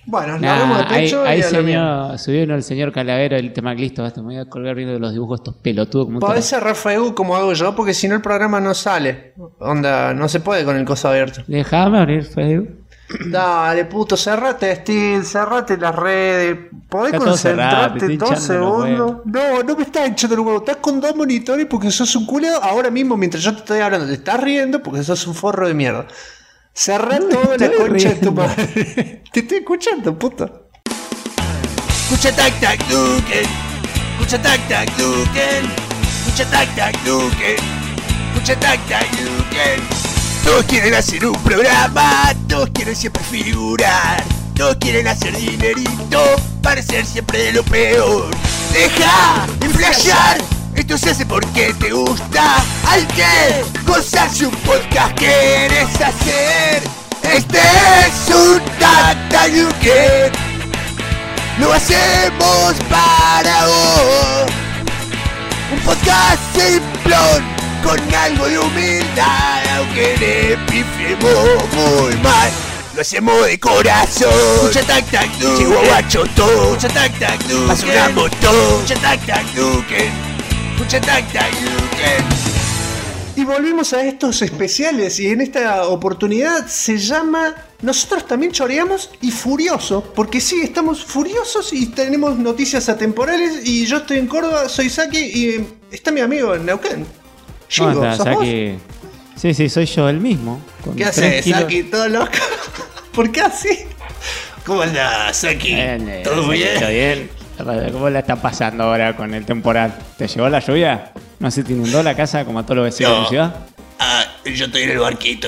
Bueno, la vemos de pecho ahí y a la mierda. subió uno el señor Calavero, el tema listo, basta, me voy a colgar viendo los dibujos estos pelotudos. Como Podés cerrar Facebook como hago yo, porque si no el programa no sale. Onda, no se puede con el coso abierto. Déjame abrir Facebook. Dale, puto, cerrate Steam, cerrate las redes. Podés Está todo cerrado, concentrarte te estoy 2 hinchando los segundos. No me estás echando el huevo. Estás con 2 monitores porque sos un culo. Ahora mismo, mientras yo te estoy hablando, te estás riendo porque sos un forro de mierda. Cerrá todo la concha de tu madre. Te estoy escuchando, puto. Escucha tac tac Luken, escucha tac tac Luken, escucha tac tac Luken, escucha tac tac Luken. Todos quieren hacer un programa, todos quieren siempre figurar, todos quieren hacer dinerito, parecer siempre de lo peor. Deja de flashear, esto se hace porque te gusta. Hay que gozarse un podcast que querés hacer. Este es un tac tac Luken. Lo hacemos para vos. Un podcast simplón con algo de humildad, aunque le pifiemos muy mal. Lo hacemos de corazón. Escucha tac tac Luken, llegó guacho todo. Escucha tac tac Luken, pasa una moto. Escucha tac tac Luken, escucha tac tac Luken. Y volvimos a estos especiales y en esta oportunidad se llama Nosotros también choreamos y furiosos, porque sí, estamos furiosos y tenemos noticias atemporales y yo estoy en Córdoba, soy Saki y está mi amigo en Neuquén. Shingo, ¿Cómo estás, ¿sos vos? Saki? Sí, soy yo el mismo. ¿Qué haces, Saki? ¿Todo loco? ¿Por qué así? ¿Cómo andás, Saki? ¿Todo bien? ¿Todo bien? ¿Cómo la está pasando ahora con el temporal? ¿Te llegó la lluvia? ¿No se te inundó la casa como a todos los vecinos de la ciudad? Yo estoy en el barquito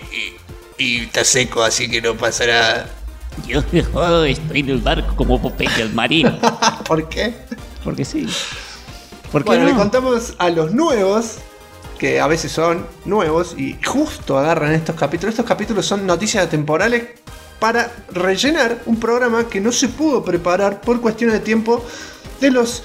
y está seco, así que no pasa nada. Yo estoy en el barco como Popeye el marino. ¿Por qué? Porque sí. ¿Por qué Bueno, no? le contamos a los nuevos, que a veces son nuevos y justo agarran estos capítulos. Estos capítulos son noticias atemporales para rellenar un programa que no se pudo preparar por cuestiones de tiempo de los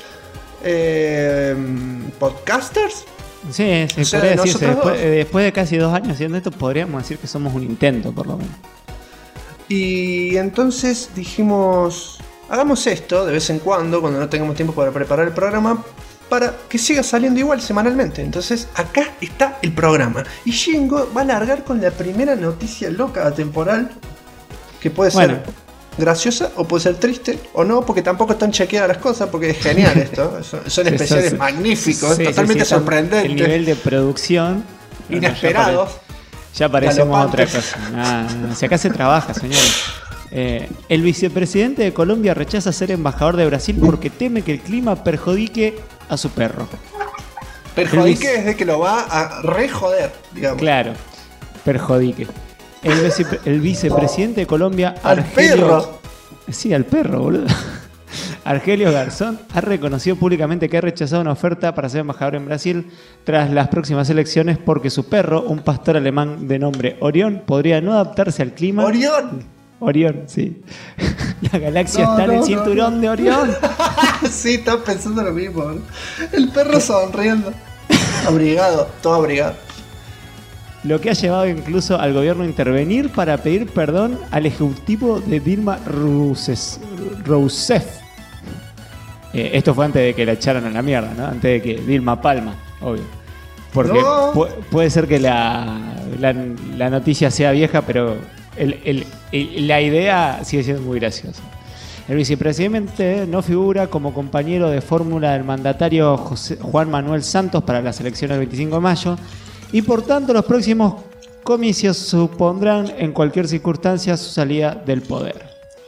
podcasters. Sí, O sea, podría de decirse. nosotros Después de casi 2 años haciendo esto, podríamos decir que somos un intento, por lo menos. Y entonces dijimos, hagamos esto de vez en cuando no tengamos tiempo para preparar el programa, para que siga saliendo igual semanalmente. Entonces acá está el programa. Y Shingo va a largar con la primera noticia loca atemporal, que puede ser graciosa o puede ser triste o no, porque tampoco están chequeadas las cosas, porque es genial esto. Son especiales magníficos, totalmente sorprendentes. El nivel de producción inesperados. Ya parecemos otra galopantes. cosa. Si acá se trabaja, señores. El vicepresidente de Colombia rechaza ser embajador de Brasil porque teme que el clima perjudique a su perro. Perjudique es de que lo va a rejoder, digamos. Claro, perjudique. El vicepresidente de Colombia, Al perro. Sí, al perro, boludo. Argelio Garzón ha reconocido públicamente que ha rechazado una oferta para ser embajador en Brasil tras las próximas elecciones porque su perro, un pastor alemán de nombre Orión, podría no adaptarse al clima. Orión, sí. La galaxia está en el cinturón de Orión. Sí, estaba pensando lo mismo, ¿no? El perro sonriendo. Abrigado, todo abrigado. Lo que ha llevado incluso al gobierno a intervenir para pedir perdón al ejecutivo de Dilma Rousseff. Esto fue antes de que la echaran a la mierda, ¿no? Antes de que Dilma Palma, obvio. Porque puede ser que la noticia sea vieja, pero la idea sigue siendo muy graciosa. El vicepresidente no figura como compañero de fórmula del mandatario Juan Manuel Santos para las elecciones del 25 de mayo y por tanto los próximos comicios supondrán en cualquier circunstancia su salida del poder.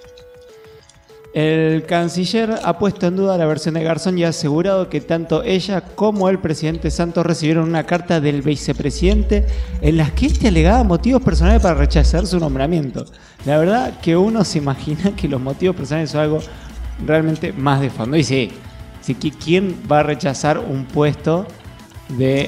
El canciller ha puesto en duda la versión de Garzón y ha asegurado que tanto ella como el presidente Santos recibieron una carta del vicepresidente en la que este alegaba motivos personales para rechazar su nombramiento. La verdad que uno se imagina que los motivos personales son algo realmente más de fondo. Y sí, ¿quién va a rechazar un puesto de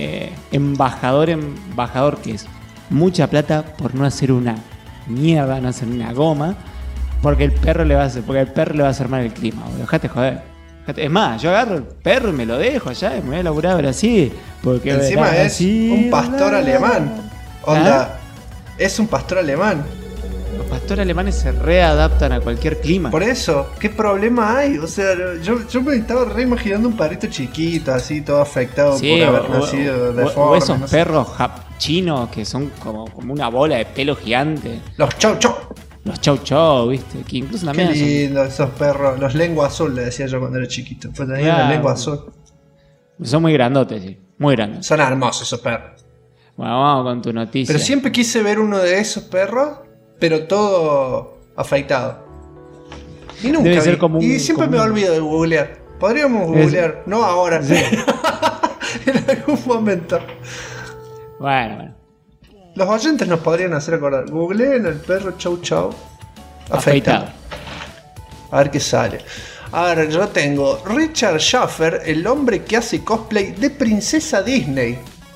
embajador que es mucha plata por no hacer una mierda, no hacer una goma? Porque el perro le va a hacer mal el clima, boludo. Dejate joder. Es más, yo agarro el perro y me lo dejo allá y me voy a laburar a Brasil. Porque encima es un pastor alemán. Onda, es un pastor alemán. pastores alemanes se readaptan a cualquier clima. Por eso, ¿qué problema hay? O sea, yo me estaba reimaginando un perrito chiquito, así, todo afectado por haber nacido deforme. O esos perros chinos que son como una bola de pelo gigante. Los chau chau. Los chau chau, ¿viste? Que incluso también qué lindo esos perros. Los lengua azul, le decía yo cuando era chiquito. Pues tenían la lengua azul. Son muy grandotes, sí. Muy grandes. Son hermosos esos perros. Bueno, vamos con tu noticia. Pero siempre quise ver uno de esos perros, pero todo afeitado. Y nunca Debe ser vi. como y siempre me olvido de googlear. Podríamos googlear, no ahora, sí. En algún momento. Bueno. Los oyentes nos podrían hacer acordar. Googleen el perro chau chau afeitado. A ver qué sale. A ver, yo tengo Richard Schaffer, el hombre que hace cosplay de princesa Disney.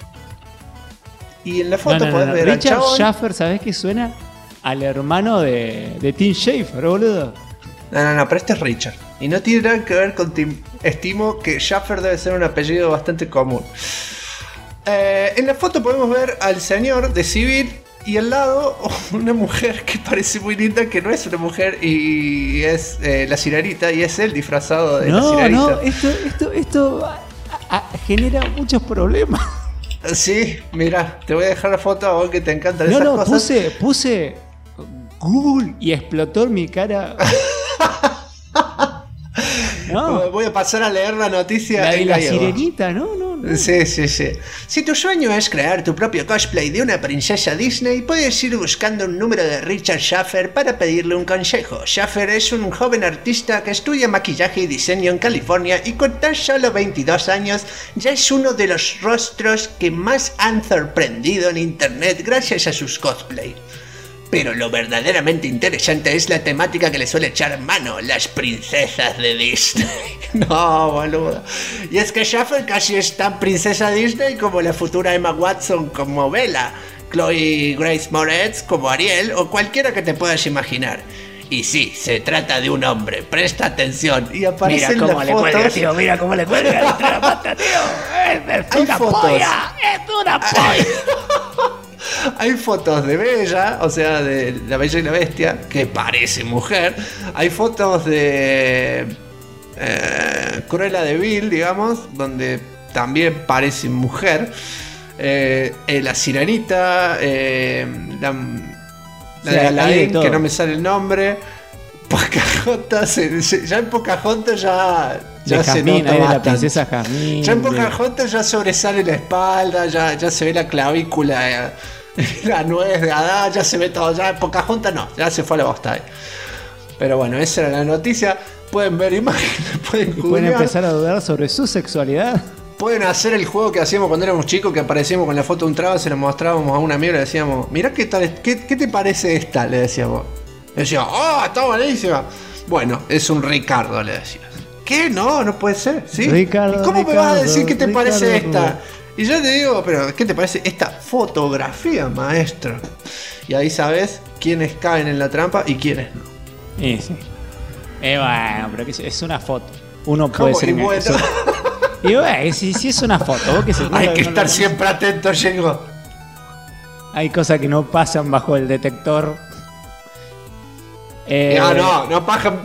Y en la foto podés ver a Richard Schaffer, ¿sabés qué suena? Al hermano de Tim Schafer, boludo. No, pero este es Richard. Y no tiene nada que ver con Tim. Estimo que Schaffer debe ser un apellido bastante común. En la foto podemos ver al señor de civil y al lado una mujer que parece muy linda, que no es una mujer y es la sirenita, y es él disfrazado de la sirenita. No, esto genera muchos problemas. Sí, mira, te voy a dejar la foto a vos que te encantan esas cosas. Puse Google y explotó en mi cara. No. Voy a pasar a leer la noticia. La de la sirenita, no. Sí. Si tu sueño es crear tu propio cosplay de una princesa Disney, puedes ir buscando un número de Richard Schaffer para pedirle un consejo. Schaffer es un joven artista que estudia maquillaje y diseño en California y con tan solo 22 años ya es uno de los rostros que más han sorprendido en internet gracias a sus cosplays. Pero lo verdaderamente interesante es la temática que le suele echar mano, las princesas de Disney. No, boludo. Y es que Schaffer casi es tan princesa Disney como la futura Emma Watson como Bella, Chloe Grace Moretz como Ariel o cualquiera que te puedas imaginar. Y sí, se trata de un hombre, presta atención. Y aparecen mira cómo las le fotos. cuelga, tío, mira cómo le cuelga la pata, tío. Es una polla, es una polla. Hay fotos de Bella, o sea, de la Bella y la Bestia, que parece mujer. Hay fotos de Cruella de Vil, digamos, donde también parece mujer. La Sirenita, la de Aladdin, que no me sale el nombre. Pocahontas, ya en Pocahontas ya se nota bastante. La princesa Jasmine. Ya en Pocahontas ya sobresale la espalda, ya se ve la clavícula, la nuez de Adán, ya se ve todo. Ya en Pocahontas no, ya se fue a la bosta. Pero bueno, esa era la noticia. Pueden ver imágenes, pueden empezar a dudar sobre su sexualidad. Pueden hacer el juego que hacíamos cuando éramos chicos, que aparecíamos con la foto de un traba, se lo mostrábamos a un amigo y le decíamos, mirá qué tal, qué te parece esta, le decíamos. Le decía, ¡oh, está buenísima! Bueno, es un Ricardo, le decías. ¿Qué? No puede ser, ¿sí? Ricardo, ¿Y cómo me vas a decir qué te parece esta? Ricardo. Y yo te digo, pero ¿qué te parece esta fotografía, maestro? Y ahí sabes quiénes caen en la trampa y quiénes no. Sí. Bueno, pero que es una foto. Uno puede ser... Y bueno, si es una foto, vos que se... Hay que estar siempre atento, Yengo. Hay cosas que no pasan bajo el detector. No pasan.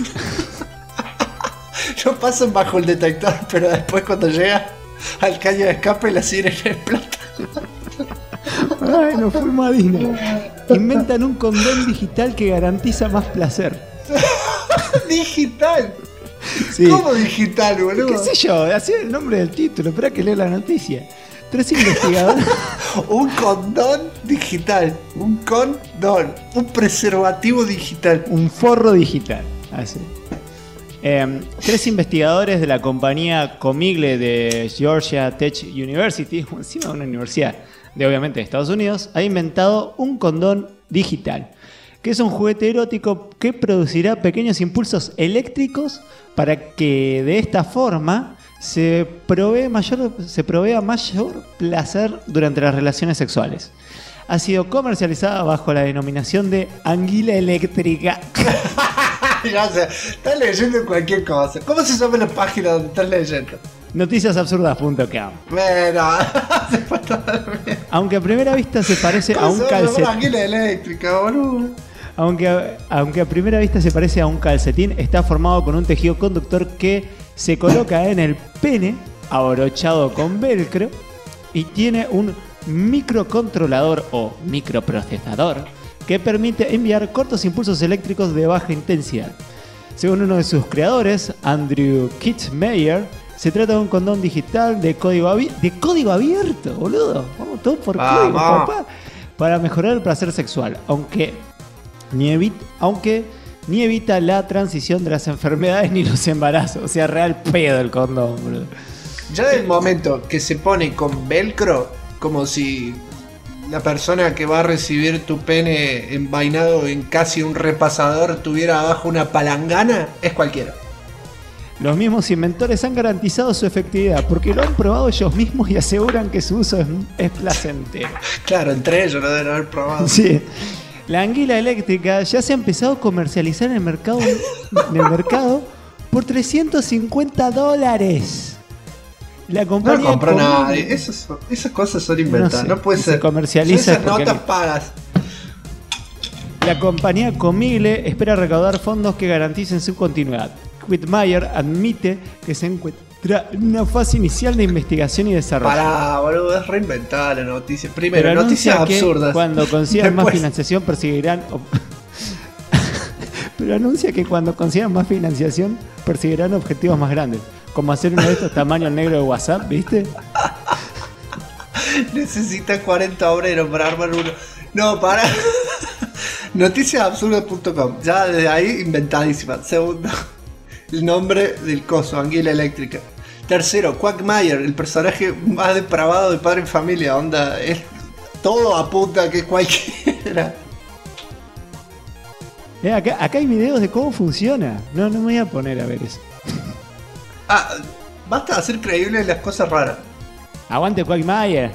No pasan bajo el detector, pero después cuando llega al caño de escape la sirena explota. Ay, no fuimos a Disney. Inventan un condón digital que garantiza más placer. ¿Digital? Sí. ¿Cómo digital, boludo? ¿Qué sé yo? Así es el nombre del título. Espera que lea la noticia. 3 investigadores. Un condón digital. Un condón. Un preservativo digital. Un forro digital. Así. 3 investigadores de la compañía Comigle de Georgia Tech University, encima de una universidad de obviamente de Estados Unidos, ha inventado un condón digital, que es un juguete erótico que producirá pequeños impulsos eléctricos para que de esta forma se provea mayor placer durante las relaciones sexuales. Ha sido comercializada bajo la denominación de anguila eléctrica. Ya sé, estás leyendo cualquier cosa. ¿Cómo se llama la página donde estás leyendo? Noticiasabsurdas.com. Bueno, aunque a primera vista se parece a un calcetín. Anguila eléctrica, boludo. Aunque a primera vista se parece a un calcetín, está formado con un tejido conductor que se coloca en el pene, abrochado con velcro, y tiene un microcontrolador o microprocesador que permite enviar cortos impulsos eléctricos de baja intensidad. Según uno de sus creadores, Andrew Kitzmeier, se trata de un condón digital de código abierto, boludo. Vamos todo por código, papá. Para mejorar el placer sexual, aunque ni evita la transición de las enfermedades ni los embarazos. O sea, real pedo el condón, boludo. Ya del momento que se pone con velcro, como si la persona que va a recibir tu pene envainado en casi un repasador tuviera abajo una palangana, es cualquiera. Los mismos inventores han garantizado su efectividad porque lo han probado ellos mismos y aseguran que su uso es placentero. Claro, entre ellos lo deben haber probado. Sí. La anguila eléctrica ya se ha empezado a comercializar en el mercado por $350. La compañía no compró nadie. Esas cosas son inventadas. No puede ser. Se comercializa. Esas notas pagas. La compañía Comile espera recaudar fondos que garanticen su continuidad. Kitzmeier admite que se encuentra en una fase inicial de investigación y desarrollo. Pará, boludo, es reinventada la noticia. Primero, noticias absurdas. Cuando consigan más financiación perseguirán. Pero anuncia que cuando consigan más financiación perseguirán objetivos más grandes. Como hacer uno de estos tamaños negros de WhatsApp, ¿viste? Necesita 40 obreros para armar uno. No, para. Noticiasabsurdas.com. Ya desde ahí inventadísima. Segundo, el nombre del coso, anguila eléctrica. Tercero, Quagmire, el personaje más depravado de Padre en Familia. Onda, es todo apunta a que cualquiera. Acá hay videos de cómo funciona. No me voy a poner a ver eso. Basta de hacer creíbles las cosas raras. Aguante Quagmire.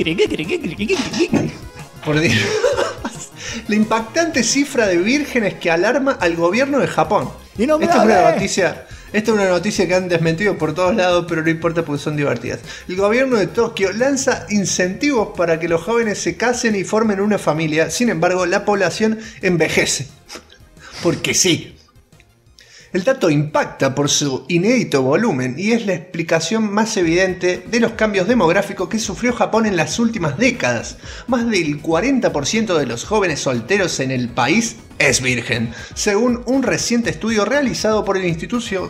Por Dios. La impactante cifra de vírgenes que alarma al gobierno de Japón. Esta es una noticia que han desmentido por todos lados, pero no importa porque son divertidas. El gobierno de Tokio lanza incentivos para que los jóvenes se casen y formen una familia. Sin embargo, la población envejece. Porque sí. El dato impacta por su inédito volumen y es la explicación más evidente de los cambios demográficos que sufrió Japón en las últimas décadas. Más del 40% de los jóvenes solteros en el país es virgen, según un reciente estudio realizado por el Instituto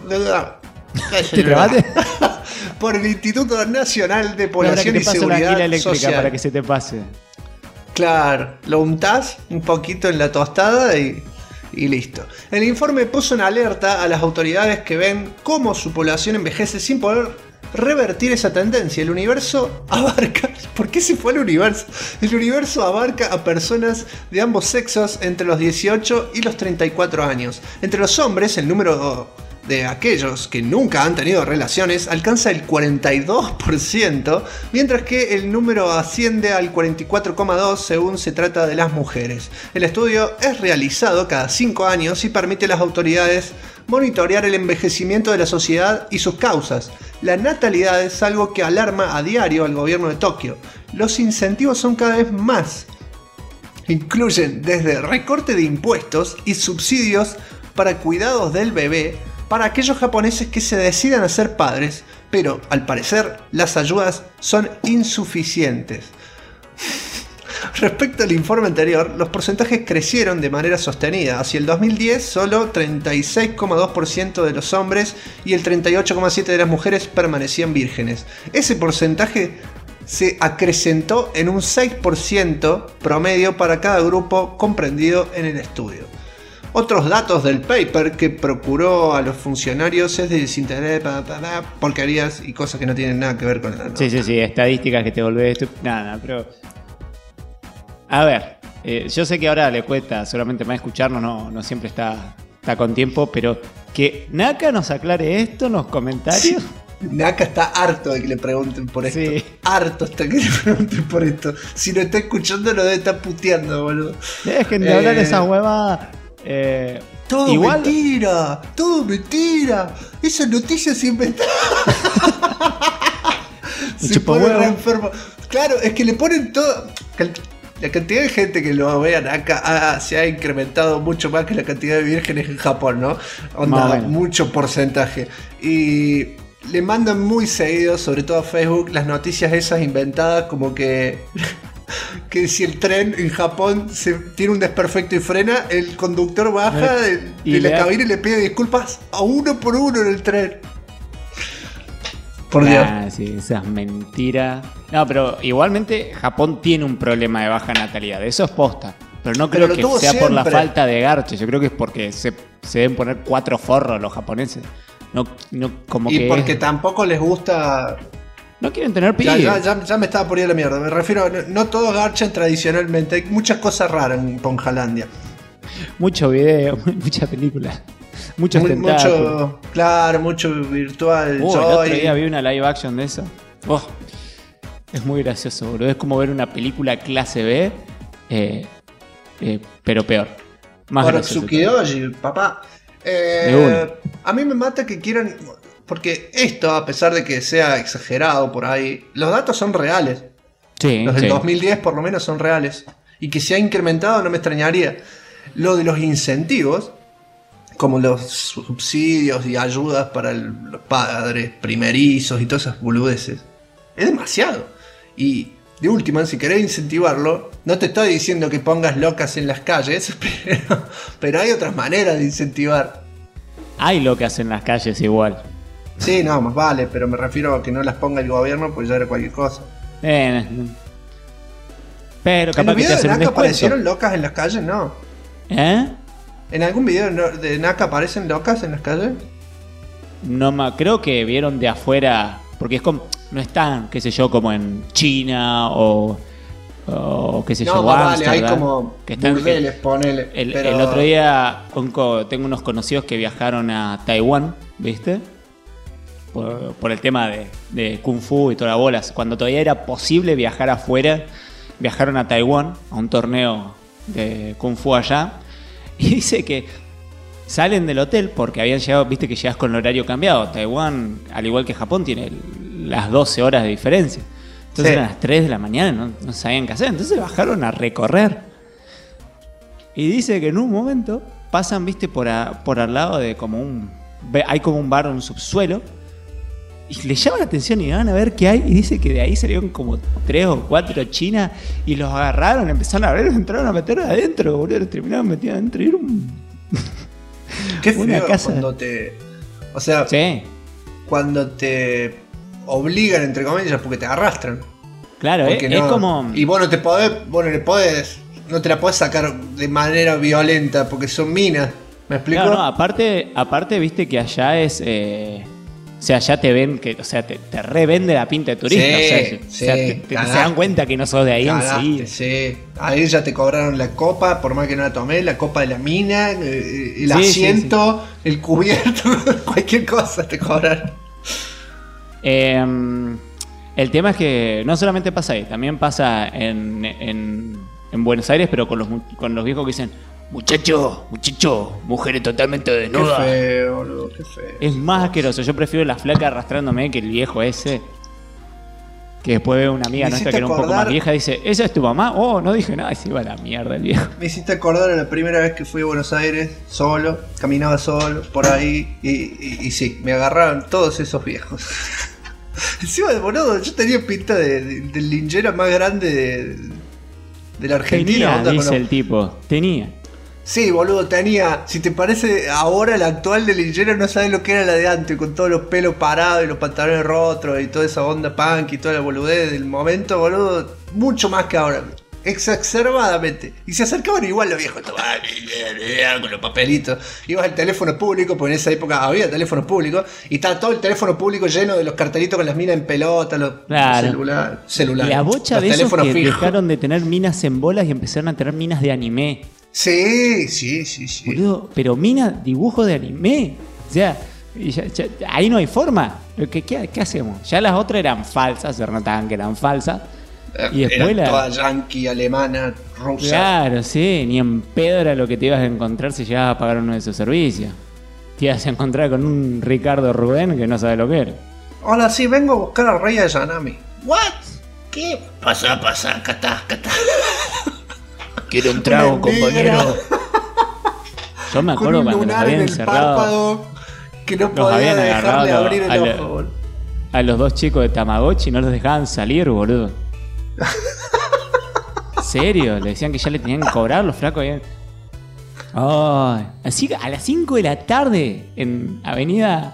Nacional de Población y Seguridad Social. Para que se te pase. Claro, lo untás un poquito en la tostada y listo. El informe puso en alerta a las autoridades que ven cómo su población envejece sin poder revertir esa tendencia. El universo abarca... ¿Por qué se fue al universo? El universo abarca a personas de ambos sexos entre los 18 y los 34 años. Entre los hombres, el número de aquellos que nunca han tenido relaciones alcanza el 42%, mientras que el número asciende al 44,2% según se trata de las mujeres. El estudio es realizado cada 5 años y permite a las autoridades monitorear el envejecimiento de la sociedad y sus causas. La natalidad es algo que alarma a diario al gobierno de Tokio. Los incentivos son cada vez más. Incluyen desde recorte de impuestos y subsidios para cuidados del bebé para aquellos japoneses que se decidan a ser padres, pero al parecer las ayudas son insuficientes. Respecto al informe anterior, los porcentajes crecieron de manera sostenida. Hacia el 2010, solo 36,2% de los hombres y el 38,7% de las mujeres permanecían vírgenes. Ese porcentaje se acrecentó en un 6% promedio para cada grupo comprendido en el estudio. Otros datos del paper que procuró a los funcionarios es de desinterés, porquerías y cosas que no tienen nada que ver con la nota. Sí, estadísticas que te volvés nada, pero... A ver, yo sé que ahora le cuesta solamente más escucharnos, no siempre está con tiempo, pero que Naka nos aclare esto en los comentarios. Sí. Naka está harto de que le pregunten por esto. Sí. Harto hasta que le pregunten por esto. Si no está escuchando, lo debe estar puteando, boludo. Dejen de hablar esa huevada. Todo igual... mentira, todo mentira. Esa noticia se inventó. Se pone re enfermo. Claro, es que le ponen todo. La cantidad de gente que lo vean acá se ha incrementado mucho más que la cantidad de vírgenes en Japón, ¿no? Onda, mucho porcentaje. Y le mandan muy seguido, sobre todo a Facebook, las noticias esas inventadas como que si el tren en Japón tiene un desperfecto y frena, el conductor baja de la cabina y le pide disculpas a uno por uno en el tren. Por Dios. Sí, esa es mentira. No, pero igualmente Japón tiene un problema de baja natalidad. Eso es posta. Pero no creo que sea siempre por la falta de garche. Yo creo que es porque se deben poner 4 forros los japoneses. No, como y que porque tampoco les gusta. No quieren tener pibes. Ya me estaba poniendo la mierda. Me refiero a no todos garchan tradicionalmente. Hay muchas cosas raras en Ponjalandia. Mucho video, mucha película. Mucho virtual. El otro día vi una live action de eso. Es muy gracioso, boludo. Es como ver una película clase B, pero peor. Más gracioso. Tsukidoji, papá. A mí me mata que quieran. Porque esto, a pesar de que sea exagerado por ahí, los datos son reales. Sí, los del 2010 por lo menos son reales. Y que se ha incrementado no me extrañaría. Lo de los incentivos, como los subsidios y ayudas para los padres primerizos y todas esas boludeces, es demasiado. Y de última, si querés incentivarlo, no te estoy diciendo que pongas locas en las calles, pero hay otras maneras de incentivar. Hay locas en las calles igual. Sí, no, más vale, pero me refiero a que no las ponga el gobierno, pues ya era cualquier cosa. Pero capaz ¿En el que video te hacen de un Naka descuento. aparecieron locas en las calles? No. ¿En algún video de Naka aparecen locas en las calles? Creo que vieron de afuera, porque es como, no están, qué sé yo, como en China o qué sé yo, vale, hay como que están, burdeles, ponele. El otro día tengo unos conocidos que viajaron a Taiwán, ¿viste? Por el tema de Kung Fu y todas las bolas. Cuando todavía era posible viajar afuera, viajaron a Taiwán a un torneo de Kung Fu allá. Y dice que salen del hotel porque habían llegado, viste que llegas con el horario cambiado. Taiwán, al igual que Japón, tiene las 12 horas de diferencia. Entonces eran las 3 de la mañana, no sabían qué hacer. Entonces bajaron a recorrer. Y dice que en un momento pasan, viste, por al lado de hay como un bar en un subsuelo. Y le llama la atención y van a ver qué hay. Y dice que de ahí salieron como 3 o 4 chinas. Y los agarraron, empezaron a ver, entraron a meter adentro, boludo. Los terminaron metidos adentro. Y era qué feo una casa. Cuando te. O sea, sí, cuando te obligan, entre comillas, porque te arrastran. Claro, es como. Y vos no te podés. No te la podés sacar de manera violenta porque son minas. ¿Me explico? Claro, no, aparte, viste que allá es. O sea, ya te ven, o sea, te revende la pinta de turista. Se dan cuenta que no sos de ahí enseguida. Sí, ahí ya te cobraron la copa, por más que no la tomé, la copa de la mina, el asiento, el cubierto, cualquier cosa te cobraron. El tema es que no solamente pasa ahí, también pasa en Buenos Aires, pero con los viejos que dicen: Muchacho, mujeres totalmente desnudas. Qué feo, boludo, qué feo. Es más asqueroso. Yo prefiero la flaca arrastrándome que el viejo ese. Que después ve una amiga nuestra que era un poco más vieja y dice: ¿esa es tu mamá? Oh, no dije nada. Y se iba a la mierda el viejo. Me hiciste acordar a la primera vez que fui a Buenos Aires, solo, caminaba solo, por ahí. Y sí, me agarraron todos esos viejos. Encima de boludo, yo tenía pinta del linchera más grande de la Argentina. Dice el tipo. Tenía. Sí, boludo, tenía. Si te parece ahora la actual de linchera, no sabes lo que era la de antes, con todos los pelos parados y los pantalones rotos y toda esa onda punk y toda la boludez del momento, boludo. Mucho más que ahora. Exacerbadamente. Y se acercaban igual los viejos, con los papelitos. Ibas al teléfono público, porque en esa época había teléfonos públicos, y estaba todo el teléfono público lleno de los cartelitos con las minas en pelota, los celulares. La bocha de esos que dejaron de tener minas en bolas y empezaron a tener minas de anime. Sí. Boludo, pero dibujo de anime. O sea, ahí no hay forma. ¿Qué hacemos? Ya las otras eran falsas, se notaban que eran falsas. Y después era toda yankee, alemana, rusa. Claro, sí, ni en pedo era lo que te ibas a encontrar si llegabas a pagar uno de esos servicios. Te ibas a encontrar con un Ricardo Rubén que no sabe lo que era. Hola, sí, vengo a buscar al rey de Yanami. ¿What? ¿Qué? Pasa, acá está. Quiero un trago, compañero. Yo me acuerdo cuando los habían encerrado. Que no podía dejarle abrir el ojo, boludo. A los 2 chicos de Tamagotchi no los dejaban salir, boludo. ¿En serio? Le decían que ya le tenían que cobrar los flacos. Así a las 5 de la tarde en Avenida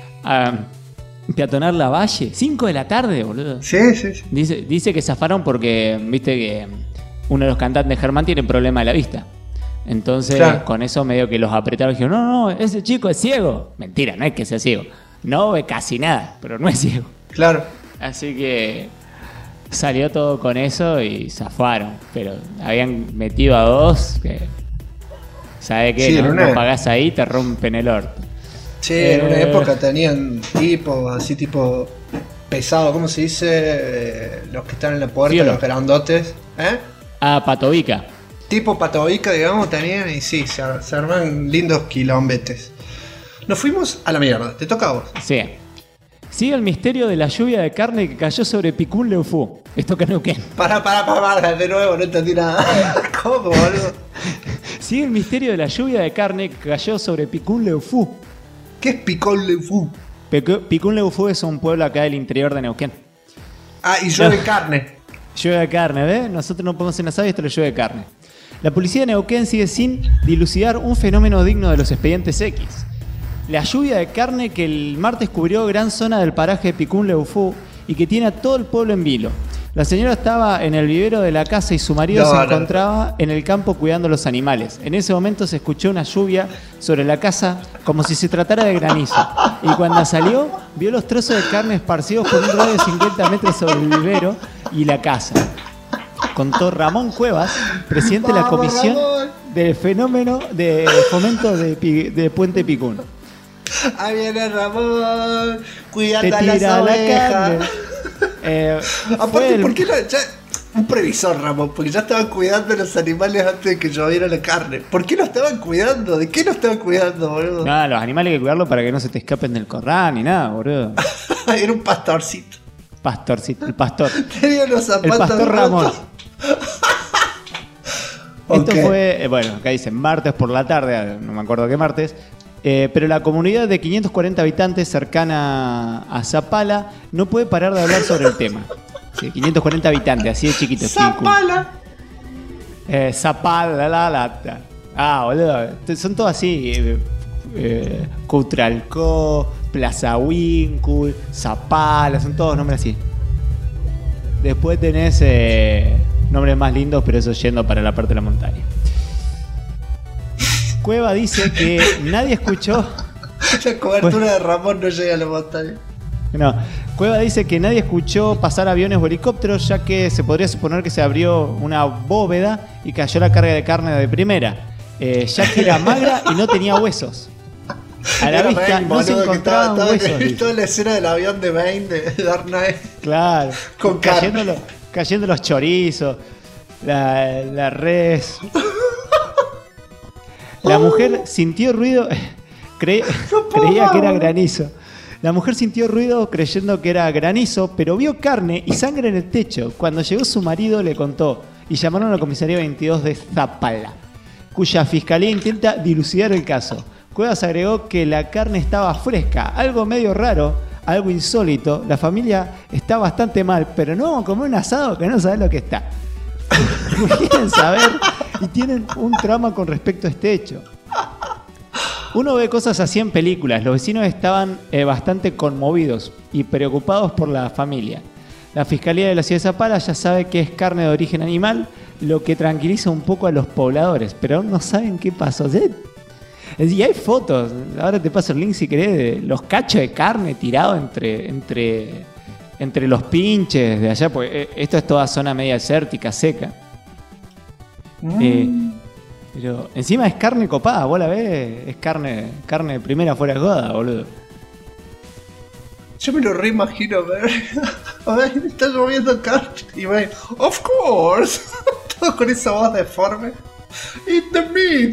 Peatonal Lavalle. 5 de la tarde, boludo. Sí. Dice que zafaron porque, viste que uno de los cantantes, Germán, tiene problema de la vista. Entonces, claro, con eso medio que los apretaron y dijeron, no, ese chico es ciego. Mentira, no es que sea ciego. No ve casi nada, pero no es ciego. Claro. Así que salió todo con eso y zafaron. Pero habían metido a 2 que... ¿Sabe qué? Sí, no pagás ahí, te rompen el orto. Sí, en una época tenían tipos así, tipo pesado, ¿cómo se dice? Los que están en la puerta, Fiolo. Los grandotes. Patovica. Tipo Patovica, digamos, tenían y sí, se arman lindos quilombetes. Nos fuimos a la mierda, te toca a vos. Sí. Sigue el misterio de la lluvia de carne que cayó sobre Picún Leufú. Esto que no queda. Para, de nuevo, no entendí nada. ¿Cómo, boludo? Sigue el misterio de la lluvia de carne que cayó sobre Picún Leufú. ¿Qué es Picún Leufú? Picún Leufú es un pueblo acá del interior de Neuquén. Y llueve carne. Llueve carne, ¿ves? Nosotros no podemos ser nada, esto le llueve carne. La policía de Neuquén sigue sin dilucidar un fenómeno digno de los expedientes X. La lluvia de carne que el martes cubrió gran zona del paraje de Picún Leufú y que tiene a todo el pueblo en vilo. La señora estaba en el vivero de la casa y su marido se encontraba en el campo cuidando los animales. En ese momento se escuchó una lluvia sobre la casa como si se tratara de granizo. Y cuando salió, vio los trozos de carne esparcidos por un radio de 50 metros sobre el vivero y la casa. Contó Ramón Cuevas, presidente de la Comisión del Fenómeno de Fomento de Puente Picún. Ahí viene Ramón, cuidando a las ovejas. Aparte, ¿por qué un previsor, Ramón? Porque ya estaban cuidando a los animales antes de que lloviera la carne. ¿Por qué lo estaban cuidando? ¿De qué lo estaban cuidando, boludo? No, los animales hay que cuidarlos para que no se te escapen del corral ni nada, boludo. Era un pastorcito. El pastor. Tenía los zapatos. El pastor Ramón. Esto fue, bueno, acá dicen martes por la tarde, no me acuerdo qué martes. Pero la comunidad de 540 habitantes cercana a Zapala no puede parar de hablar sobre el tema. Sí, 540 habitantes, así de chiquito. Zapala. Zapala, boludo. Son todos así. Cutralcó, Plaza Winkle, Zapala, son todos nombres así. Después tenés nombres más lindos, pero eso yendo para la parte de la montaña. Cueva dice que nadie escuchó. La cobertura de Ramón no llega a la montaña. No, Cueva dice que nadie escuchó pasar aviones o helicópteros, ya que se podría suponer que se abrió una bóveda y cayó la carga de carne de primera, ya que era magra y no tenía huesos. A la vista no se encontraban huesos. Toda la escena del avión de Bane de Dark Knight. Claro, con cayendo los chorizos, la res. La mujer sintió ruido, creía que era granizo. La mujer sintió ruido creyendo que era granizo, pero vio carne y sangre en el techo. Cuando llegó su marido le contó y llamaron a la comisaría 22 de Zapala, cuya fiscalía intenta dilucidar el caso. Cuevas agregó que la carne estaba fresca, algo medio raro, algo insólito. La familia está bastante mal, pero no vamos a comer un asado que no sabe lo que está. Quieren saber y tienen un trauma con respecto a este hecho. Uno ve cosas así en películas. Los vecinos estaban bastante conmovidos y preocupados por la familia. La Fiscalía de la Ciudad de Zapala ya sabe que es carne de origen animal, lo que tranquiliza un poco a los pobladores, pero aún no saben qué pasó. Y hay fotos, ahora te paso el link si querés, de los cachos de carne tirados entre los pinches de allá, porque esto es toda zona media desértica, seca. Pero encima es carne copada, vos la ves, es carne de primera fuera de joda, boludo. Yo me lo reimagino, a ver, está lloviendo carne y va, of course, todo con esa voz deforme. Eat the meat.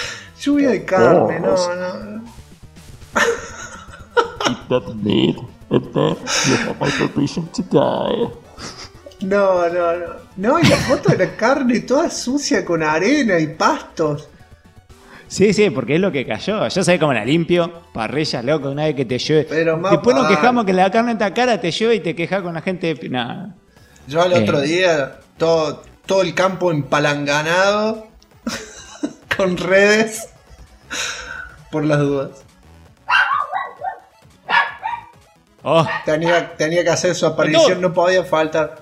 Lluvia de carne, no. Eat that meat. No. No, y la foto de la carne toda sucia con arena y pastos. Sí, porque es lo que cayó. Yo sé cómo la limpio. Parrilla, loco, una vez que te llueve. Pero después nos quejamos que la carne está cara, te llueve y te quejas con la gente. Nada. Yo al otro día, todo el campo empalanganado, con redes, por las dudas. Oh. Tenía que hacer su aparición, no podía faltar.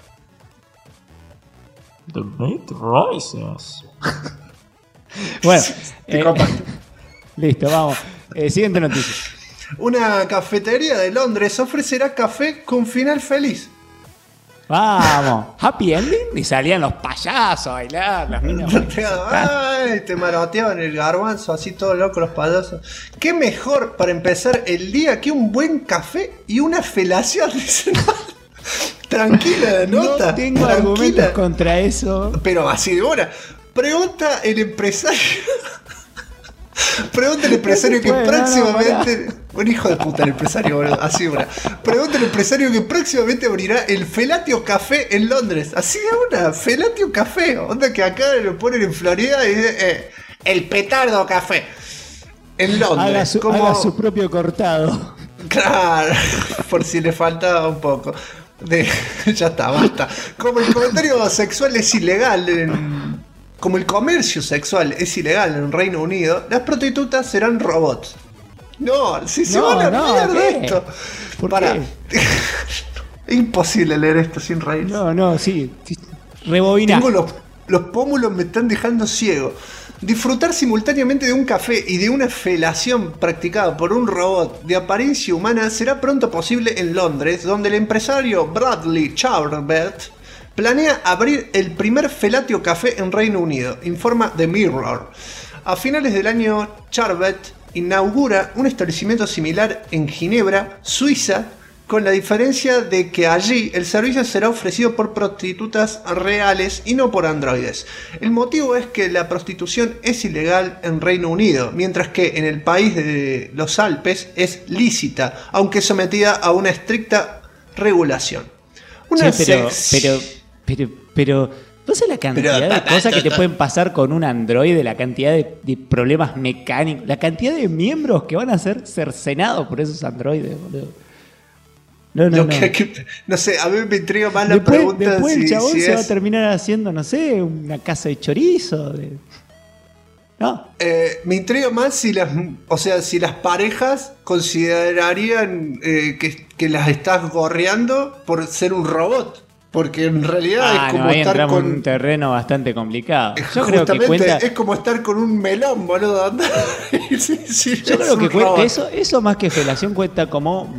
The meat rises. Bueno, comparto. listo, vamos. Siguiente noticia. Una cafetería de Londres ofrecerá café con final feliz. Vamos, happy ending. Y salían los payasos a bailar, las minas. Ay, te maroteaban el garbanzo, así todo loco los payasos. ¿Qué mejor para empezar el día que un buen café y una felación? Tranquila la nota. No tengo argumentos contra eso. Pero así de buena. Pregunta el empresario. Pregunta el empresario que próximamente. Un hijo de puta el empresario, boludo. Así de una. Pregunta el empresario que próximamente abrirá el Felatio Café en Londres. Así de una. Felatio Café. Onda que acá lo ponen en Florida y dice el Petardo Café. En Londres. Haga su propio cortado. Claro. Por si le faltaba un poco. Ya está, basta. Como el comentario sexual es ilegal como el comercio sexual es ilegal en Reino Unido, las prostitutas serán robots. No, si se van a mierda esto. Pará. Es imposible leer esto sin reír. Sí. Rebobiná. Tengo los pómulos me están dejando ciego. Disfrutar simultáneamente de un café y de una felación practicada por un robot de apariencia humana será pronto posible en Londres, donde el empresario Bradley Charbet planea abrir el primer Felatio Café en Reino Unido, informa The Mirror. A finales del año, Charbet inaugura un establecimiento similar en Ginebra, Suiza, con la diferencia de que allí el servicio será ofrecido por prostitutas reales y no por androides. El motivo es que la prostitución es ilegal en Reino Unido, mientras que en el país de los Alpes es lícita, aunque sometida a una estricta regulación. Pero ¿no sé la cantidad de cosas que te pueden pasar con un androide? La cantidad de problemas mecánicos, la cantidad de miembros que van a ser cercenados por esos androides, boludo. No sé, a mí me intriga más la pregunta. Después el chabón se va a terminar haciendo, no sé, una casa de chorizo. ¿No? Me intriga más si las parejas considerarían que las estás gorreando por ser un robot. Porque en realidad es como estar con un terreno bastante complicado. Yo creo que cuenta. Es como estar con un melón, boludo. Sí, yo creo que cuenta eso más que felación cuenta como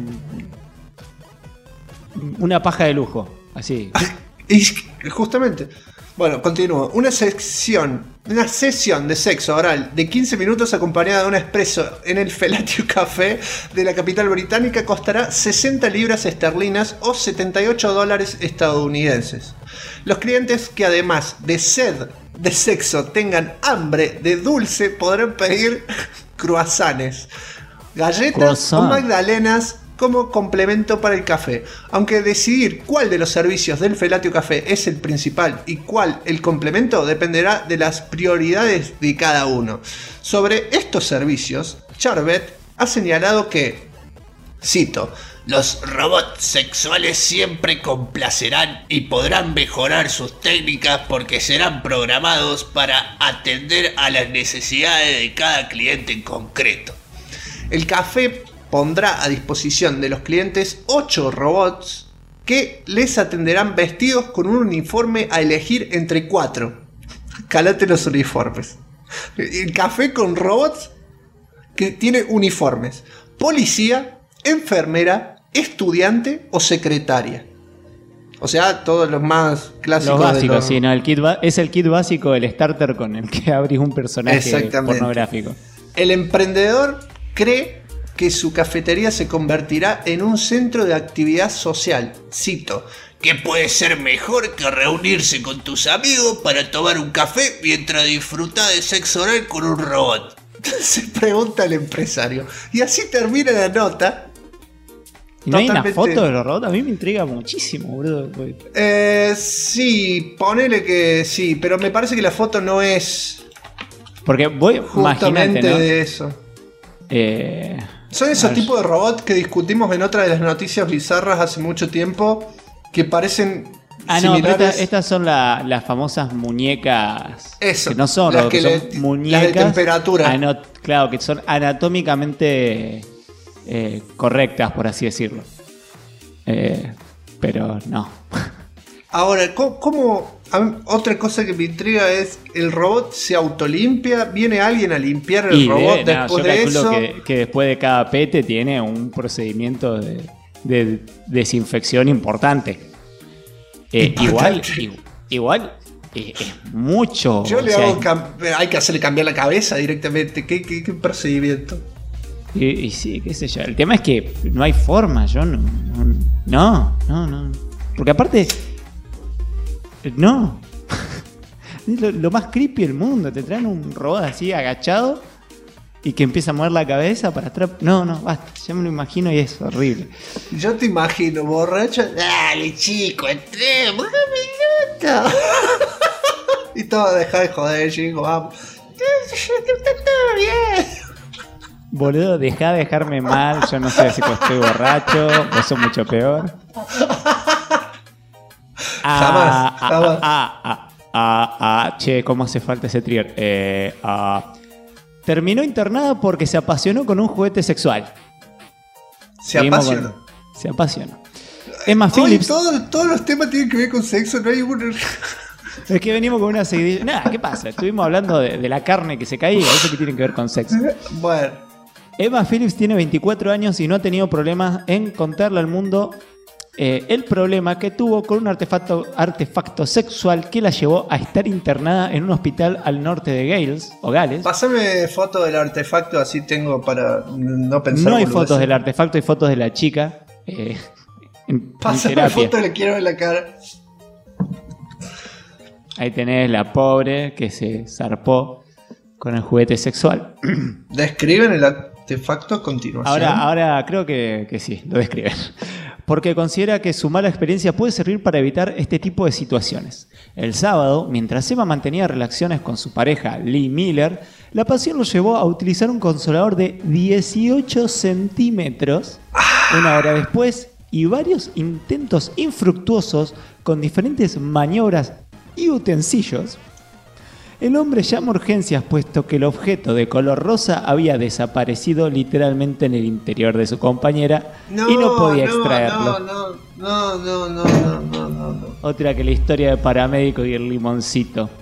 una paja de lujo, así. Y justamente. Bueno, continúo. Una sesión de sexo oral de 15 minutos acompañada de un espresso en el Felatio Café de la capital británica costará 60 libras esterlinas o $78 estadounidenses. Los clientes que además de sed de sexo tengan hambre de dulce podrán pedir croissants, galletas o magdalenas como complemento para el café, aunque decidir cuál de los servicios del Felatio Café es el principal y cuál el complemento dependerá de las prioridades de cada uno. Sobre estos servicios, Charbet ha señalado que, cito, los robots sexuales siempre complacerán y podrán mejorar sus técnicas porque serán programados para atender a las necesidades de cada cliente en concreto. El café pondrá a disposición de los clientes 8 robots que les atenderán vestidos con un uniforme a elegir entre 4. Calate los uniformes. El café con robots que tiene uniformes: policía, enfermera, estudiante o secretaria. O sea, todos los más clásicos. Los básicos, sí, no, es el kit básico del starter con el que abrís un personaje pornográfico. El emprendedor cree que su cafetería se convertirá en un centro de actividad social. Cito: ¿qué puede ser mejor que reunirse con tus amigos para tomar un café mientras disfrutas de sexo oral con un robot? Se pregunta el empresario. Y así termina la nota. ¿Y no hay una foto de los robots? A mí me intriga muchísimo, boludo. Sí, ponele que sí, pero me parece que la foto no es... Porque justamente ¿no? de eso. Son esos tipos de robots que discutimos en otra de las noticias bizarras hace mucho tiempo, que parecen similares. No, pero estas son las famosas muñecas. Eso. Que no son robots, que son muñecas. Las de temperatura. Claro, que son anatómicamente correctas, por así decirlo. Pero no. Ahora, ¿cómo? Otra cosa que me intriga es, ¿el robot se autolimpia? ¿Viene alguien a limpiar el robot después de eso? Que después de cada pete tiene un procedimiento de desinfección importante. Igual es mucho. Yo le hago hay que hacerle cambiar la cabeza directamente. ¿Qué procedimiento? Y sí, qué sé yo. El tema es que no hay forma. Yo no. Porque aparte... No. Es lo más creepy del mundo. Te traen un robot así agachado y que empieza a mover la cabeza para atrás. No, basta. Ya me lo imagino y es horrible. Yo te imagino borracho. Dale, chico, entremos un minuto. Y todo, deja de joder, chico, vamos. Está todo bien. Boludo, deja de dejarme mal. Yo no sé si estoy borracho. Vos sos mucho peor. Jamás. Che, ¿cómo hace falta ese trigger? Terminó internada porque se apasionó con un juguete sexual. Se apasionó. Emma Phillips. Todos los temas tienen que ver con sexo, no hay uno. Es que venimos con una seguidilla. Nada, ¿qué pasa? Estuvimos hablando de la carne que se caía, eso que tiene que ver con sexo. Bueno. Emma Phillips tiene 24 años y no ha tenido problemas en contarle al mundo el problema que tuvo con un artefacto sexual que la llevó a estar internada en un hospital al norte de Gales. Pásame foto del artefacto, así tengo para no pensar. No hay fotos del artefacto, hay fotos de la chica. Pásame foto, le quiero ver la cara. Ahí tenés la pobre que se zarpó con el juguete sexual. ¿Describen el artefacto a continuación? Ahora creo que sí, lo describen. Porque considera que su mala experiencia puede servir para evitar este tipo de situaciones. El sábado, mientras Emma mantenía relaciones con su pareja Lee Miller, la pasión lo llevó a utilizar un consolador de 18 centímetros una hora después y varios intentos infructuosos con diferentes maniobras y utensilios. El hombre llama a urgencias puesto que el objeto de color rosa había desaparecido literalmente en el interior de su compañera y no podía extraerlo. No. Otra que la historia de paramédico y el limoncito.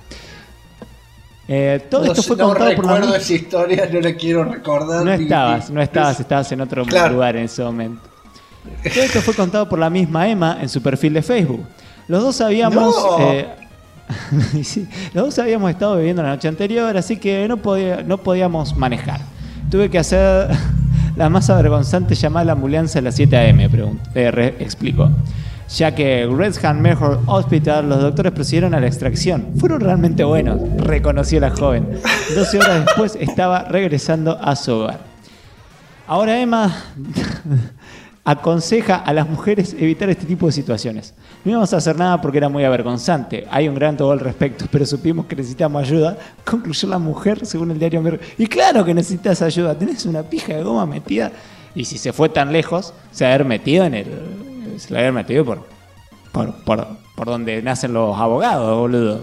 Todo esto fue contado por recuerdo esa historia, no la quiero recordar. No estabas en otro lugar en ese momento. Todo esto fue contado por la misma Emma en su perfil de Facebook. Los dos sabíamos... Sí, los dos habíamos estado bebiendo la noche anterior, así que no podíamos manejar. Tuve que hacer la más avergonzante llamada a la ambulancia a las 7 a.m., explicó. Ya que Wrexham Medical Hospital, los doctores procedieron a la extracción. Fueron realmente buenos, reconoció la joven. 12 horas después estaba regresando a su hogar. Ahora Emma aconseja a las mujeres evitar este tipo de situaciones. No íbamos a hacer nada porque era muy avergonzante. Hay un gran todo al respecto, pero supimos que necesitamos ayuda. Concluyó la mujer, según el diario Mirror. Y claro que necesitas ayuda. Tenés una pija de goma metida. Y si se fue tan lejos, se la había metido por donde nacen los abogados, boludo.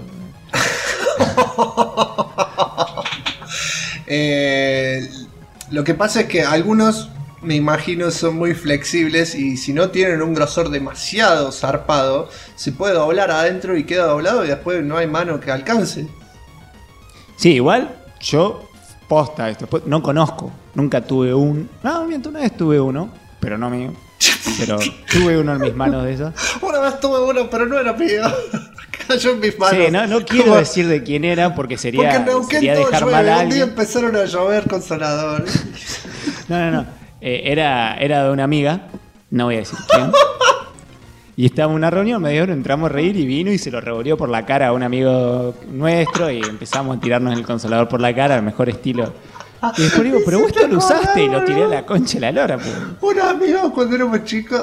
Lo que pasa es que algunos, me imagino, son muy flexibles y si no tienen un grosor demasiado zarpado, se puede doblar adentro y queda doblado y después no hay mano que alcance. Sí, igual yo posta esto, no conozco, nunca tuve una vez tuve uno, pero no mío. Pero tuve uno en mis manos de esos. Una vez tuve uno, pero no era mío. Cayó en mis manos. Sí, no quiero decir de quién era porque sería dejar mal a alguien. Un día empezaron a llover consoladores. No. Era de una amiga, no voy a decir quién. Y estábamos en una reunión, medio hora, entramos a reír y vino y se lo revolvió por la cara a un amigo nuestro y empezamos a tirarnos el consolador por la cara, al mejor estilo Y después digo, pero vos esto lo usaste y lo tiré a la concha de la lora. Pues. Un amigo cuando éramos chicos.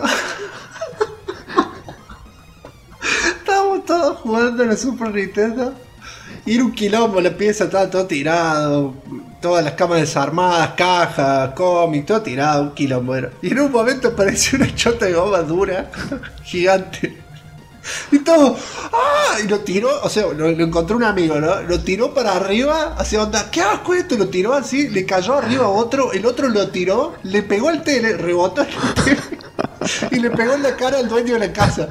Estábamos todos jugando en la Super Nintendo. Y era un quilombo, la pieza estaba todo tirado. Todas las camas desarmadas, cajas, cómics, todo tirado, un quilombo era. Y en un momento apareció una chota de goma dura, gigante. Y todo, ¡ah! Y lo tiró, o sea, lo encontró un amigo, ¿no? Lo tiró para arriba, hacia onda, ¿qué asco esto? Lo tiró así, le cayó arriba a otro, el otro lo tiró, le pegó al tele, rebotó en el tele y le pegó en la cara al dueño de la casa.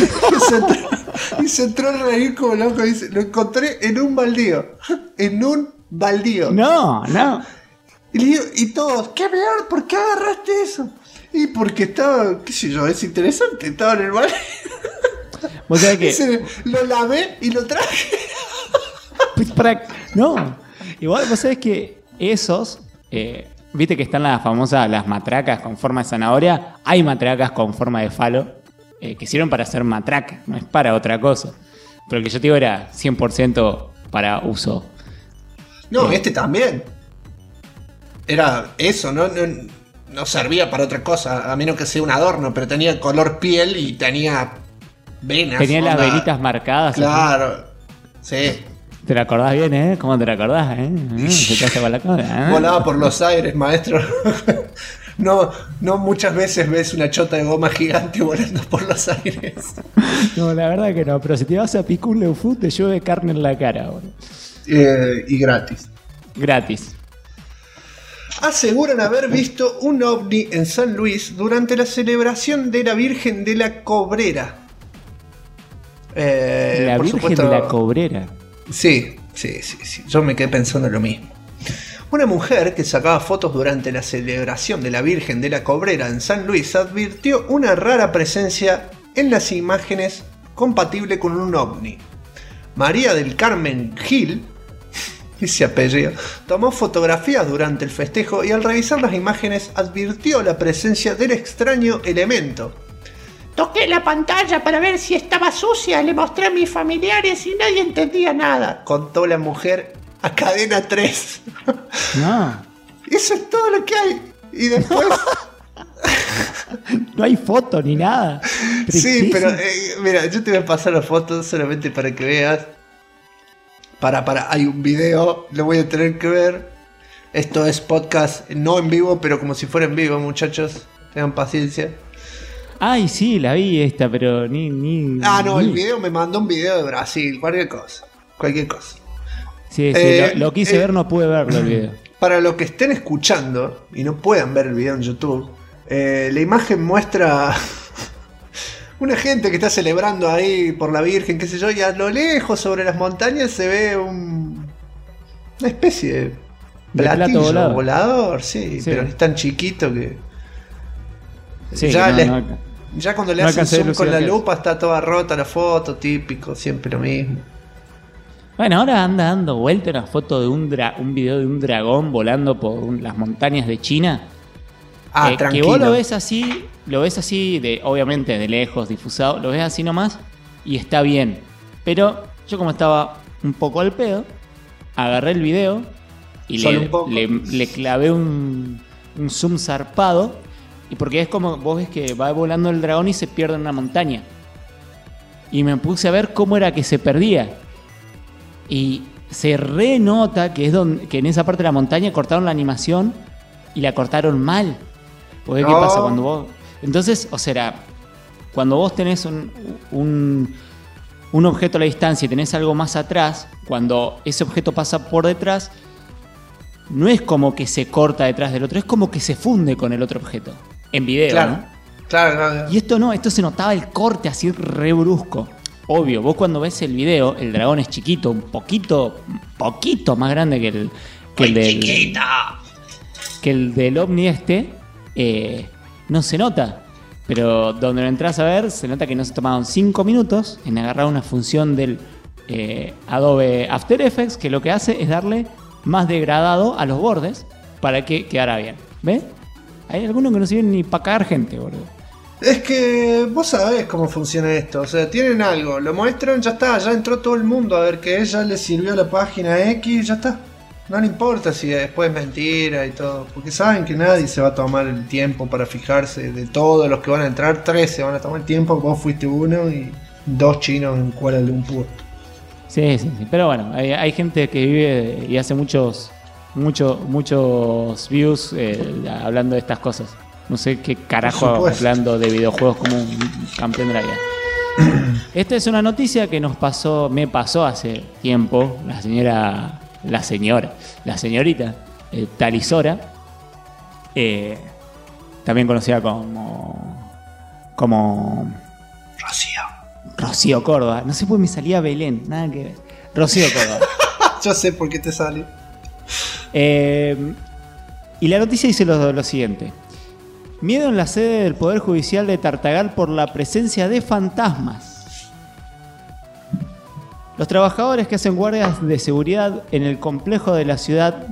Y se entró a reír como loco, dice, lo encontré en un baldío. En un baldío. No. Y le digo, y todos, ¿qué peor? ¿Por qué agarraste eso? Y porque estaba, qué sé yo, es interesante, estaba en el baldío. ¿Vos sabés que? Lo lavé y lo traje. No. Igual vos sabés que esos, viste que están las famosas, las matracas con forma de zanahoria. Hay matracas con forma de falo que sirven para hacer matraca, no es para otra cosa. Pero el que yo te digo era 100% para uso. No, este también. Era eso, no servía para otra cosa, a menos que sea un adorno, pero tenía color piel y tenía venas. Tenía las venitas marcadas. Claro, sí. ¿Te la acordás bien, eh? ¿Cómo te la acordás, Se te hace con la cara, Volaba por los aires, maestro. No muchas veces ves una chota de goma gigante volando por los aires. No, la verdad que no, pero si te vas a picar un Leufood te llueve carne en la cara, boludo. Y gratis. Gratis. Aseguran haber visto un ovni en San Luis durante la celebración de la Virgen de la Cobrera. La Virgen supuesto, de la Cobrera. Sí. Yo me quedé pensando lo mismo. Una mujer que sacaba fotos durante la celebración de la Virgen de la Cobrera en San Luis advirtió una rara presencia en las imágenes compatible con un ovni. María del Carmen Gil, ese apellido, tomó fotografías durante el festejo y al revisar las imágenes advirtió la presencia del extraño elemento. Toqué la pantalla para ver si estaba sucia, le mostré a mis familiares y nadie entendía nada, contó la mujer a Cadena 3. No. Eso es todo lo que hay. Y después... No hay foto ni nada. Sí, pero mira, yo te voy a pasar las fotos solamente para que veas. Hay un video, lo voy a tener que ver. Esto es podcast no en vivo, pero como si fuera en vivo, muchachos. Tengan paciencia. Ay, sí, la vi esta, pero ni... El video me mandó un video de Brasil, cualquier cosa. Sí, lo quise ver, no pude verlo el video. Para los que estén escuchando y no puedan ver el video en YouTube, la imagen muestra una gente que está celebrando ahí por la Virgen, qué sé yo, y a lo lejos sobre las montañas se ve una especie de platillo volador, sí, pero es tan chiquito que sí, ya cuando le hacen zoom con la lupa está toda rota la foto, típico, siempre lo mismo. Bueno, ahora anda dando vuelta una foto de un video de un dragón volando por las montañas de China. Tranquilo. Que vos lo ves así, obviamente de lejos, difusado, lo ves así nomás y está bien. Pero yo como estaba un poco al pedo, agarré el video y le clavé un zoom zarpado. Y porque es como, vos ves que va volando el dragón y se pierde en una montaña. Y me puse a ver cómo era que se perdía. Y se renota que en esa parte de la montaña cortaron la animación y la cortaron mal. Porque ¿qué pasa cuando vos? Entonces, cuando vos tenés un objeto a la distancia y tenés algo más atrás, cuando ese objeto pasa por detrás, no es como que se corta detrás del otro, es como que se funde con el otro objeto. En video, claro, ¿no? Claro. Y esto se notaba el corte así re brusco. Obvio, vos cuando ves el video, el dragón es chiquito, un poquito más grande que el del ovni no se nota. Pero donde lo entras a ver, se nota que no se tomaron 5 minutos en agarrar una función del Adobe After Effects, que lo que hace es darle más degradado a los bordes para que quedara bien. ¿Ves? Hay algunos que no sirven ni para cagar gente, boludo. Es que vos sabés cómo funciona esto. O sea, tienen algo, lo muestran, ya está, ya entró todo el mundo a ver qué es, ya les sirvió la página X, ya está. No le importa si después es mentira y todo, porque saben que nadie se va a tomar el tiempo para fijarse. De todos los que van a entrar, 3 se van a tomar el tiempo, vos fuiste uno y 2 chinos en Kuala Lumpur. Sí. Pero bueno, hay gente que vive y hace muchos views hablando de estas cosas. No sé qué carajo hablando de videojuegos como un campeón de la vida. Esta es una noticia que me pasó hace tiempo la señorita Talisora, también conocida como Rocío Córdoba. No sé por qué me salía Belén, nada que ver. Rocío Córdoba. Yo sé por qué te sale. Y la noticia dice lo siguiente: miedo en la sede del Poder Judicial de Tartagal por la presencia de fantasmas. Los trabajadores que hacen guardias de seguridad en el complejo de la ciudad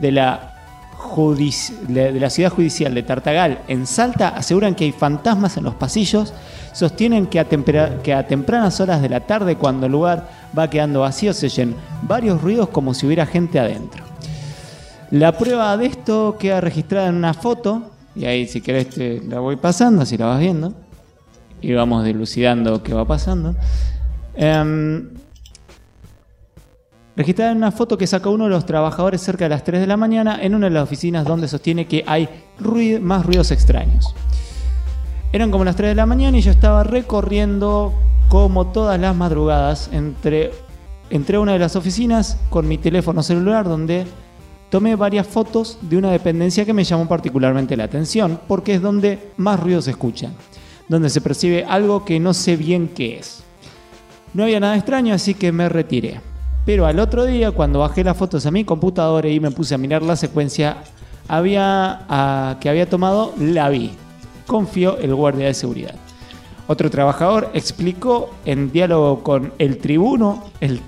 ciudad judicial de Tartagal en Salta aseguran que hay fantasmas en los pasillos. Sostienen que a tempranas horas de la tarde, cuando el lugar va quedando vacío, se oyen varios ruidos como si hubiera gente adentro. La prueba de esto queda registrada en una foto, y ahí si querés la voy pasando, si la vas viendo, y vamos dilucidando qué va pasando. Registrada en una foto que saca uno de los trabajadores cerca de las 3 de la mañana en una de las oficinas, donde sostiene que hay más ruidos extraños. Eran como las 3 de la mañana y yo estaba recorriendo, como todas las madrugadas, entré a una de las oficinas con mi teléfono celular, donde tomé varias fotos de una dependencia que me llamó particularmente la atención, porque es donde más ruidos se escuchan, donde se percibe algo que no sé bien qué es. No había nada extraño, así que me retiré. Pero al otro día, cuando bajé las fotos a mi computadora y me puse a mirar la secuencia que había tomado, la vi. Confió el guardia de seguridad. Otro trabajador explicó en diálogo con el tribuno,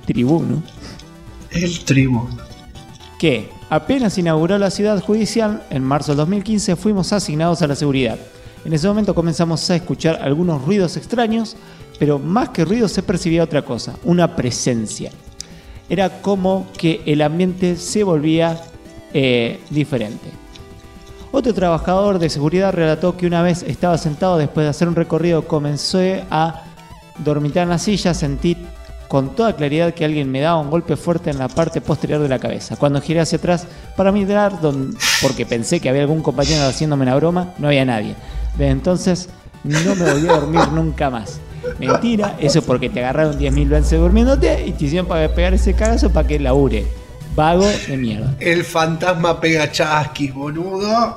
que apenas inauguró la ciudad judicial, en marzo del 2015, fuimos asignados a la seguridad. En ese momento comenzamos a escuchar algunos ruidos extraños, pero más que ruidos se percibía otra cosa, una presencia. Era como que el ambiente se volvía diferente. Otro trabajador de seguridad relató que una vez estaba sentado después de hacer un recorrido, comencé a dormitar en la silla, sentí con toda claridad que alguien me daba un golpe fuerte en la parte posterior de la cabeza. Cuando giré hacia atrás para mirar, porque pensé que había algún compañero haciéndome una broma, no había nadie. Desde entonces no me volví a dormir nunca más. Mentira, eso porque te agarraron 10.000 veces durmiéndote y te hicieron pegar ese cagazo para que labure. Vago de mierda. El fantasma pega chasquis, boludo.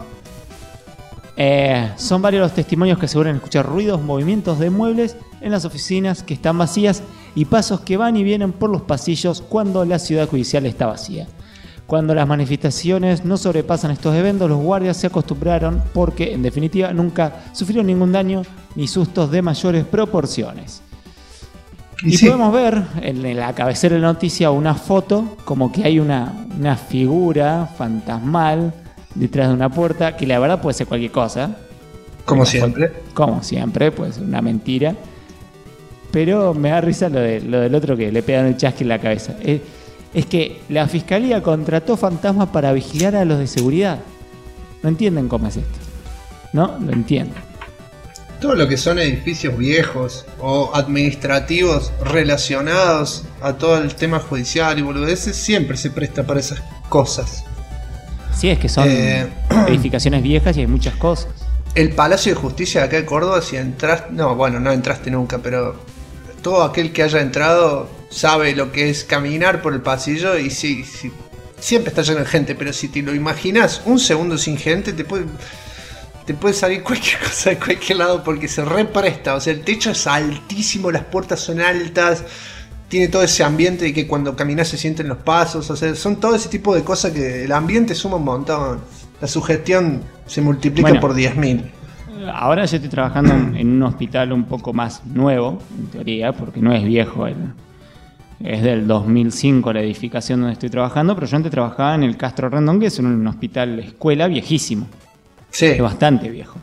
Son varios los testimonios que aseguran escuchar ruidos, movimientos de muebles en las oficinas que están vacías y pasos que van y vienen por los pasillos cuando la ciudad judicial está vacía. Cuando las manifestaciones no sobrepasan estos eventos, los guardias se acostumbraron porque, en definitiva, nunca sufrieron ningún daño ni sustos de mayores proporciones. Y sí, podemos ver en la cabecera de la noticia una foto como que hay una figura fantasmal detrás de una puerta, que la verdad puede ser cualquier cosa. Como siempre. Como siempre, puede ser una mentira. Pero me da risa lo del otro que le pegan el chasqui en la cabeza. Es que la fiscalía contrató fantasmas para vigilar a los de seguridad. No entienden cómo es esto. No lo entienden. Todo lo que son edificios viejos o administrativos relacionados a todo el tema judicial y boludeces siempre se presta para esas cosas. Sí, es que son edificaciones viejas y hay muchas cosas. El Palacio de Justicia de acá de Córdoba, si entras... No, bueno, no entraste nunca, pero todo aquel que haya entrado sabe lo que es caminar por el pasillo y sí, siempre está lleno de gente, pero si te lo imaginas un segundo sin gente, te puede salir cualquier cosa de cualquier lado porque se represta. O sea, el techo es altísimo, las puertas son altas, tiene todo ese ambiente de que cuando caminas se sienten los pasos. O sea, son todo ese tipo de cosas que el ambiente suma un montón. La sugestión se multiplica por 10.000. Ahora yo estoy trabajando en un hospital un poco más nuevo, en teoría, porque no es viejo. Es del 2005 la edificación donde estoy trabajando, pero yo antes trabajaba en el Castro Rendón, que es un hospital escuela viejísimo. Sí. Es bastante viejo.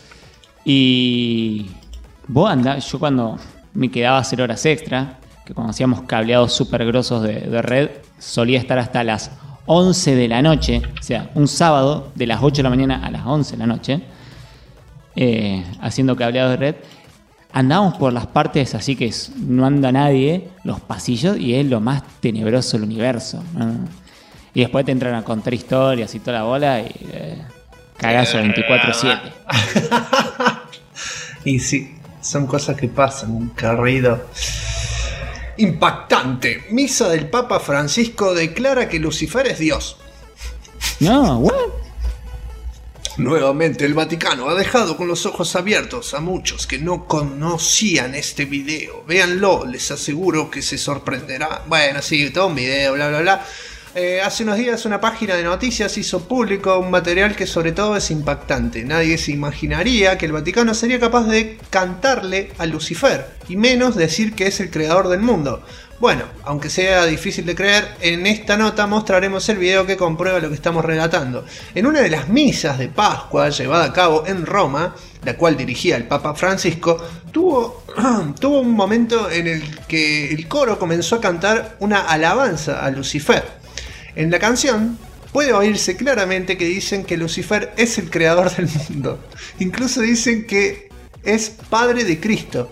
Y yo cuando me quedaba a hacer horas extra, que cuando hacíamos cableados súper grosos de red, solía estar hasta las 11 de la noche, o sea, un sábado de las 8 de la mañana a las 11 de la noche, haciendo cableado de red. Andamos por las partes así que no anda nadie, los pasillos, y es lo más tenebroso del universo, ¿no? Y después te entran a contar historias y toda la bola y cagazo 24/7. Y sí, son cosas que pasan, querido. Impactante. Misa del Papa Francisco declara que Lucifer es Dios. No, ¿what? Nuevamente el Vaticano ha dejado con los ojos abiertos a muchos que no conocían este video. Véanlo, les aseguro que se sorprenderá. Bueno, sí, todo un video, bla bla bla. Hace unos días una página de noticias hizo público un material que sobre todo es impactante. Nadie se imaginaría que el Vaticano sería capaz de cantarle a Lucifer, y menos decir que es el creador del mundo. Bueno, aunque sea difícil de creer, en esta nota mostraremos el video que comprueba lo que estamos relatando. En una de las misas de Pascua llevada a cabo en Roma, la cual dirigía el Papa Francisco, tuvo un momento en el que el coro comenzó a cantar una alabanza a Lucifer. En la canción puede oírse claramente que dicen que Lucifer es el creador del mundo. Incluso dicen que es padre de Cristo.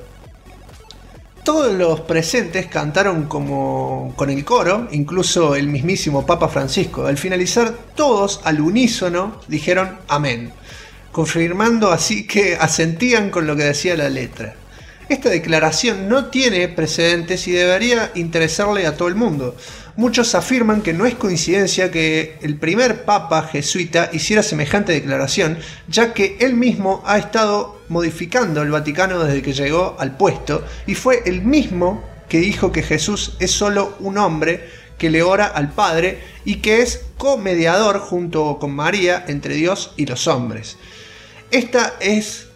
Todos los presentes cantaron con el coro, incluso el mismísimo Papa Francisco. Al finalizar, todos al unísono dijeron amén, confirmando así que asentían con lo que decía la letra. Esta declaración no tiene precedentes y debería interesarle a todo el mundo. Muchos afirman que no es coincidencia que el primer papa jesuita hiciera semejante declaración, ya que él mismo ha estado modificando el Vaticano desde que llegó al puesto, y fue el mismo que dijo que Jesús es solo un hombre que le ora al Padre y que es comediador junto con María entre Dios y los hombres. Esta es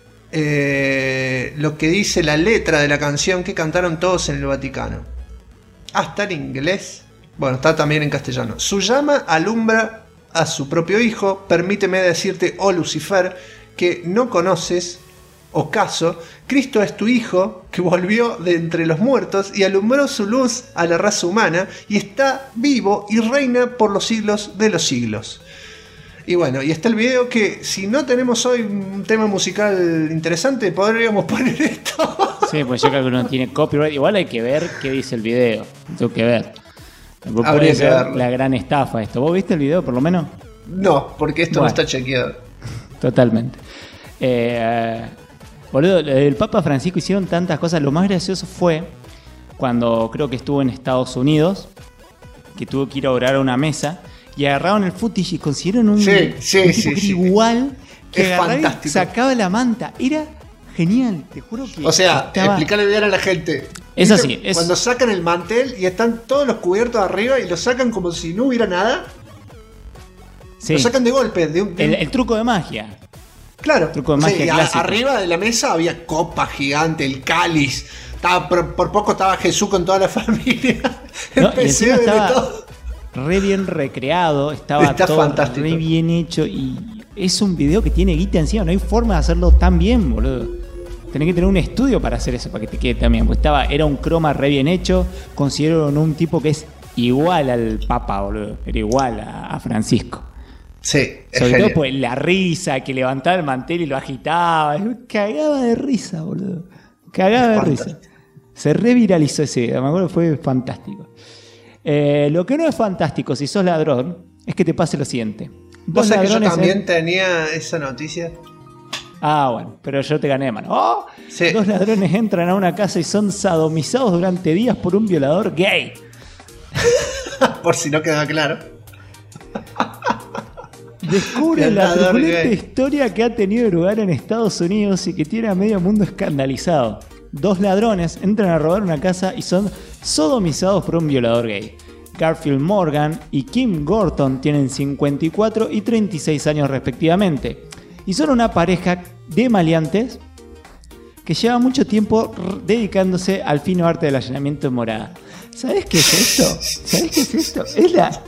lo que dice la letra de la canción que cantaron todos en el Vaticano. Hasta en inglés. Bueno, está también en castellano. Su llama alumbra a su propio hijo. Permíteme decirte, oh Lucifer, que no conoces, ocaso, Cristo es tu hijo, que volvió de entre los muertos y alumbró su luz a la raza humana, y está vivo y reina por los siglos de los siglos. Y bueno, y está el video que, si no tenemos hoy un tema musical interesante, podríamos poner esto. Sí, pues yo creo que no tiene copyright. Igual hay que ver qué dice el video. Tengo que ver. Habría que verlo. La gran estafa esto. ¿Vos viste el video por lo menos? No, porque esto no está chequeado. Totalmente. Boludo, el Papa Francisco hicieron tantas cosas. Lo más gracioso fue cuando creo que estuvo en Estados Unidos, que tuvo que ir a orar a una mesa, y agarraron el footage y consiguieron un tipo que igual, que agarraba y sacaba la manta. Era genial, te juro que... O sea, explicarle bien a la gente. Es así. Cuando sacan el mantel y están todos los cubiertos arriba y lo sacan como si no hubiera nada. Sí. Lo sacan de golpe. El truco de magia. Claro. Truco de magia clásico. Arriba de la mesa había copa gigante, el cáliz. Por poco estaba Jesús con toda la familia. No, y encima estaba re bien recreado. Está todo fantástico, re bien hecho. Y es un video que tiene guita encima. No hay forma de hacerlo tan bien, boludo. Tenés que tener un estudio para hacer eso, para que te quede también. Pues era un croma re bien hecho. Consiguieron un tipo que es igual al Papa, boludo. Era igual a Francisco. Sí, sobre todo pues la risa, que levantaba el mantel y lo agitaba. Cagaba de risa, boludo. Cagaba de risa. Se reviralizó ese video, me acuerdo, fue fantástico. Lo que no es fantástico, si sos ladrón, es que te pase lo siguiente. ¿Vos sabés que yo también tenía esa noticia? Ah, bueno, pero yo te gané de mano. ¡Oh! Sí. 2 ladrones entran a una casa y son sodomizados durante días por un violador gay. Por si no queda claro. Descubre la turbulenta historia que ha tenido lugar en Estados Unidos y que tiene a medio mundo escandalizado. 2 ladrones entran a robar una casa y son sodomizados por un violador gay. Garfield Morgan y Kim Gorton tienen 54 y 36 años respectivamente. Y son una pareja de maleantes que lleva mucho tiempo dedicándose al fino arte del allanamiento de morada. ¿Sabés qué es esto? ¿Sabés qué es esto? Es la...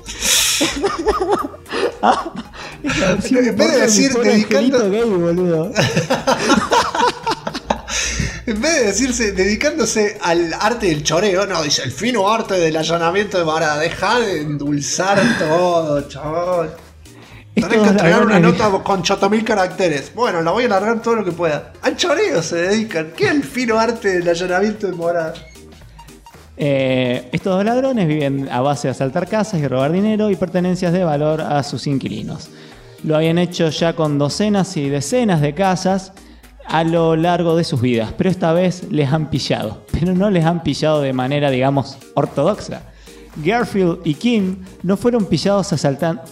en vez de decir dedicando... gay, boludo. En vez de decirse, dedicándose al arte del choreo, no, dice el fino arte del allanamiento de morada. Deja de endulzar todo, chaval. Tenés que entregar una nota con 8000 caracteres. Bueno, la voy a alargar todo lo que pueda. Al choreo se dedican. ¿Qué es el fino arte del allanamiento de morada? Estos dos ladrones viven a base de asaltar casas y robar dinero y pertenencias de valor a sus inquilinos. Lo habían hecho ya con docenas y decenas de casas a lo largo de sus vidas, pero esta vez les han pillado. Pero no les han pillado de manera, digamos, ortodoxa. Garfield y Kim no fueron pillados asaltando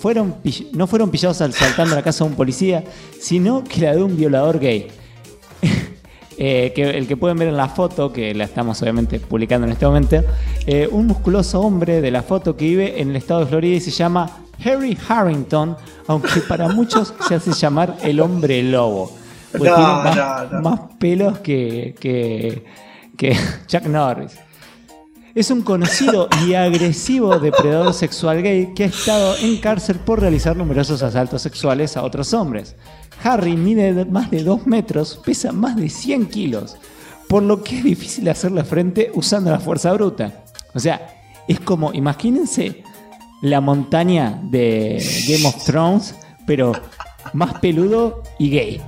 la casa de un policía, sino que la de un violador gay. Que el que pueden ver en la foto, que la estamos obviamente publicando en este momento, un musculoso hombre de la foto que vive en el estado de Florida y se llama Harry Harrington, aunque para muchos se hace llamar el hombre lobo. Porque tiene más pelos que Chuck Norris. Es un conocido y agresivo depredador sexual gay que ha estado en cárcel por realizar numerosos asaltos sexuales a otros hombres. Harry mide más de 2 metros, pesa más de 100 kilos, por lo que es difícil hacerle frente usando la fuerza bruta. O sea, es como, imagínense la montaña de Game of Thrones, pero más peludo y gay.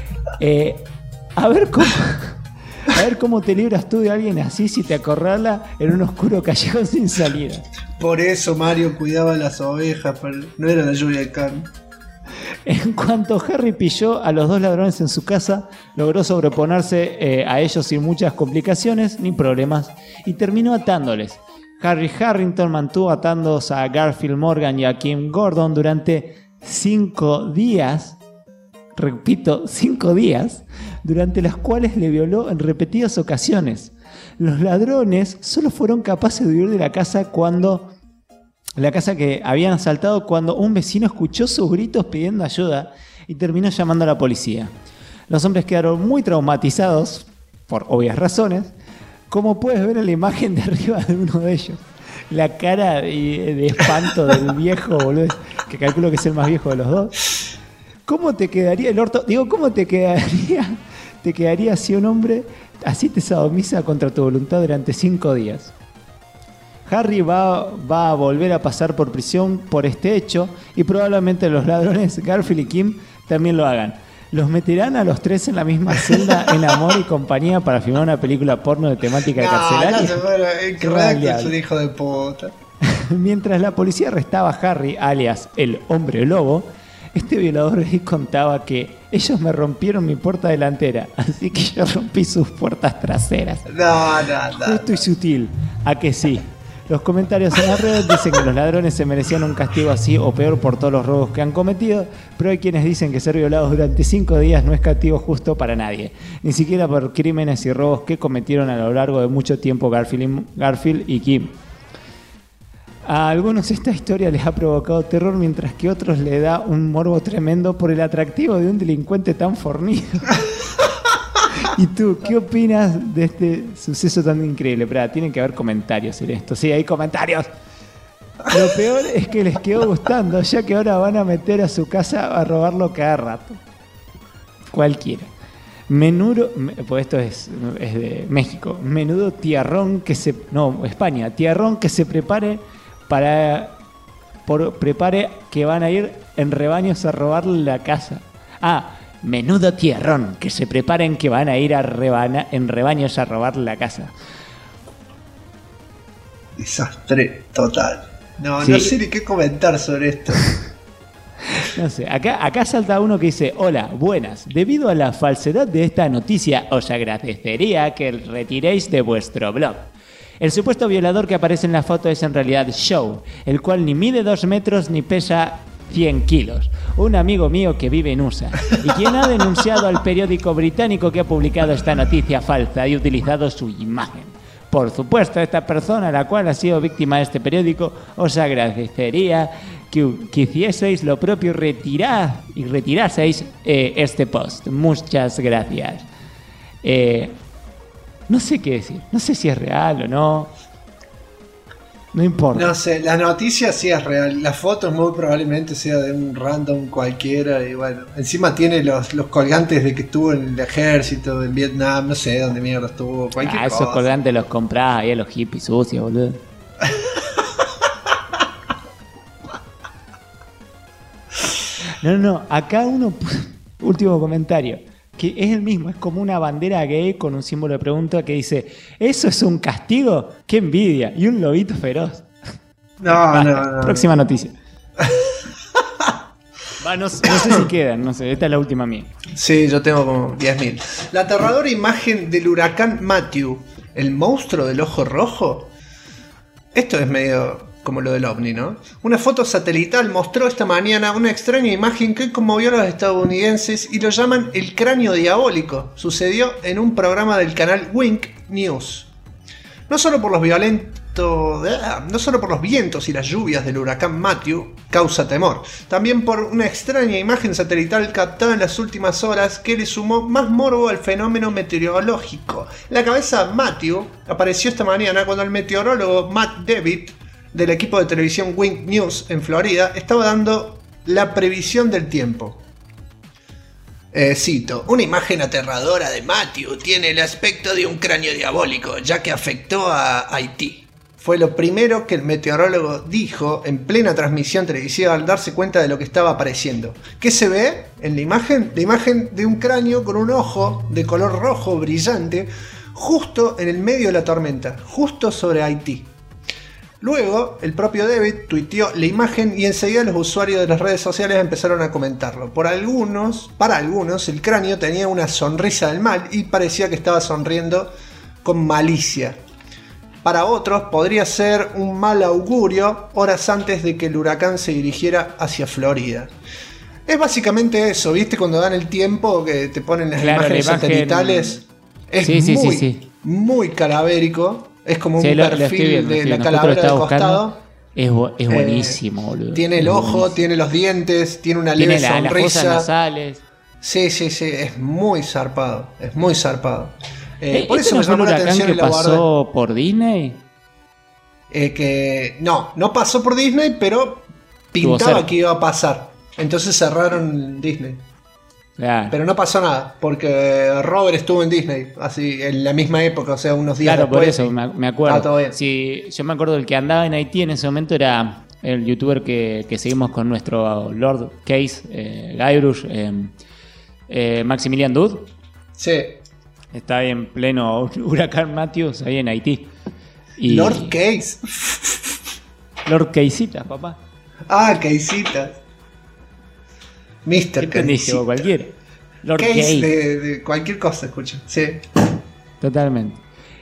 A ver cómo te libras tú de alguien así si te acorrala en un oscuro callejón sin salida. Por eso Mario cuidaba las ovejas, no era la lluvia de carne. En cuanto Harry pilló a los dos ladrones en su casa, logró sobreponerse a ellos sin muchas complicaciones ni problemas y terminó atándoles. Harry Harrington mantuvo atados a Garfield Morgan y a Kim Gordon durante 5 días. Repito, 5 días, durante las cuales le violó en repetidas ocasiones. Los ladrones solo fueron capaces de huir de la casa que habían asaltado cuando un vecino escuchó sus gritos pidiendo ayuda y terminó llamando a la policía. Los hombres quedaron muy traumatizados, por obvias razones, como puedes ver en la imagen de arriba de uno de ellos. La cara de espanto del viejo, boludo, que calculo que es el más viejo de los dos. ¿Cómo te quedaría el orto? Digo, ¿cómo te quedaría? Te quedaría si un hombre así te sodomiza contra tu voluntad durante 5 días. Harry va a volver a pasar por prisión por este hecho y probablemente los ladrones Garfield y Kim también lo hagan. Los meterán a los 3 en la misma celda en amor y compañía para filmar una película porno de temática carcelaria. Es un hijo de puta. Mientras la policía arrestaba a Harry, alias el hombre lobo, este violador gay contaba que ellos me rompieron mi puerta delantera, así que yo rompí sus puertas traseras. No. Justo y sutil, ¿a que sí? Los comentarios en las redes dicen que los ladrones se merecían un castigo así o peor por todos los robos que han cometido, pero hay quienes dicen que ser violados durante 5 días no es castigo justo para nadie, ni siquiera por crímenes y robos que cometieron a lo largo de mucho tiempo Garfield y Kim. A algunos esta historia les ha provocado terror, mientras que a otros le da un morbo tremendo por el atractivo de un delincuente tan fornido. ¿Y tú, qué opinas de este suceso tan increíble? Pero tienen que haber comentarios en esto. Sí, hay comentarios. Lo peor es que les quedó gustando, ya que ahora van a meter a su casa a robarlo cada rato. Cualquiera. Pues esto es de México. Menudo tiarrón que se... No, España. Tiarrón que se prepare prepare que van a ir en rebaños a robarle la casa. Menudo tierrón, que se preparen que van a ir en rebaños a robarle la casa. Desastre total. No sé ni qué comentar sobre esto. No sé, acá salta uno que dice: hola, buenas. Debido a la falsedad de esta noticia, os agradecería que retiréis de vuestro blog. El supuesto violador que aparece en la foto es en realidad Show, el cual ni mide 2 metros ni pesa 100 kilos. Un amigo mío que vive en USA y quien ha denunciado al periódico británico que ha publicado esta noticia falsa y utilizado su imagen. Por supuesto, esta persona, la cual ha sido víctima de este periódico, os agradecería que hicieseis lo propio y retiraseis este post. Muchas gracias. No sé qué decir. No sé si es real o no. No importa. No sé, la noticia sí es real. La foto muy probablemente sea de un random cualquiera. Y bueno, encima tiene los colgantes de que estuvo en el ejército, en Vietnam, no sé dónde mierda estuvo. Cualquier cosa. Esos colgantes los comprás ahí a los hippies sucios, boludo. No, acá uno. Último comentario. Que es el mismo, es como una bandera gay con un símbolo de pregunta que dice: ¿eso es un castigo? ¡Qué envidia! Y un lobito feroz. No. Próxima noticia. No sé si quedan, no sé, esta es la última mía. Sí, yo tengo como 10.000. La aterradora imagen del huracán Matthew, el monstruo del ojo rojo. Esto es medio como lo del ovni, ¿no? Una foto satelital mostró esta mañana una extraña imagen que conmovió a los estadounidenses y lo llaman el cráneo diabólico. Sucedió en un programa del canal Wink News. No solo por los vientos y las lluvias del huracán Matthew causa temor, también por una extraña imagen satelital captada en las últimas horas que le sumó más morbo al fenómeno meteorológico. La cabeza Matthew apareció esta mañana cuando el meteorólogo Matt Devitt del equipo de televisión Wink News en Florida estaba dando la previsión del tiempo. Cito: una imagen aterradora de Matthew tiene el aspecto de un cráneo diabólico, ya que afectó a Haití. Fue lo primero que el meteorólogo dijo en plena transmisión televisiva al darse cuenta de lo que estaba apareciendo. ¿Qué se ve en la imagen? La imagen de un cráneo con un ojo de color rojo brillante justo en el medio de la tormenta, justo sobre Haití. Luego, el propio David tuiteó la imagen y enseguida los usuarios de las redes sociales empezaron a comentarlo. Para algunos, el cráneo tenía una sonrisa del mal y parecía que estaba sonriendo con malicia. Para otros, podría ser un mal augurio horas antes de que el huracán se dirigiera hacia Florida. Es básicamente eso, ¿viste? Cuando dan el tiempo que te ponen las imágenes satelitales. Es muy calavérico. Es como un perfil de la calavera de costado. Es buenísimo, boludo. Tiene el ojo, tiene los dientes, tiene una leve sonrisa. Las fosas nasales. Sí, es muy zarpado. Es muy zarpado. Por eso me llamó la atención que pasó por Disney. No pasó por Disney, pero pintaba que iba a pasar. Entonces cerraron Disney. Claro. Pero no pasó nada, porque Robert estuvo en Disney, así en la misma época, o sea, unos días después. Claro, por eso me acuerdo. Sí, yo me acuerdo del que andaba en Haití en ese momento era el youtuber que seguimos con nuestro Lord Case, Guybrush, Maximilian Dud. Sí. Está ahí en pleno huracán Matthews, ahí en Haití. Y Lord Case. Lord Caseitas, papá. Ah, Caseitas. Mr. Case. O cualquiera. Lord Case de cualquier cosa, escucha. Sí. Totalmente.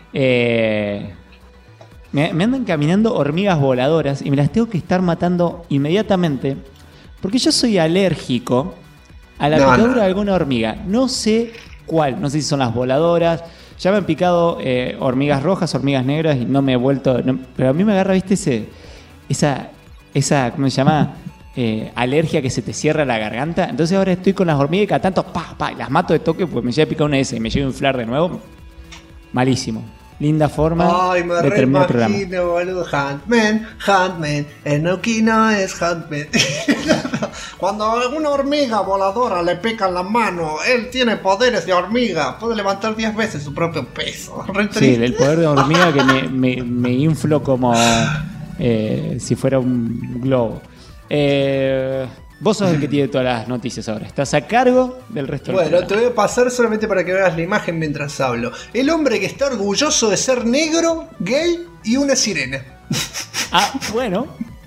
Me andan caminando hormigas voladoras y me las tengo que estar matando inmediatamente porque yo soy alérgico a la picadura de alguna hormiga. No sé cuál. No sé si son las voladoras. Ya me han picado hormigas rojas, hormigas negras y no me he vuelto... pero a mí me agarra, ¿viste? Esa ¿cómo se llama? Alergia que se te cierra la garganta. Entonces ahora estoy con las hormigas y cada tanto las mato de toque porque me llega a picar una de esas y me llega a inflar de nuevo. Malísimo. Linda forma de terminar el programa. Boludo. Huntman, Enoki no es Huntman. Cuando a una hormiga voladora le pican la mano, él tiene poderes de hormiga, puede levantar 10 veces su propio peso. Sí, el poder de hormiga que me inflo como si fuera un globo. Vos sos el que tiene todas las noticias ahora. Estás a cargo del resto del programa. Te voy a pasar solamente para que veas la imagen mientras hablo. El hombre que está orgulloso de ser negro, gay y una sirena. Ah, bueno.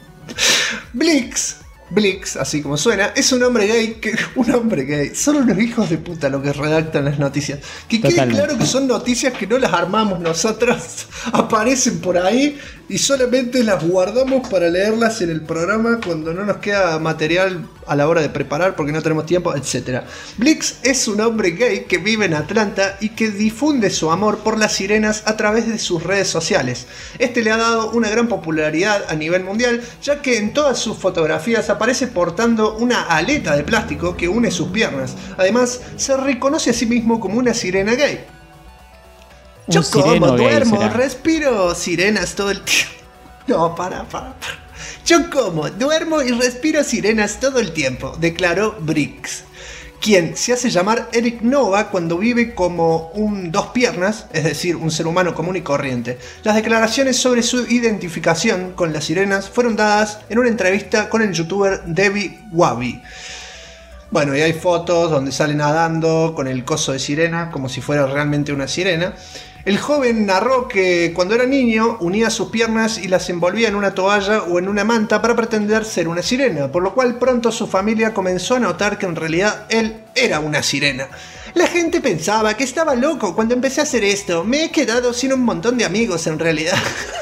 Blix, así como suena, es un hombre gay. Son unos hijos de puta lo que redactan las noticias. Que quede claro que son noticias que no las armamos nosotros. Aparecen por ahí y solamente las guardamos para leerlas en el programa cuando no nos queda material a la hora de preparar porque no tenemos tiempo, etc. Blix es un hombre gay que vive en Atlanta y que difunde su amor por las sirenas a través de sus redes sociales. Este le ha dado una gran popularidad a nivel mundial, ya que en todas sus fotografías aparece portando una aleta de plástico que une sus piernas. Además, se reconoce a sí mismo como una sirena gay. Yo como duermo, respiro sirenas todo el tiempo. No, para. Yo como, duermo y respiro sirenas todo el tiempo, declaró Briggs, quien se hace llamar Eric Nova cuando vive como un dos piernas, es decir, un ser humano común y corriente. Las declaraciones sobre su identificación con las sirenas fueron dadas en una entrevista con el youtuber Debbie Wabi. Bueno, y hay fotos donde sale nadando con el coso de sirena, como si fuera realmente una sirena. El joven narró que cuando era niño unía sus piernas y las envolvía en una toalla o en una manta para pretender ser una sirena, por lo cual pronto su familia comenzó a notar que en realidad él era una sirena. La gente pensaba que estaba loco cuando empecé a hacer esto. Me he quedado sin un montón de amigos en realidad.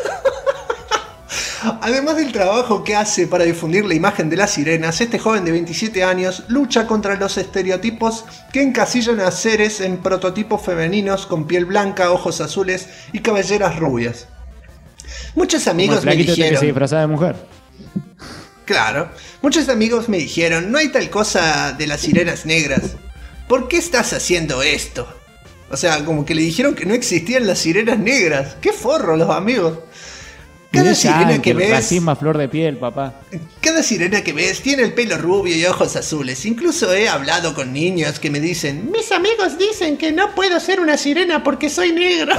Además del trabajo que hace para difundir la imagen de las sirenas, este joven de 27 años lucha contra los estereotipos que encasillan a seres en prototipos femeninos con piel blanca, ojos azules y cabelleras rubias. Muchos amigos me dijeron... que se disfrazaba de mujer. Claro. Muchos amigos me dijeron, no hay tal cosa de las sirenas negras. ¿Por qué estás haciendo esto? O sea, como que le dijeron que no existían las sirenas negras. ¡Qué forro los amigos! Cada sirena que ves... Racismo a flor de piel, papá. Cada sirena que ves tiene el pelo rubio y ojos azules. Incluso he hablado con niños que me dicen, mis amigos dicen que no puedo ser una sirena porque soy negro.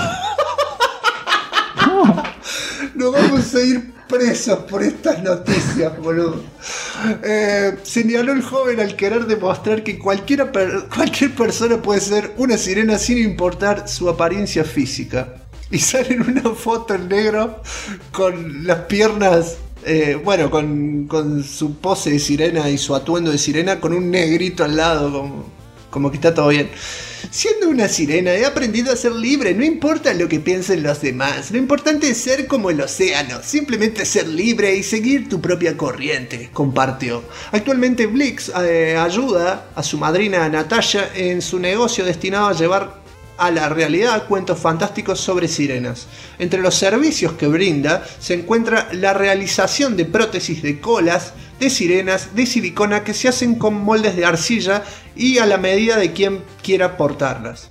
No vamos a ir presos por estas noticias, boludo. Señaló el joven al querer demostrar que cualquier persona puede ser una sirena sin importar su apariencia física. Y sale en una foto en negro con las piernas, con su pose de sirena y su atuendo de sirena, con un negrito al lado, como que está todo bien. Siendo una sirena he aprendido a ser libre, no importa lo que piensen los demás. Lo importante es ser como el océano, simplemente ser libre y seguir tu propia corriente, compartió. Actualmente Blix ayuda a su madrina Natasha en su negocio destinado a llevar a la realidad cuentos fantásticos sobre sirenas. Entre los servicios que brinda se encuentra la realización de prótesis de colas de sirenas de silicona que se hacen con moldes de arcilla y a la medida de quien quiera portarlas.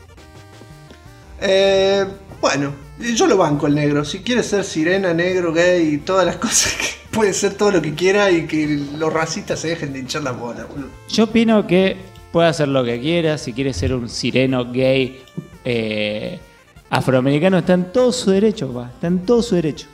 Bueno, yo lo banco el negro. Si quiere ser sirena, negro, gay y todas las cosas, puede ser todo lo que quiera y que los racistas se dejen de hinchar la bola, boludo. Yo opino que puede hacer lo que quiera. Si quiere ser un sireno gay afroamericano, está en todo su derecho, papá. Está en todo su derecho.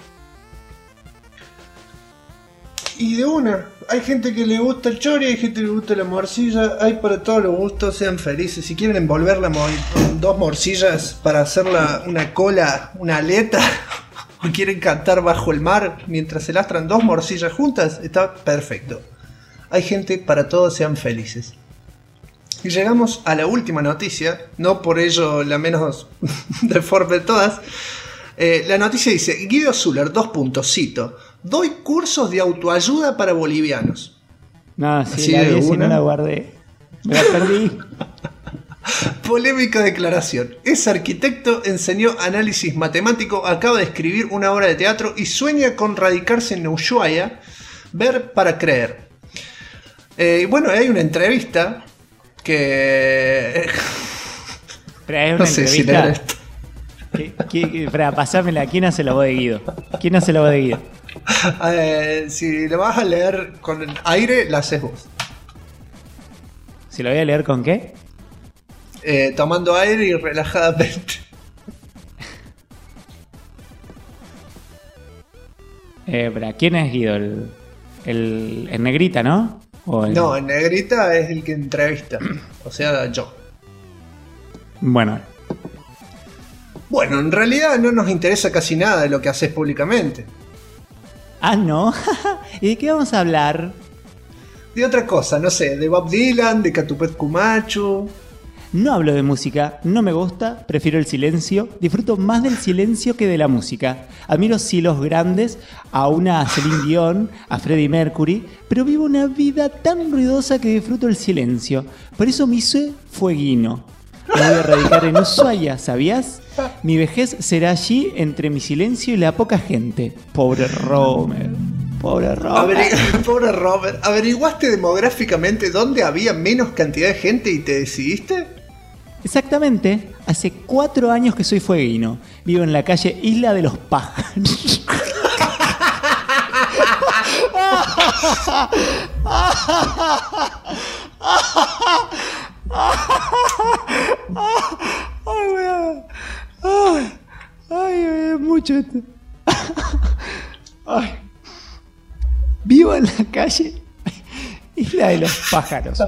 Y de una, hay gente que le gusta el chori, hay gente que le gusta la morcilla, hay para todos los gustos, sean felices. Si quieren envolverla con dos morcillas para hacerla una cola, una aleta, o quieren cantar bajo el mar mientras se lastran dos morcillas juntas, está perfecto. Hay gente para todos, sean felices. Y llegamos a la última noticia, no por ello la menos deforme de todas. La noticia dice, Guido Zuller, cito, doy cursos de autoayuda para bolivianos. No, sí, la vi, si no la guardé. Me la perdí. Polémica declaración. Es arquitecto, enseñó análisis matemático, acaba de escribir una obra de teatro y sueña con radicarse en Ushuaia, ver para creer. Bueno, hay una entrevista que... Pero hay una entrevista... Espera, pasámela. ¿Quién hace la voz de Guido? ¿Quién hace la voz de Guido? Si lo vas a leer con aire, la haces vos. ¿Si lo voy a leer con qué? Tomando aire y relajadamente. ¿Quién es Guido? El negrita, ¿no? No, el negrita es el que entrevista. O sea, yo. Bueno, en realidad no nos interesa casi nada de lo que haces públicamente. Ah, ¿no? ¿Y de qué vamos a hablar? De otra cosa, no sé, de Bob Dylan, de Catupet Cumachu. No hablo de música, no me gusta, prefiero el silencio, disfruto más del silencio que de la música. Admiro cielos grandes, a una Celine Dion, a Freddie Mercury, pero vivo una vida tan ruidosa que disfruto el silencio. Por eso me hice fueguino. Me voy a radicar en Ushuaia, ¿sabías? Mi vejez será allí entre mi silencio y la poca gente. Pobre Robert. Pobre Robert. ¿Averiguaste demográficamente dónde había menos cantidad de gente y te decidiste? Exactamente. Hace 4 años que soy fueguino. Vivo en la calle Isla de los Pájaros. Ay, mucho esto. Ay. Vivo en la calle Isla de los Pájaros.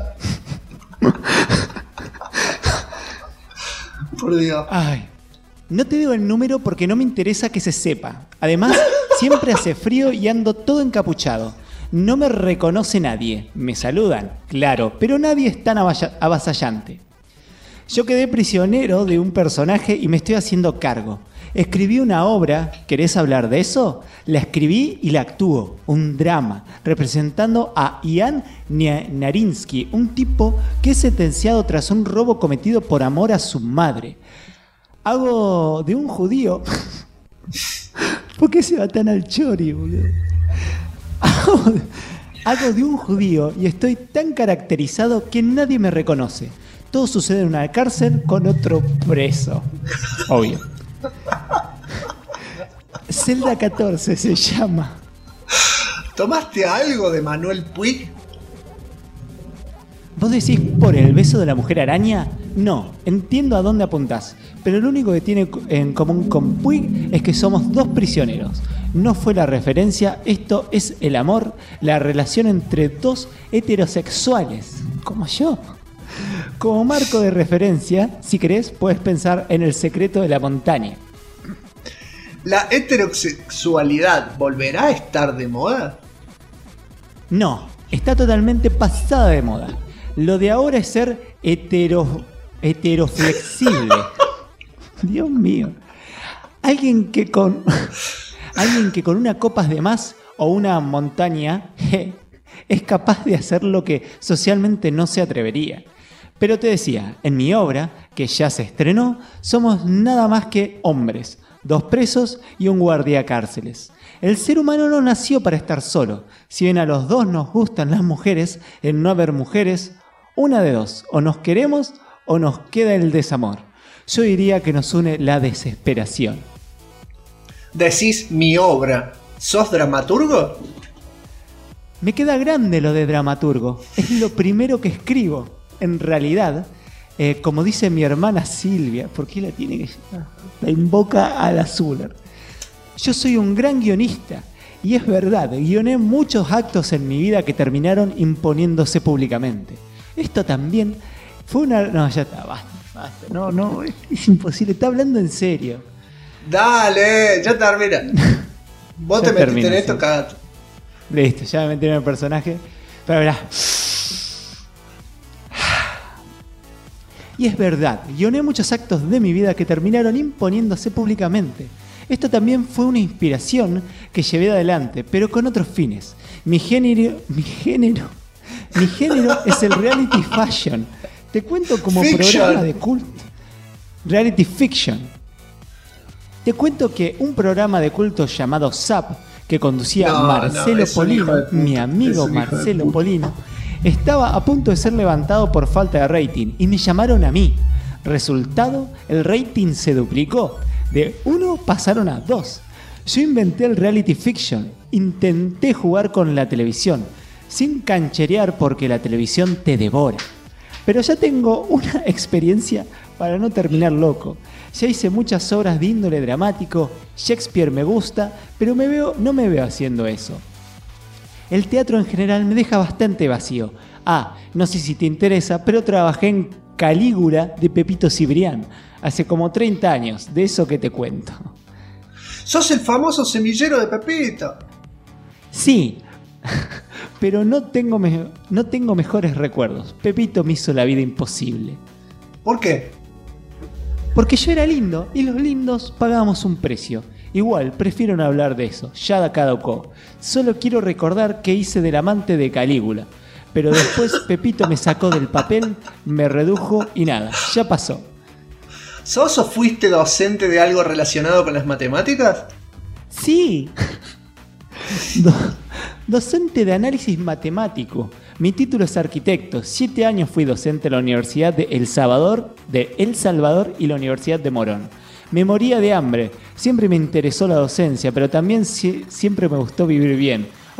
Por Dios. Ay. No te digo el número porque no me interesa que se sepa. Además, siempre hace frío y ando todo encapuchado. No me reconoce nadie. Me saludan, claro, pero nadie es tan avasallante. Yo quedé prisionero de un personaje y me estoy haciendo cargo. Escribí una obra, ¿querés hablar de eso? La escribí y la actúo, un drama, representando a Ian Narinsky, un tipo que es sentenciado tras un robo cometido por amor a su madre. Hago de un judío. ¿Por qué se va tan al chori, boludo? Hago de un judío y estoy tan caracterizado que nadie me reconoce. Todo sucede en una cárcel con otro preso. Obvio. Celda 14 se llama. ¿Tomaste algo de Manuel Puig? ¿Vos decís por el beso de la mujer araña? No, entiendo a dónde apuntás, pero lo único que tiene en común con Puig es que somos dos prisioneros. No fue la referencia, esto es el amor, la relación entre dos heterosexuales, como yo. Como marco de referencia, si querés, puedes pensar en El secreto de la montaña. ¿La heterosexualidad volverá a estar de moda? No, está totalmente pasada de moda. Lo de ahora es ser heteroflexible. Dios mío. Alguien que con una copas de más o una montaña es capaz de hacer lo que socialmente no se atrevería. Pero te decía, en mi obra, que ya se estrenó, somos nada más que hombres, 2 presos y un guardia cárceles. El ser humano no nació para estar solo. Si bien a los dos nos gustan las mujeres, el no haber mujeres, una de dos, o nos queremos o nos queda el desamor. Yo diría que nos une la desesperación. Decís mi obra. ¿Sos dramaturgo? Me queda grande lo de dramaturgo. Es lo primero que escribo. En realidad, como dice mi hermana Silvia, ¿por qué la tiene que llevar? La invoca a la Zuller. Yo soy un gran guionista. Y es verdad, guioné muchos actos en mi vida que terminaron imponiéndose públicamente. Esto también fue una... No, ya está, basta. No, es imposible. Está hablando en serio. Dale, ya termina. Vos te metiste en esto, cagaste. Listo, ya me metí en el personaje. Pero verá. Y es verdad, guioné muchos actos de mi vida que terminaron imponiéndose públicamente. Esto también fue una inspiración que llevé adelante, pero con otros fines. Mi género es el reality fashion. Te cuento como fiction. Programa de culto. Reality fiction. Te cuento que un programa de culto llamado Zap, que conducía Marcelo Polino, mi amigo Marcelo Polino, estaba a punto de ser levantado por falta de rating y me llamaron a mí. Resultado, el rating se duplicó. De 1 pasaron a 2. Yo inventé el reality fiction. Intenté jugar con la televisión, sin cancherear porque la televisión te devora. Pero ya tengo una experiencia para no terminar loco. Ya hice muchas obras de índole dramático, Shakespeare me gusta, pero no me veo haciendo eso. El teatro en general me deja bastante vacío. No sé si te interesa, pero trabajé en Calígula de Pepito Cibrián hace como 30 años, de eso que te cuento. ¡Sos el famoso semillero de Pepito! Sí, pero no tengo mejores recuerdos. Pepito me hizo la vida imposible. ¿Por qué? Porque yo era lindo y los lindos pagábamos un precio. Igual, prefiero no hablar de eso, ya caducó. Solo quiero recordar que hice del amante de Calígula. Pero después Pepito me sacó del papel, me redujo y nada, ya pasó. ¿Sos o fuiste docente de algo relacionado con las matemáticas? Sí. Docente de análisis matemático. Mi título es arquitecto. 7 años fui docente en la Universidad de El Salvador y la Universidad de Morón. Me moría de hambre. Siempre me interesó la docencia, pero también siempre me gustó vivir bien.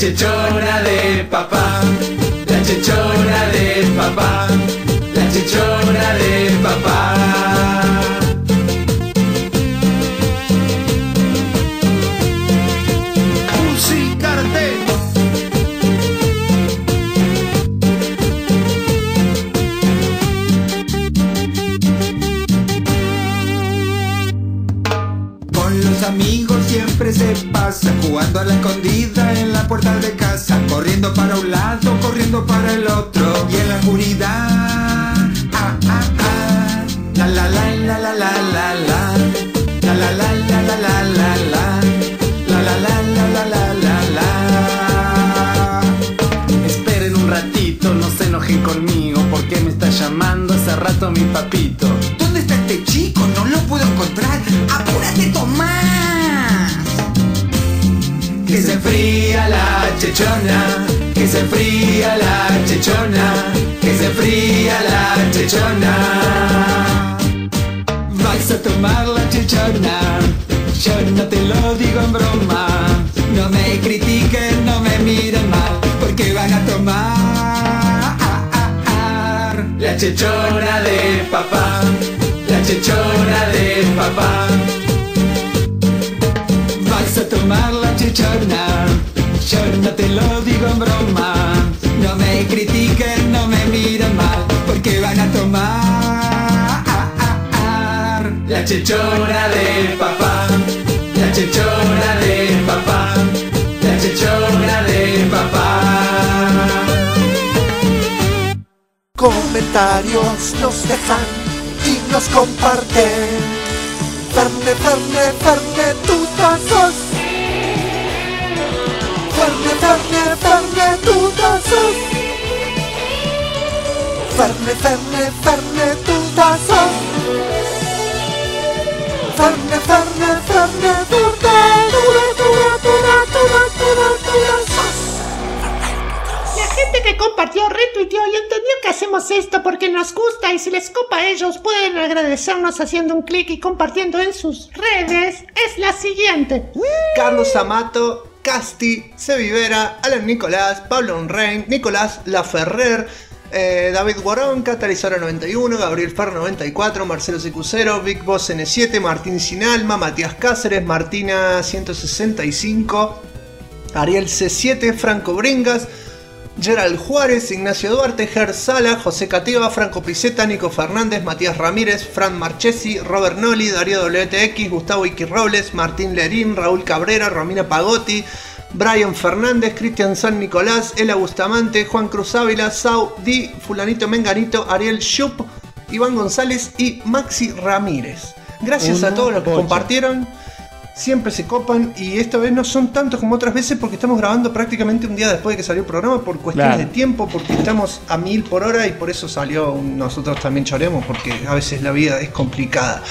chichona de papá, la chichona de papá, la chichona de papá. Musicarte. Con los amigos siempre se pasa jugando a la escondida en la puerta de casa, corriendo para un lado, corriendo para el otro, y en la oscuridad, la la la la la la la la, la la la la la la la la, la la la la la la la. Esperen un ratito, no se enojen conmigo, porque me está llamando hace rato mi papito. ¿Dónde está este chico? No lo puedo encontrar. ¡Apúrate, Tomás! Que se enfría la chichona, que se enfría la chichona, que se enfría la chichona. Vais a tomar la chichona, yo no te lo digo en broma. No me critiquen, no me miren mal, porque van a tomar la chichona de papá, la chichona de papá. Vas a tomar la chichona, yo no te lo digo en broma. No me critiquen, no me miren mal, porque van a tomar la chichona de papá, la chichona de papá, la chichona de papá. Comentarios nos dejan y nos comparten. Ferne, Ferne, Ferne, tutazos. Ferne, Ferne, Ferne, tutazos. Ferne, Ferne, Ferne, tutazos. Ferne, Ferne, Ferne, La gente que compartió, retuiteó y entendió que hacemos esto porque nos gusta y si les copa a ellos pueden agradecernos haciendo un clic y compartiendo en sus redes es la siguiente: Carlos Amato, Casti, Sevivera, Alan Nicolás, Pablo Unrein, Nicolás Laferrer, David Guarón, Catalizora 91, Gabriel Fer 94, Marcelo CQ0, Big Boss N7, Martín Sinalma, Matías Cáceres, Martina 165, Ariel C7, Franco Bringas, Gerald Juárez, Ignacio Duarte, Ger Sala, José Cativa, Franco Piceta, Nico Fernández, Matías Ramírez, Fran Marchesi, Robert Noli, Darío WTX, Gustavo Iki Robles, Martín Lerín, Raúl Cabrera, Romina Pagotti, Brian Fernández, Cristian San Nicolás, Ela Bustamante, Juan Cruz Ávila, Sau Di, Fulanito Menganito, Ariel Schupp, Iván González y Maxi Ramírez. Gracias a todos los que compartieron. Siempre se copan y esta vez no son tantos como otras veces porque estamos grabando prácticamente un día después de que salió el programa por cuestiones de tiempo, porque estamos a 1000 por hora y por eso salió Nosotros También Choremos, porque a veces la vida es complicada.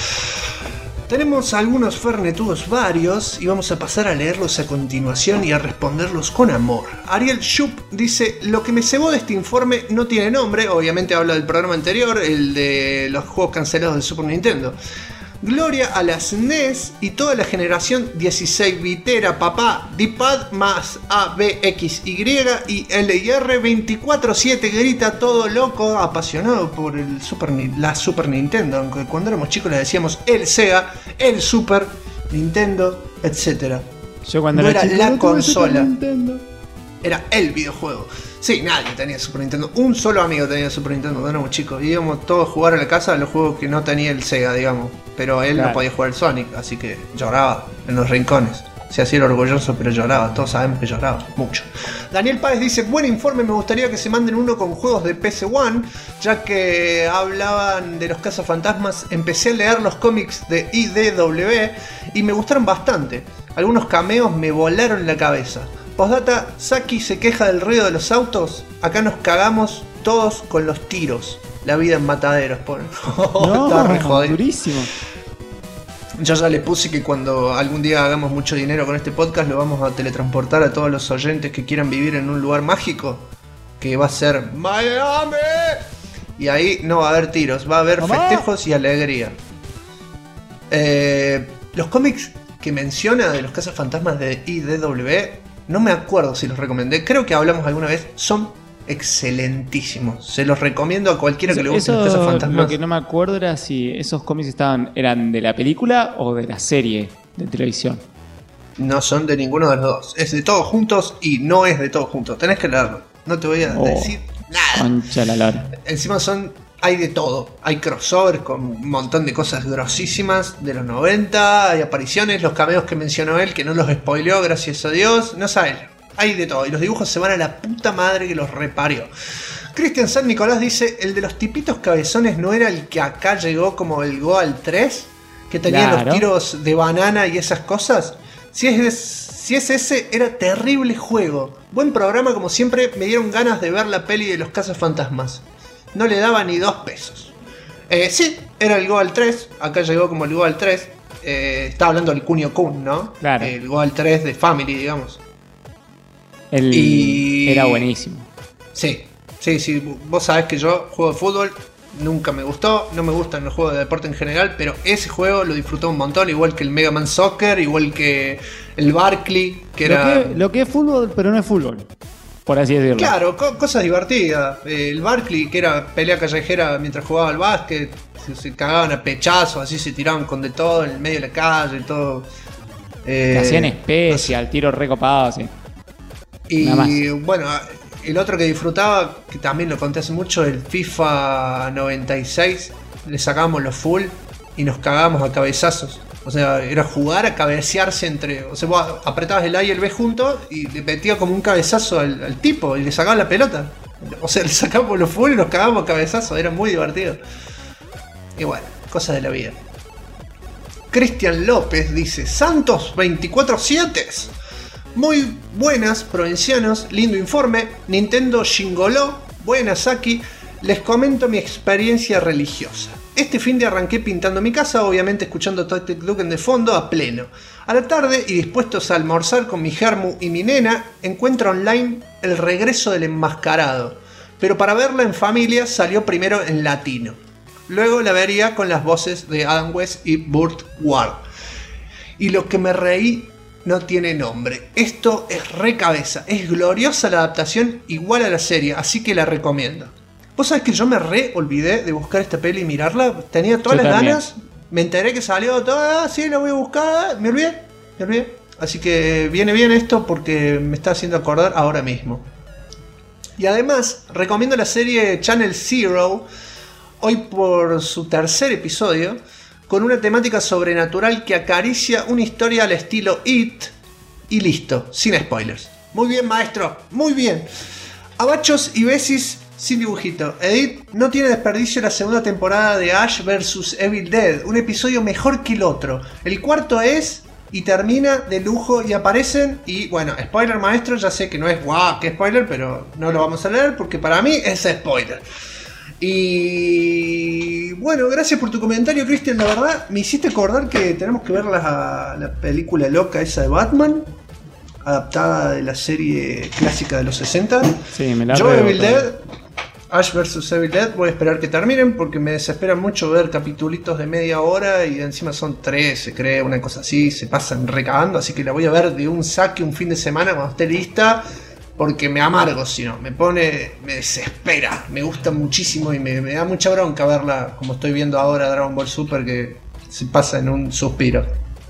Tenemos algunos fernetudos varios y vamos a pasar a leerlos a continuación y a responderlos con amor. Ariel Schupp dice: lo que me cebó de este informe no tiene nombre, obviamente habla del programa anterior, el de los juegos cancelados de Super Nintendo. Gloria a las NES y toda la generación 16-bitera, papá, D-pad más ABXY y LIR 24/7, grita todo loco, apasionado por la Super Nintendo, aunque cuando éramos chicos le decíamos el Sega, el Super Nintendo, etc. Yo cuando no era chico, la no consola, era el videojuego. Sí, nadie tenía Super Nintendo. Un solo amigo tenía Super Nintendo cuando éramos chicos. Íbamos todos a jugar a la casa a los juegos que no tenía el Sega, digamos. Pero él no podía jugar el Sonic, así que lloraba en los rincones. Se hacía el orgulloso, pero lloraba. Todos sabemos que lloraba mucho. Daniel Páez dice: buen informe, me gustaría que se manden uno con juegos de PS1. Ya que hablaban de los cazafantasmas, empecé a leer los cómics de IDW y me gustaron bastante. Algunos cameos me volaron la cabeza. Postdata, Saki se queja del ruido de los autos. Acá nos cagamos todos con los tiros. La vida en mataderos, pone. No, está re jodido. durísimo. Yo ya le puse que cuando algún día hagamos mucho dinero con este podcast lo vamos a teletransportar a todos los oyentes que quieran vivir en un lugar mágico, que va a ser Miami. Y ahí no va a haber tiros, va a haber festejos y alegría. Los cómics que menciona de los cazafantasmas de IDW No me acuerdo si los recomendé. Creo que hablamos alguna vez. Son excelentísimos. Se los recomiendo a cualquiera que le guste los cazafantasmas. Lo que no me acuerdo era si esos cómics eran de la película o de la serie de televisión. No son de ninguno de los dos. Es de todos juntos y no es de todos juntos. Tenés que leerlo. No te voy a decir nada. Concha la lora. Encima hay de todo. Hay crossover con un montón de cosas grosísimas de los 90. Hay apariciones, los cameos que mencionó él, que no los spoileó, gracias a Dios. No sabes. Hay de todo. Y los dibujos se van a la puta madre que los reparió. Cristian San Nicolás dice: el de los tipitos cabezones no era el que acá llegó como el Goal 3, que tenía los tiros de banana y esas cosas. Si es ese, era terrible juego. Buen programa, como siempre. Me dieron ganas de ver la peli de los cazafantasmas. No le daba ni 2 pesos. Sí, era el Goal 3. Acá llegó como el Goal 3. Estaba hablando del Kunio Kun, ¿no? Claro. El Goal 3 de Family, digamos. Era buenísimo. Sí. Vos sabés que yo juego de fútbol. Nunca me gustó, no me gustan los juegos de deporte en general, pero ese juego lo disfruté un montón, igual que el Mega Man Soccer, igual que el Barkley, que era... Lo que es fútbol, pero no es fútbol, por así decirlo. Claro, cosas divertidas. El Barkley, que era pelea callejera mientras jugaba al básquet, se cagaban a pechazos, así se tiraban con de todo en el medio de la calle y todo. Que hacían especial, tiro recopado, así. Y bueno... El otro que disfrutaba, que también lo conté hace mucho, el FIFA 96, le sacábamos los full y nos cagábamos a cabezazos. O sea, era jugar a cabecearse entre... O sea, vos apretabas el A y el B juntos y le metía como un cabezazo al tipo y le sacabas la pelota. O sea, le sacábamos los full y nos cagábamos a cabezazos, era muy divertido. Y bueno, cosas de la vida. Cristian López dice: Santos 24/7. Muy buenas, provincianos, lindo informe. Nintendo Shingoló, buenas aquí. Les comento mi experiencia religiosa. Este fin de arranqué pintando mi casa, obviamente escuchando Tactic Duken de fondo a pleno. A la tarde, y dispuestos a almorzar con mi germu y mi nena, encuentro online El regreso del enmascarado. Pero para verla en familia salió primero en latino. Luego la vería con las voces de Adam West y Burt Ward. Y lo que me reí no tiene nombre. Esto es re cabeza. Es gloriosa la adaptación, igual a la serie, así que la recomiendo. Vos sabés que yo me re olvidé de buscar esta peli y mirarla. Tenía todas las ganas. Me enteré que salió toda. Sí, la voy a buscar. Me olvidé. Así que viene bien esto porque me está haciendo acordar ahora mismo. Y además, recomiendo la serie Channel Zero. Hoy por su 3er episodio, con una temática sobrenatural que acaricia una historia al estilo It. Y listo, sin spoilers. Muy bien, maestro, muy bien. Abachos y besis sin dibujito. Edith, no tiene desperdicio la segunda temporada de Ash vs Evil Dead. Un episodio mejor que el otro. El cuarto es y termina de lujo y aparecen. Y bueno, spoiler, maestro, ya sé que no es guau, que spoiler, pero no lo vamos a leer porque para mí es spoiler. Y bueno, gracias por tu comentario, Cristian. La verdad, me hiciste acordar que tenemos que ver la película loca esa de Batman, adaptada de la serie clásica de los 60. Sí, me la Yo Evil Dead, Ash vs Evil Dead, voy a esperar que terminen porque me desespera mucho ver capitulitos de media hora y encima son 13, creo, una cosa así, se pasan recagando, así que la voy a ver de un saque un fin de semana cuando esté lista. Porque me amargo, si no, me desespera, me gusta muchísimo y me da mucha bronca verla como estoy viendo ahora Dragon Ball Super, que se pasa en un suspiro.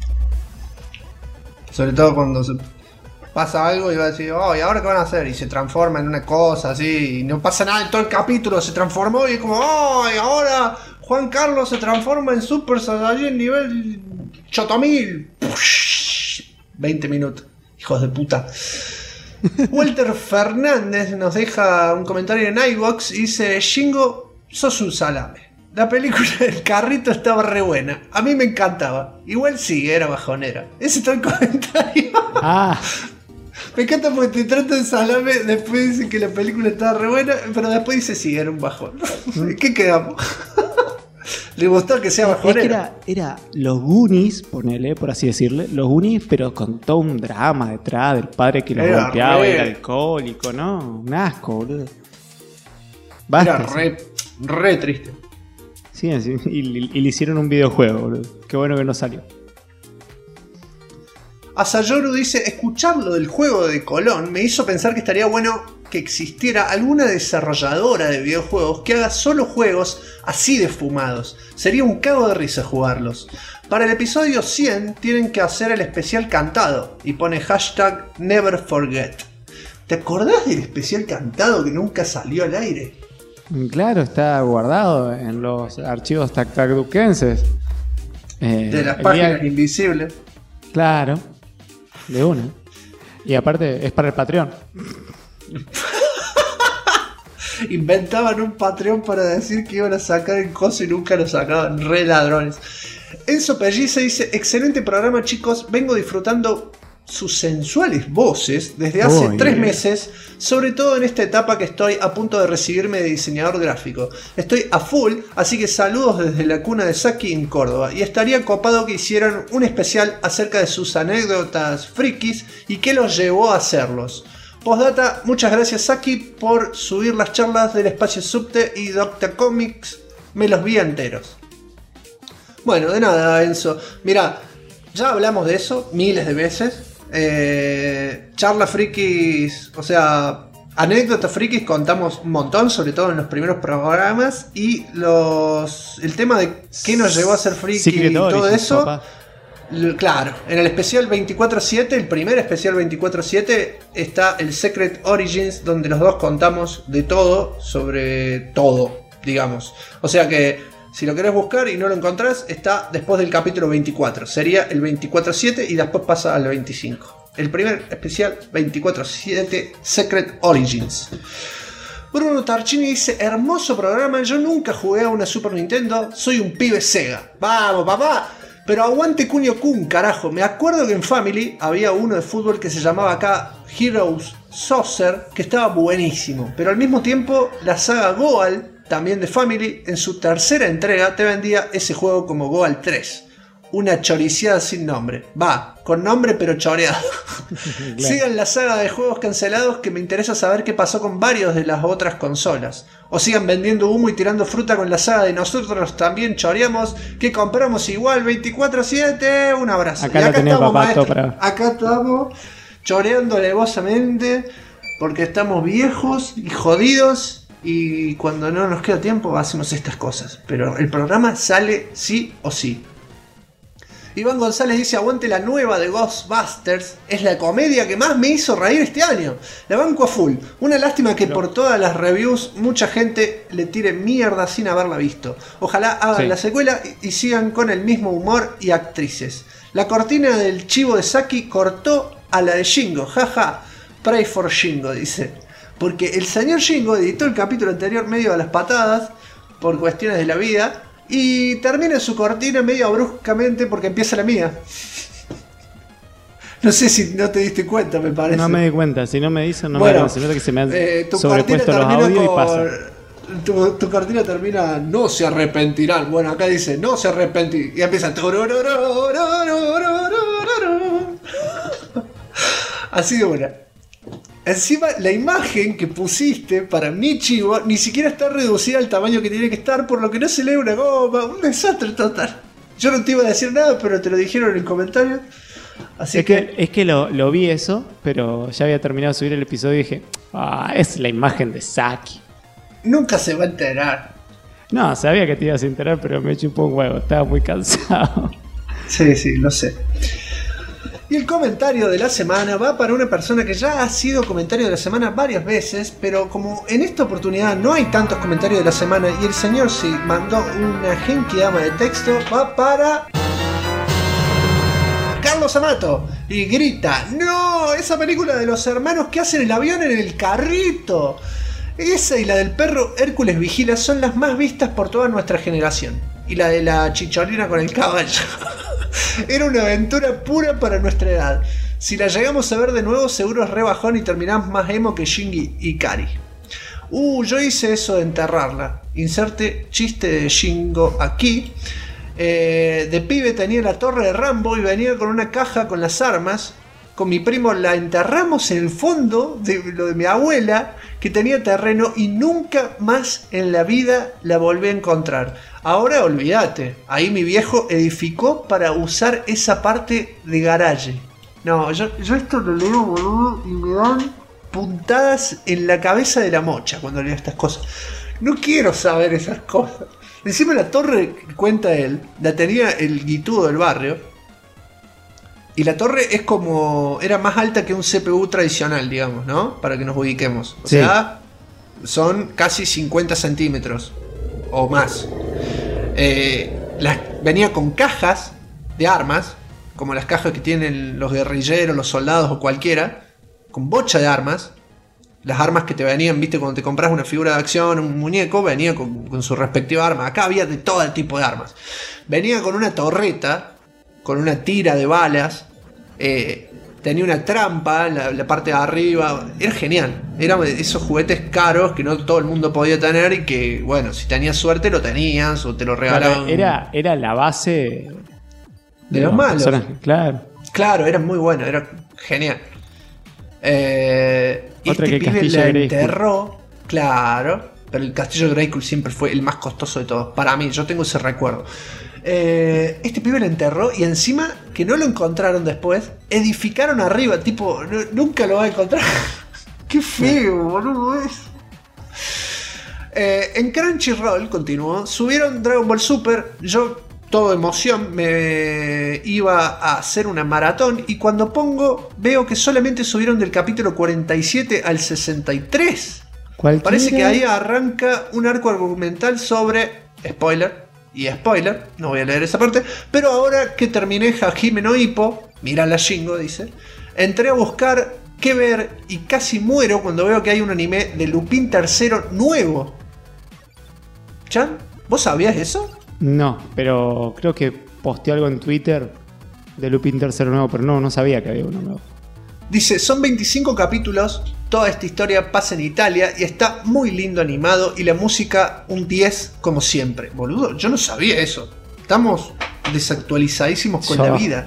Sobre todo cuando se pasa algo y va a decir, oh, ¿y ahora qué van a hacer? Y se transforma en una cosa así, y no pasa nada en todo el capítulo, se transformó y es como, oh, y ahora Juan Carlos se transforma en Super Saiyajin nivel 8000. 20 minutos, hijos de puta. Walter Fernández nos deja un comentario en iVoox y dice: Shingo, sos un salame. La película del carrito estaba re buena. A mí me encantaba. Igual sí, era bajonera. Ese es todo el comentario. Me encanta porque te trata de salame. Después dice que la película estaba re buena. Pero después dice sí, era un bajón. ¿Qué quedamos? Le gustó que sea bajonera. Es que era los Goonies, ponele, por así decirle, los Goonies, pero con todo un drama detrás del padre que los golpeaba y era alcohólico, ¿no? Un asco, boludo. Basta, era re triste. Sí, y le hicieron un videojuego, boludo. Qué bueno que no salió. Asayoru dice, escuchar lo del juego de Colón me hizo pensar que estaría bueno que existiera alguna desarrolladora de videojuegos que haga solo juegos así de fumados. Sería un cago de risa jugarlos. Para el episodio 100 tienen que hacer el especial cantado y pone hashtag neverforget. ¿Te acordás del especial cantado que nunca salió al aire? Claro, está guardado en los archivos tactacduquenses. De las páginas invisibles. Claro, de una. Y aparte es para el Patreon. Inventaban un Patreon para decir que iban a sacar el coso y nunca lo sacaban. Re ladrones. Enzo Pellice dice, excelente programa chicos, vengo disfrutando sus sensuales voces desde hace 3 meses, sobre todo en esta etapa que estoy a punto de recibirme de diseñador gráfico. Estoy a full, así que saludos desde la cuna de Saki en Córdoba, y estaría copado que hicieran un especial acerca de sus anécdotas frikis y qué los llevó a hacerlos. Postdata, muchas gracias Saki por subir las charlas del Espacio Subte y Dr. Comics, me los vi enteros. Bueno, de nada Enzo, mira, ya hablamos de eso miles de veces. Charlas frikis, o sea, anécdotas frikis contamos un montón, sobre todo en los primeros programas. Y el tema de qué nos llevó a ser friki y todo eso, papá. Claro, en el especial 24/7, el primer especial 24/7, está el Secret Origins, donde los dos contamos de todo, sobre todo, digamos. O sea que si lo querés buscar y no lo encontrás, está después del capítulo 24. Sería el 24/7 y después pasa al 25. El primer especial 24/7 Secret Origins. Bruno Tarchini dice, hermoso programa, yo nunca jugué a una Super Nintendo, soy un pibe Sega. Vamos, papá. Pero aguante Kunio Kun, carajo. Me acuerdo que en Family había uno de fútbol que se llamaba acá Heroes Soccer, que estaba buenísimo. Pero al mismo tiempo, la saga Goal, también de Family, en su tercera entrega te vendía ese juego como Goal 3. Una choriciada sin nombre. Va, con nombre pero choreado. Claro. Sigan la saga de juegos cancelados, que me interesa saber qué pasó con varios de las otras consolas. O sigan vendiendo humo y tirando fruta con la saga de nosotros también choreamos, que compramos igual 24/7. Un abrazo. Acá estamos, maestro. Acá estamos choreando alevosamente porque estamos viejos y jodidos. Y cuando no nos queda tiempo hacemos estas cosas. Pero el programa sale sí o sí. Iván González dice, aguante la nueva de Ghostbusters, es la comedia que más me hizo reír este año. La banco a full. Una lástima que por todas las reviews mucha gente le tire mierda sin haberla visto. Ojalá hagan la secuela y sigan con el mismo humor y actrices. La cortina del chivo de Saki cortó a la de Shingo, jaja. Pray for Shingo, dice. Porque el señor Shingo editó el capítulo anterior medio a las patadas por cuestiones de la vida. Y termina su cortina medio bruscamente porque empieza la mía. No sé si no te diste cuenta, me parece. No me di cuenta, si no me dicen, no me di cuenta. Se nota que se me han sobrepuesto los audios y pasa. Tu cortina termina, no se arrepentirán. Bueno, acá dice, no se arrepentirán. Y empieza. Así de buena. Encima, la imagen que pusiste para mi chivo ni siquiera está reducida al tamaño que tiene que estar, por lo que no se lee una goma. Un desastre total. Yo no te iba a decir nada, pero te lo dijeron en el comentario. Así es que lo vi eso, pero ya había terminado de subir el episodio y dije, es la imagen de Saki. Nunca se va a enterar. No, sabía que te ibas a enterar, pero me eché un poco un huevo. Estaba muy cansado. Sí, lo sé. Y el comentario de la semana va para una persona que ya ha sido comentario de la semana varias veces, pero como en esta oportunidad no hay tantos comentarios de la semana y el señor sí mandó una genkidama de texto, va para Carlos Amato y grita, ¡no! Esa película de los hermanos que hacen el avión en el carrito. Esa y la del perro Hércules Vigila son las más vistas por toda nuestra generación. Y la de la chicholina con el caballo. Era una aventura pura para nuestra edad. Si la llegamos a ver de nuevo, seguro es re bajón y terminamos más emo que Shinji Ikari. Yo hice eso de enterrarla. Inserte chiste de Shingo aquí. De pibe tenía la torre de Rambo y venía con una caja con las armas. Con mi primo la enterramos en el fondo de lo de mi abuela, que tenía terreno, y nunca más en la vida la volví a encontrar. Ahora olvídate, ahí mi viejo edificó para usar esa parte de garaje. No, yo esto lo leo, boludo, y me dan puntadas en la cabeza de la mocha cuando leo estas cosas. No quiero saber esas cosas. Encima la torre que cuenta él, la tenía el guitudo del barrio. Y la torre es como... Era más alta que un CPU tradicional, digamos, ¿no? Para que nos ubiquemos. O sea, son casi 50 centímetros. O más. Venía con cajas de armas. Como las cajas que tienen los guerrilleros, los soldados o cualquiera. Con bocha de armas. Las armas que te venían, viste, cuando te compras una figura de acción, un muñeco, venía con su respectiva arma. Acá había de todo tipo de armas. Venía con una torreta, con una tira de balas. Tenía una trampa en la parte de arriba. Era genial. Eran esos juguetes caros que no todo el mundo podía tener y que, bueno, si tenías suerte lo tenías o te lo regalaban. Era la base de los malos. Claro, era muy bueno, era genial. Otra este que pibe Castillo la de Grayskull. Enterró, claro, pero el Castillo de Grayskull siempre fue el más costoso de todos. Para mí, yo tengo ese recuerdo. Este pibe lo enterró y encima, que no lo encontraron después, edificaron arriba, tipo, nunca lo va a encontrar. Qué feo, boludo es. En Crunchyroll, continuó, subieron Dragon Ball Super. Yo, todo emoción, me iba a hacer una maratón y cuando pongo, veo que solamente subieron del capítulo 47 al 63. ¿Cuál Parece que ahí arranca un arco argumental sobre, spoiler, no voy a leer esa parte, pero ahora que terminé Hajime no Ippo, mira la Shingo, dice, entré a buscar qué ver y casi muero cuando veo que hay un anime de Lupin III nuevo. ¿Chan? ¿Vos sabías eso? No, pero creo que posteé algo en Twitter de Lupin III nuevo, pero no sabía que había uno nuevo. Dice, son 25 capítulos, toda esta historia pasa en Italia y está muy lindo animado y la música un 10 como siempre. Boludo, yo no sabía eso. Estamos desactualizadísimos con la vida.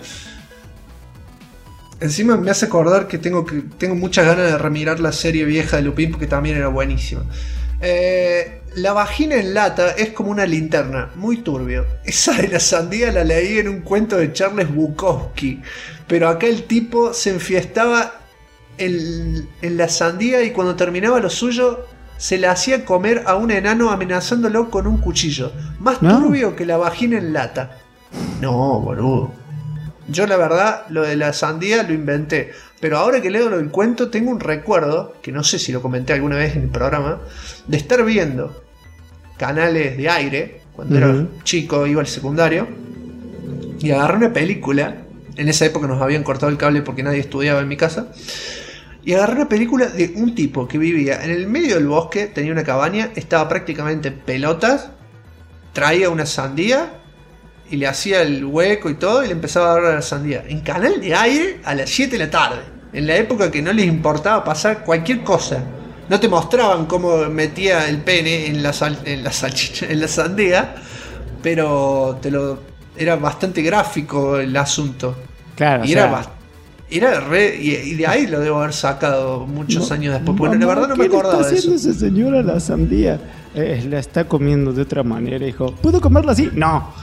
Encima me hace acordar que tengo muchas ganas de remirar la serie vieja de Lupin porque también era buenísima. La vagina en lata es como una linterna, muy turbio. Esa de la sandía la leí en un cuento de Charles Bukowski, pero acá el tipo se enfiestaba en la sandía y cuando terminaba lo suyo se la hacía comer a un enano amenazándolo con un cuchillo. Más turbio que la vagina en lata. No, boludo. Yo la verdad, lo de la sandía lo inventé. Pero ahora que leo lo del cuento, tengo un recuerdo, que no sé si lo comenté alguna vez en el programa, de estar viendo canales de aire, cuando era chico, iba al secundario, y agarré una película. En esa época nos habían cortado el cable porque nadie estudiaba en mi casa. Y agarré una película de un tipo que vivía en el medio del bosque, tenía una cabaña, estaba prácticamente en pelotas, traía una sandía y le hacía el hueco y todo y le empezaba a dar la sandía. En canal de aire a las 7 de la tarde. En la época que no les importaba pasar cualquier cosa. No te mostraban cómo metía el pene en la salchicha, en la sandía, pero era bastante gráfico el asunto. Claro, y y de ahí lo debo haber sacado muchos años después. Porque la verdad no me acordaba de eso. ¿Qué está haciendo esa señora la sandía? La está comiendo de otra manera, hijo. ¿Puedo comerla así? No.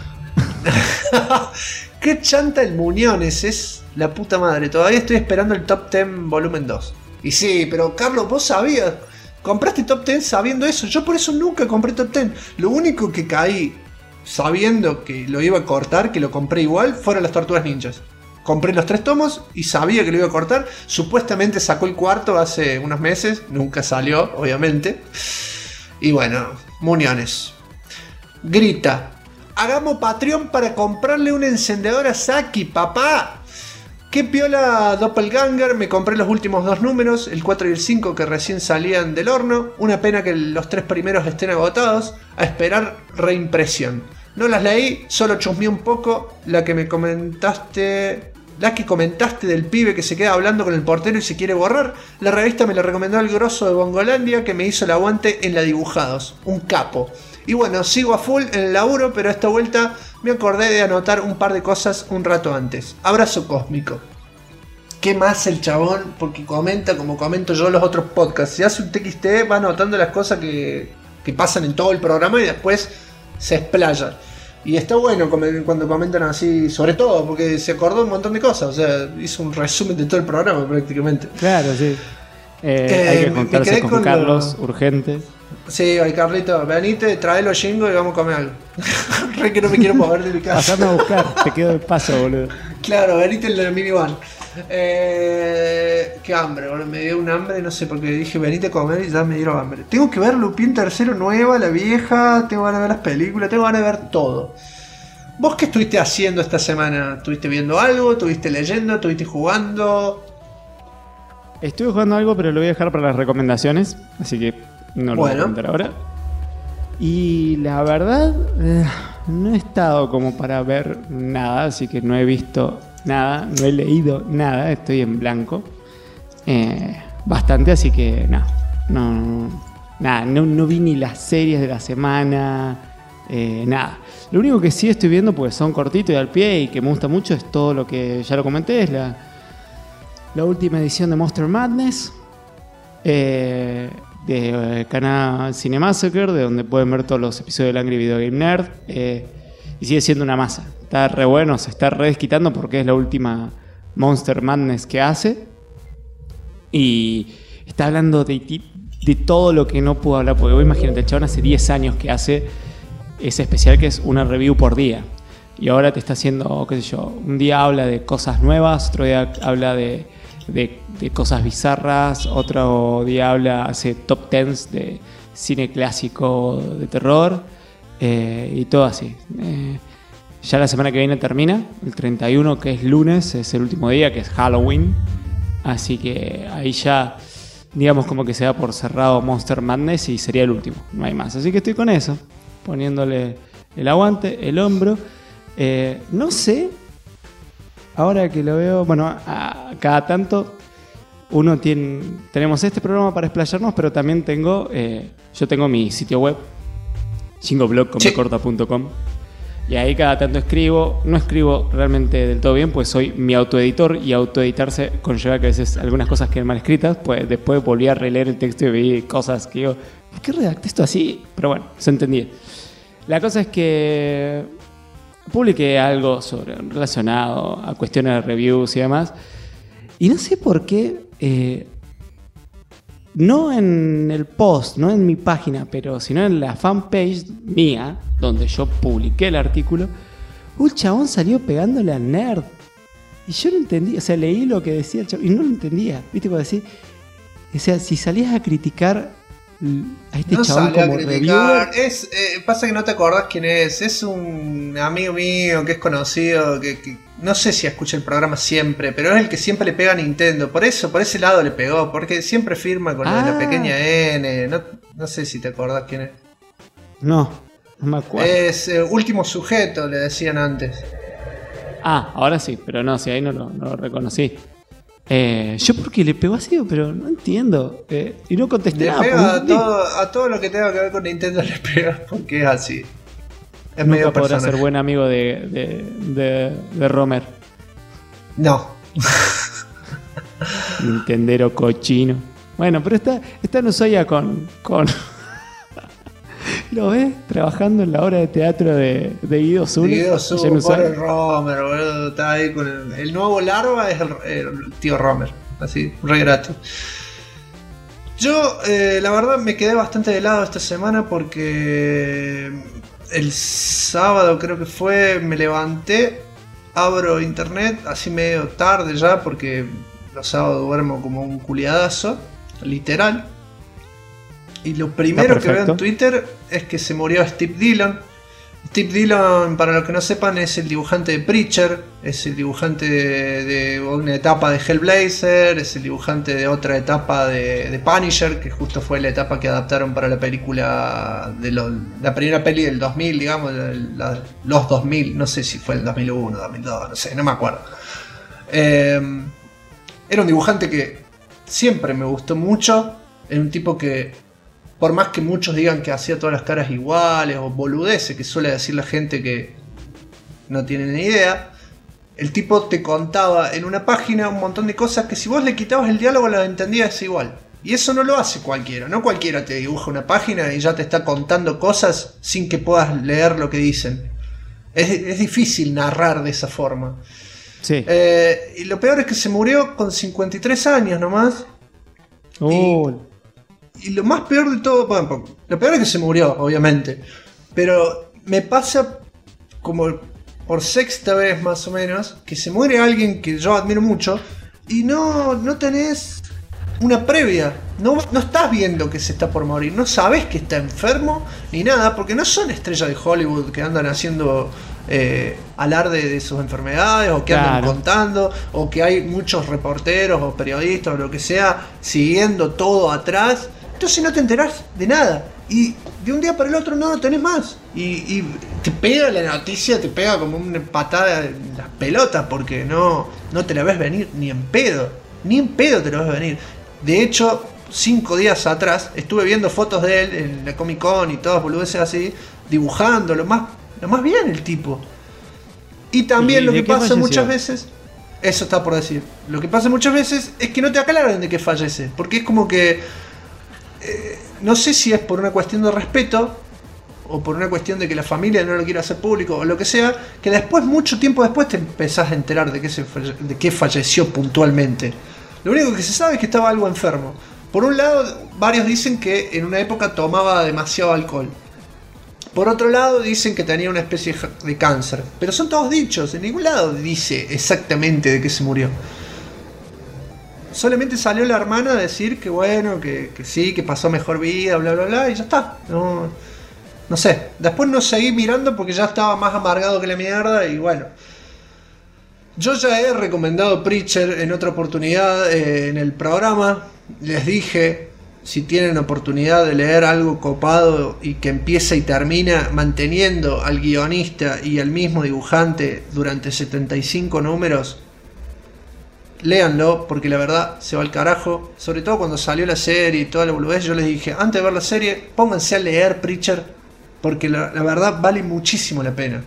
Qué chanta el Muñones, es la puta madre. Todavía estoy esperando el Top 10 volumen 2. Y sí, pero Carlos, vos sabías. Compraste Top 10 sabiendo eso. Yo por eso nunca compré Top 10. Lo único que caí sabiendo que lo iba a cortar, que lo compré igual, fueron las Tortugas Ninjas. Compré los 3 tomos y sabía que lo iba a cortar. Supuestamente sacó el cuarto hace unos meses. Nunca salió, obviamente. Y bueno, Muñones. Grita: hagamos Patreon para comprarle un encendedor a Saki, papá. Qué piola Doppelganger, me compré los últimos 2 números, el 4 y el 5 que recién salían del horno. Una pena que los 3 primeros estén agotados, a esperar reimpresión. No las leí, solo chusmeé un poco la que comentaste del pibe que se queda hablando con el portero y se quiere borrar. La revista me la recomendó el grosso de Bongolandia que me hizo el aguante en la Dibujados, un capo. Y bueno, sigo a full en el laburo, pero esta vuelta me acordé de anotar un par de cosas un rato antes. Abrazo cósmico. ¿Qué más el chabón? Porque comenta como comento yo en los otros podcasts. Si hace un TXT va anotando las cosas que pasan en todo el programa y después se explaya. Y está bueno cuando comentan así, sobre todo, porque se acordó un montón de cosas. O sea, hizo un resumen de todo el programa prácticamente. Claro, sí. Hay que juntarse con Carlos, urgente. Sí, ay Carlito, venite, trae los chingos y vamos a comer algo. Re que no me quiero mover de mi casa. Pasame a buscar, te quedo de paso, boludo. Claro, venite en la minivan. Qué hambre, boludo. Me dio un hambre, no sé por qué dije venite a comer y ya me dieron hambre. Tengo que ver Lupin III nueva, la vieja, tengo ganas de ver las películas, tengo ganas de ver todo. ¿Vos qué estuviste haciendo esta semana? ¿Estuviste viendo algo? ¿Estuviste leyendo? ¿Estuviste jugando? Estuve jugando algo, pero lo voy a dejar para las recomendaciones, así que no lo voy a contar ahora. Y la verdad, no he estado como para ver nada, así que no he visto nada, no he leído nada, estoy en blanco. Bastante, así que no vi ni las series de la semana, nada. Lo único que sí estoy viendo, porque son cortitos y al pie y que me gusta mucho, es todo lo que ya lo comenté, es la última edición de Monster Madness, de canal Cinemassacre, de donde pueden ver todos los episodios del Angry Video Game Nerd, y sigue siendo una masa. Está re bueno, se está re desquitando porque es la última Monster Madness que hace, y está hablando de todo lo que no pudo hablar, porque vos imagínate, el chabón hace 10 años que hace ese especial que es una review por día, y ahora te está haciendo, qué sé yo, un día habla de cosas nuevas, otro día habla de cosas bizarras, otro día hace top 10 de cine clásico de terror, y todo así. Ya la semana que viene termina, el 31, que es lunes, es el último día, que es Halloween, así que ahí ya digamos como que se da por cerrado Monster Madness y sería el último, no hay más, así que estoy con eso, poniéndole el aguante, el hombro. No sé, ahora que lo veo, bueno, cada tanto tenemos este programa para explayarnos, pero también yo tengo mi sitio web, chingoblog.com, y ahí cada tanto no escribo realmente del todo bien, pues soy mi autoeditor, y autoeditarse conlleva que a veces algunas cosas quedan mal escritas, pues después volví a releer el texto y vi cosas que digo, ¿por qué redacté esto así? Pero bueno, se entendía. La cosa es que publiqué algo relacionado a cuestiones de reviews y demás, y no sé por qué, no en el post, no en mi página, pero sino en la fanpage mía, donde yo publiqué el artículo, un chabón salió pegándole al nerd, y yo no entendía, o sea, leí lo que decía el chabón y no lo entendía, viste, como decir, o sea, si salías a criticar a este no chabón como reviewer. Pasa que no te acordás quién es un amigo mío que es conocido, que no sé si escucha el programa siempre, pero es el que siempre le pega a Nintendo, por ese lado le pegó, porque siempre firma con la pequeña N, no sé si te acordás quién es. No me acuerdo. Es Último Sujeto, le decían antes. Ahora sí, pero no, sí, ahí no lo reconocí. Yo porque le pegó así, pero no entiendo. Y no contesté nada. Le pega a todo lo que tenga que ver con Nintendo, le pega porque es así. Es nunca medio podrá personaje. ser buen amigo de Romer. No. Nintendero cochino. Bueno, pero esta no soy con ¿lo ves? Trabajando en la obra de teatro de Guido Zul. Por el Romer, boludo. Está ahí con el nuevo Larva, es el tío Romer. Así, re gratis. Yo, la verdad, me quedé bastante de lado esta semana porque el sábado creo que fue, me levanté, abro internet, así medio tarde ya, porque los sábados duermo como un culiadazo, literal. Y lo primero que veo en Twitter es que se murió Steve Dillon. Steve Dillon, para los que no sepan, es el dibujante de Preacher, es el dibujante de una etapa de Hellblazer, es el dibujante de otra etapa de Punisher, que justo fue la etapa que adaptaron para la película, la primera peli del 2000, digamos, los 2000, no sé si fue el 2001, 2002, no sé, no me acuerdo. Era un dibujante que siempre me gustó mucho, era un tipo que, por más que muchos digan que hacía todas las caras iguales o boludeces que suele decir la gente que no tiene ni idea, el tipo te contaba en una página un montón de cosas que si vos le quitabas el diálogo las entendías igual. Y eso no lo hace cualquiera, no cualquiera te dibuja una página y ya te está contando cosas sin que puedas leer lo que dicen. Es difícil narrar de esa forma. Sí. Y lo peor es que se murió con 53 años nomás. Y lo más peor de todo, bueno, lo peor es que se murió, obviamente. Pero me pasa como por sexta vez más o menos que se muere alguien que yo admiro mucho y no tenés una previa. No estás viendo que se está por morir. No sabés que está enfermo ni nada, porque no son estrellas de Hollywood que andan haciendo alarde de sus enfermedades o que andan contando, o que hay muchos reporteros o periodistas o lo que sea siguiendo todo atrás. Entonces no te enterás de nada. Y de un día para el otro no lo tenés más. Y te pega la noticia, te pega como una patada en las pelotas, porque no te la ves venir ni en pedo. Ni en pedo te la ves venir. De hecho, 5 días atrás estuve viendo fotos de él en la Comic Con y todas boludeces así, dibujando lo más bien el tipo. Y también lo que pasa muchas veces, eso está por decir, lo que pasa muchas veces es que no te aclaran de que fallece. Porque es como que no sé si es por una cuestión de respeto o por una cuestión de que la familia no lo quiere hacer público o lo que sea, que después, mucho tiempo después, te empezás a enterar de que falleció puntualmente. Lo único que se sabe es que estaba algo enfermo. Por un lado, varios dicen que en una época tomaba demasiado alcohol. Por otro lado, dicen que tenía una especie de cáncer. Pero son todos dichos, en ningún lado dice exactamente de qué se murió. Solamente salió la hermana a decir que bueno, que sí, que pasó mejor vida, bla bla bla, y ya está. No sé. Después no seguí mirando porque ya estaba más amargado que la mierda y bueno. Yo ya he recomendado Preacher en otra oportunidad en el programa. Les dije, si tienen oportunidad de leer algo copado y que empieza y termina manteniendo al guionista y al mismo dibujante durante 75 números, léanlo, porque la verdad se va al carajo. Sobre todo cuando salió la serie y toda la boludez, yo les dije, antes de ver la serie, pónganse a leer Preacher, porque la verdad vale muchísimo la pena.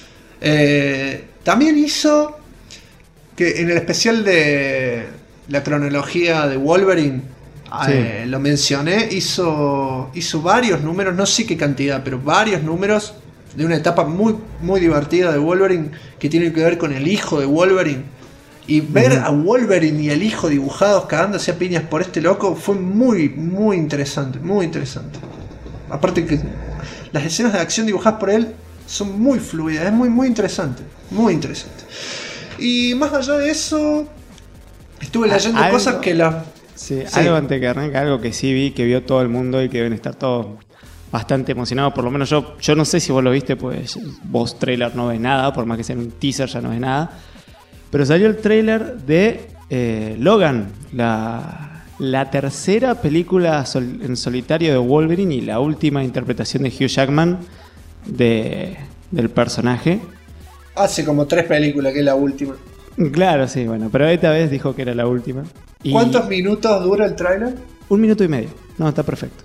También hizo que en el especial de la cronología de Wolverine, sí, lo mencioné, hizo varios números, no sé qué cantidad, pero varios números de una etapa muy, muy divertida de Wolverine, que tiene que ver con el hijo de Wolverine. Y ver a Wolverine y el hijo dibujados cagándose a piñas por este loco fue muy, muy interesante, muy interesante. Aparte que las escenas de acción dibujadas por él son muy fluidas, es muy, muy interesante, muy interesante. Y más allá de eso, estuve leyendo cosas que la... Sí, algo antes que arranque, algo que sí vi, que vio todo el mundo y que deben estar todos bastante emocionados. Por lo menos yo no sé si vos lo viste, pues vos trailer no ves nada, por más que sea un teaser ya no ves nada. Pero salió el trailer de Logan, la tercera película en solitario de Wolverine y la última interpretación de Hugh Jackman del personaje. Hace como 3 películas que es la última. Claro, sí, bueno, pero esta vez dijo que era la última. ¿Cuántos minutos dura el tráiler? 1 minuto y medio. No, está perfecto.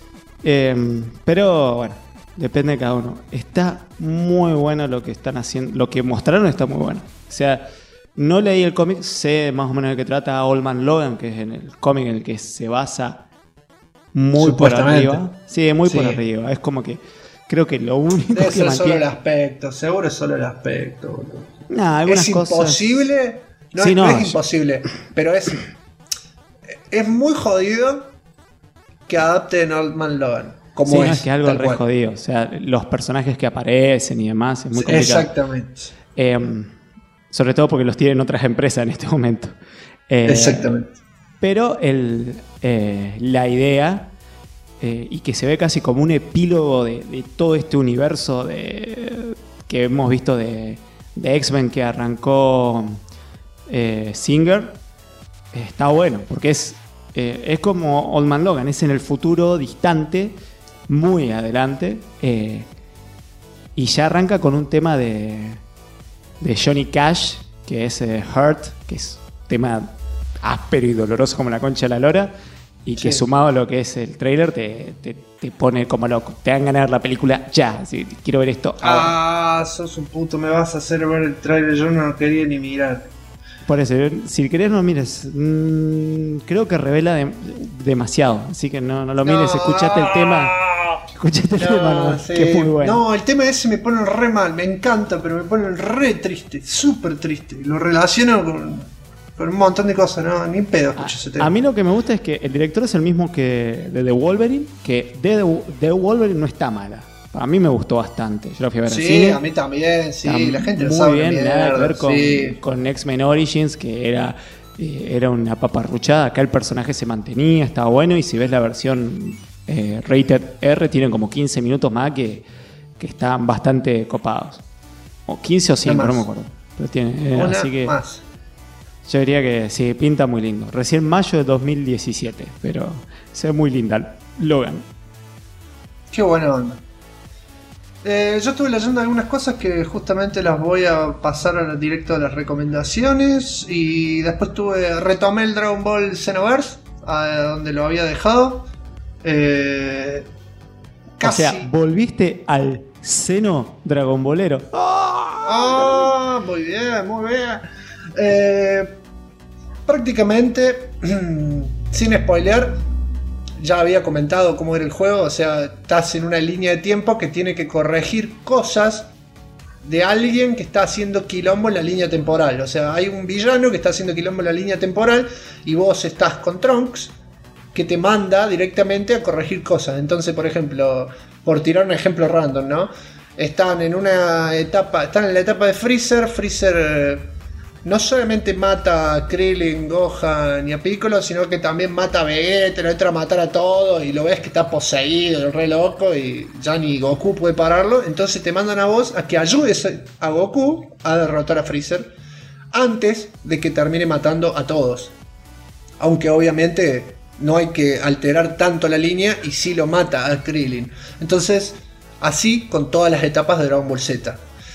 Pero bueno, depende de cada uno. Está muy bueno lo que están haciendo. Lo que mostraron está muy bueno. O sea, no leí el cómic, sé más o menos de qué trata Old Man Logan, que es en el cómic en el que se basa muy por arriba. Sí, muy por arriba. Es como que creo que lo único debe que ser mantiene... solo el aspecto, seguro es solo el aspecto, boludo. Nah, algunas ¿Es imposible? Cosas... Sí, no es imposible, pero es muy jodido que adapten Old Man Logan. Como sí, no, es que algo re jodido. O sea, los personajes que aparecen y demás es muy complicado. Exactamente. Sobre todo porque los tienen otras empresas en este momento. Exactamente. Pero la idea, y que se ve casi como un epílogo de todo este universo que hemos visto de X-Men que arrancó Singer, está bueno, porque es como Old Man Logan, es en el futuro distante, muy adelante, y ya arranca con un tema de Johnny Cash, que es Hurt, que es un tema áspero y doloroso como la concha de la lora, y que sumado a lo que es el trailer te pone como loco, te dan ganas de ver la película ya, así, quiero ver esto ahora. Sos un puto, me vas a hacer ver el trailer, yo no lo quería ni mirar. Por eso, si querés no mires, creo que revela demasiado, así que no lo mires, escuchate el tema. Escuchaste el tema, ¿no? sí. Que es muy bueno. No, el tema ese me pone re mal, me encanta, pero me pone re triste, súper triste. Lo relaciono con un montón de cosas, ¿no? Ni pedo escucho ese tema. A mí lo que me gusta es que el director es el mismo que de The Wolverine, que The Wolverine no está mala. A mí me gustó bastante. Yo la fui a ver al cine. Sí, a mí también, sí. Está La gente lo muy sabe. bien, mierda, nada que ver con, sí. con X-Men Origins, que era una paparruchada. Acá el personaje se mantenía, estaba bueno. Y si ves la versión Rated R, tienen como 15 minutos más que están bastante copados. O 15 o 5, no me acuerdo. Pero tiene, así que más. yo diría que sí, pinta muy lindo. Recién mayo de 2017, pero se ve muy linda Logan. Qué buena onda. Yo estuve leyendo algunas cosas que justamente las voy a pasar directo a las recomendaciones. Y después retomé el Dragon Ball Xenoverse, donde lo había dejado. Casi. O sea, volviste al seno Dragon Ballero. ¡Ah! Muy bien, muy bien. Prácticamente, sin spoilear, ya había comentado cómo era el juego. O sea, estás en una línea de tiempo que tiene que corregir cosas de alguien que está haciendo quilombo en la línea temporal. O sea, hay un villano que está haciendo quilombo en la línea temporal y vos estás con Trunks, que te manda directamente a corregir cosas. Entonces, por ejemplo, por tirar un ejemplo random, ¿no? Están en la etapa de Freezer. Freezer no solamente mata a Krillin, Gohan y a Piccolo, sino que también mata a Vegeta, lo entra a matar a todos y lo ves que está poseído, el re loco, y ya ni Goku puede pararlo. Entonces te mandan a vos a que ayudes a Goku a derrotar a Freezer antes de que termine matando a todos. Aunque obviamente no hay que alterar tanto la línea y sí lo mata a Krillin. Entonces, así con todas las etapas de Dragon Ball Z.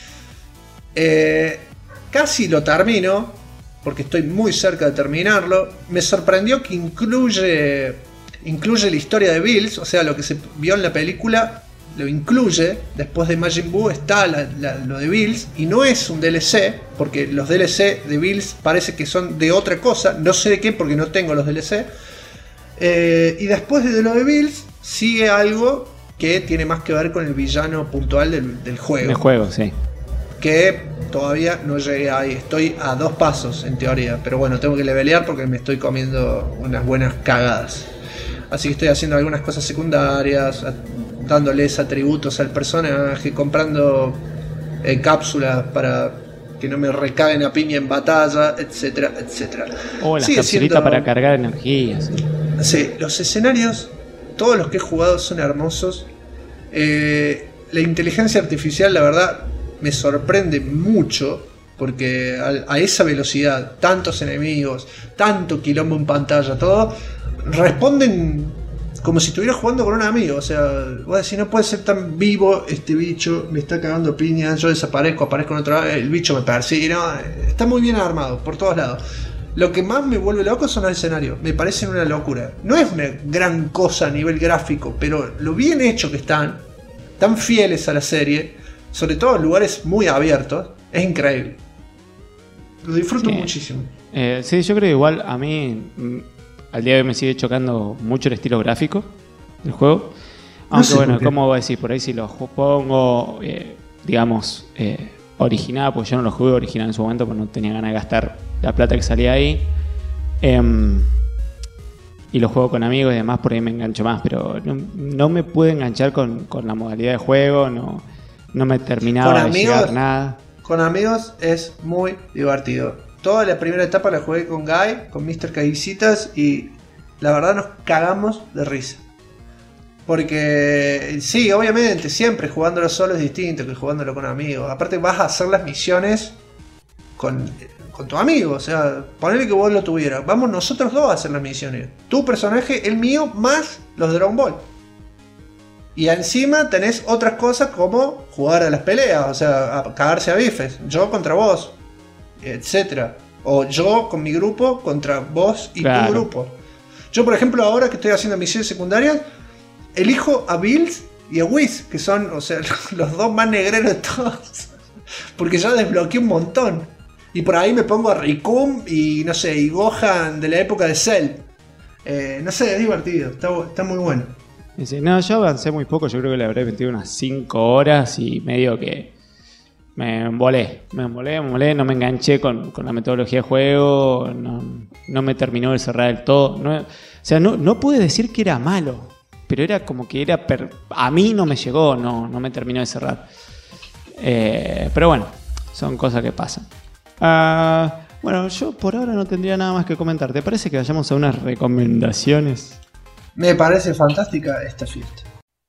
Casi lo termino, porque estoy muy cerca de terminarlo. Me sorprendió que incluye la historia de Bills, o sea, lo que se vio en la película lo incluye. Después de Majin Buu está lo de Bills, y no es un DLC, porque los DLC de Bills parece que son de otra cosa, no sé de qué porque no tengo los DLC. Y después de lo de Bills sigue algo que tiene más que ver con el villano puntual del juego. El juego, sí. Que todavía no llegué ahí, estoy a 2 pasos en teoría, pero bueno, tengo que levelear porque me estoy comiendo unas buenas cagadas. Así que estoy haciendo algunas cosas secundarias, dándoles atributos al personaje, comprando cápsulas para que no me recaguen a piña en batalla, etcétera, etcétera. O las capsulitas para cargar energía. Sí. Sí, los escenarios, todos los que he jugado son hermosos. La inteligencia artificial, la verdad, me sorprende mucho, porque a esa velocidad, tantos enemigos, tanto quilombo en pantalla, todo, responden como si estuviera jugando con un amigo. O sea, vos decís, no puede ser tan vivo este bicho, me está cagando piña, yo desaparezco, aparezco en otra vez, el bicho me persigue, no, está muy bien armado, por todos lados. Lo que más me vuelve loco son los escenarios, me parecen una locura. No es una gran cosa a nivel gráfico, pero lo bien hecho que están, tan fieles a la serie, sobre todo en lugares muy abiertos, es increíble. Lo disfruto muchísimo. Sí, yo creo que igual a mí al día de hoy me sigue chocando mucho el estilo gráfico del juego. Aunque no bueno, como voy a decir, por ahí si lo pongo, digamos, original, pues yo no lo jugué original en su momento, porque no tenía ganas de gastar la plata que salía ahí. Y lo juego con amigos y demás, por ahí me engancho más, pero no me pude enganchar con la modalidad de juego, no me terminaba de llegar nada. Con amigos es muy divertido. Toda la primera etapa la jugué con Guy, con Mr. Caguicitas, y la verdad nos cagamos de risa. Porque sí, obviamente, siempre jugándolo solo es distinto que jugándolo con amigos. Aparte vas a hacer las misiones con tu amigo, o sea, ponele que vos lo tuvieras. Vamos nosotros dos a hacer las misiones. Tu personaje, el mío, más los de Dragon Ball. Y encima tenés otras cosas como jugar a las peleas, o sea, a cagarse a bifes. Yo contra vos, etcétera. O yo con mi grupo contra vos y tu grupo. Yo, por ejemplo, ahora que estoy haciendo misiones secundarias, elijo a Bills y a Whis, que son, o sea, los dos más negreros de todos. Porque ya desbloqueé un montón. Y por ahí me pongo a Rikum y no sé, y Gohan de la época de Cell. No sé, es divertido, está muy bueno. Dice, no, yo avancé muy poco, yo creo que le habré metido unas 5 horas y medio que me embolé, no me enganché con la metodología de juego, no me terminó de cerrar del todo. No pude decir que era malo, pero era como que era a mí no me llegó, no me terminó de cerrar. Pero bueno, son cosas que pasan. Bueno, yo por ahora no tendría nada más que comentar. ¿Te parece que vayamos a unas recomendaciones? Me parece fantástica esta fiesta.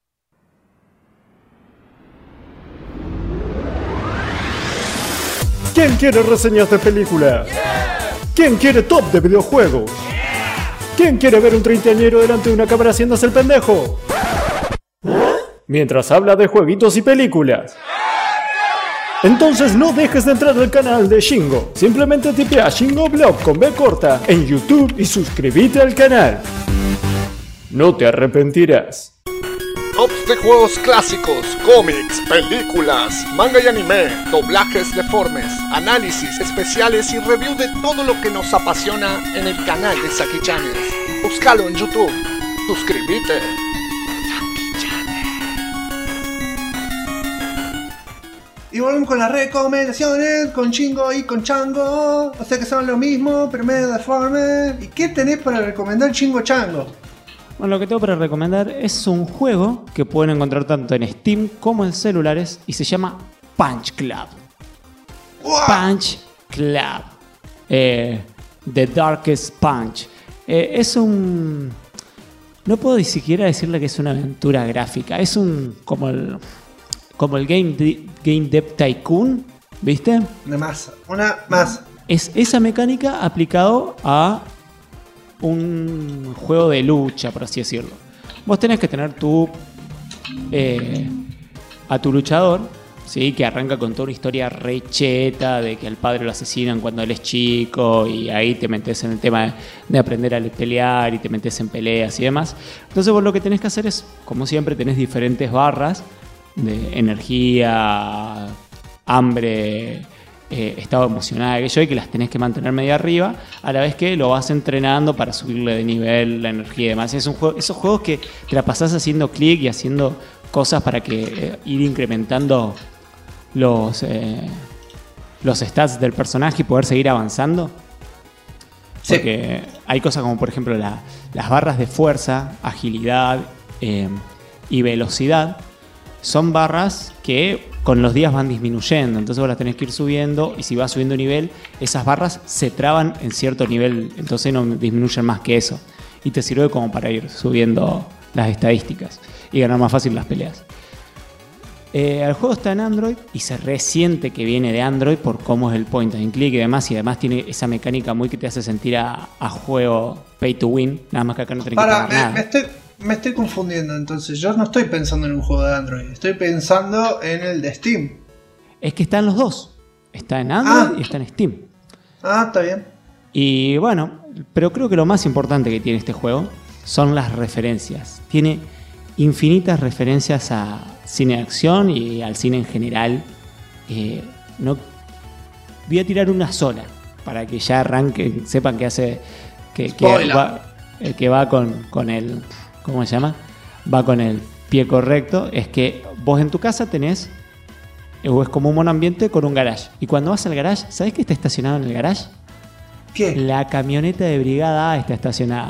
¿Quién quiere reseñas de películas? ¿Quién quiere top de videojuegos? ¿Quién quiere ver un treintañero delante de una cámara haciéndose el pendejo? Mientras habla de jueguitos y películas. Entonces no dejes de entrar al canal de Shingo. Simplemente tipea Shingo Blog con B corta en YouTube y suscríbete al canal. No te arrepentirás. Tops de juegos clásicos, cómics, películas, manga y anime, doblajes deformes, análisis especiales y review de todo lo que nos apasiona en el canal de Saki Channels. Búscalo en YouTube. Suscríbete. Y volvemos con las recomendaciones, con Chingo y con Chango. O sea que son lo mismo, pero medio deforme. ¿Y qué tenés para recomendar, Chingo Chango? Bueno, lo que tengo para recomendar es un juego que pueden encontrar tanto en Steam como en celulares y se llama Punch Club. ¡Wow! Punch Club. The Darkest Punch. Es un... No puedo ni siquiera decirle que es una aventura gráfica. Es un... como el Game Dev Tycoon, ¿viste? Una masa. Es esa mecánica aplicado a un juego de lucha, por así decirlo. Vos tenés que tener a tu luchador, ¿sí? Que arranca con toda una historia re cheta de que al padre lo asesinan cuando él es chico y ahí te metes en el tema de aprender a pelear y te metes en peleas y demás. Entonces vos lo que tenés que hacer es, como siempre, tenés diferentes barras de energía, hambre, estado emocional, aquello, y que las tenés que mantener medio arriba a la vez que lo vas entrenando para subirle de nivel la energía y demás. Es un juego, esos juegos que te la pasás haciendo clic y haciendo cosas para que ir incrementando los stats del personaje y poder seguir avanzando. Sí. Porque hay cosas como por ejemplo las barras de fuerza, agilidad y velocidad. Son barras que con los días van disminuyendo, entonces vos las tenés que ir subiendo y si vas subiendo nivel, esas barras se traban en cierto nivel, entonces no disminuyen más que eso. Y te sirve como para ir subiendo las estadísticas y ganar más fácil las peleas. El juego está en Android y se resiente que viene de Android por cómo es el point and click y demás tiene esa mecánica muy que te hace sentir a juego pay to win, nada más que acá no tenés que pagar nada. Me estoy confundiendo, entonces yo no estoy pensando en un juego de Android, estoy pensando en el de Steam. Es que están los dos, está en Android y está en Steam. Está bien. Y bueno, pero creo que lo más importante que tiene este juego son las referencias. Tiene infinitas referencias a cine de acción y al cine en general. No voy a tirar una sola para que ya arranquen, sepan que hace que va con el, ¿cómo se llama? Va con el pie correcto. Es que vos en tu casa tenés, es como un monoambiente con un garage. Y cuando vas al garage, ¿sabés qué está estacionado en el garage? ¿Qué? La camioneta de Brigada A está estacionada.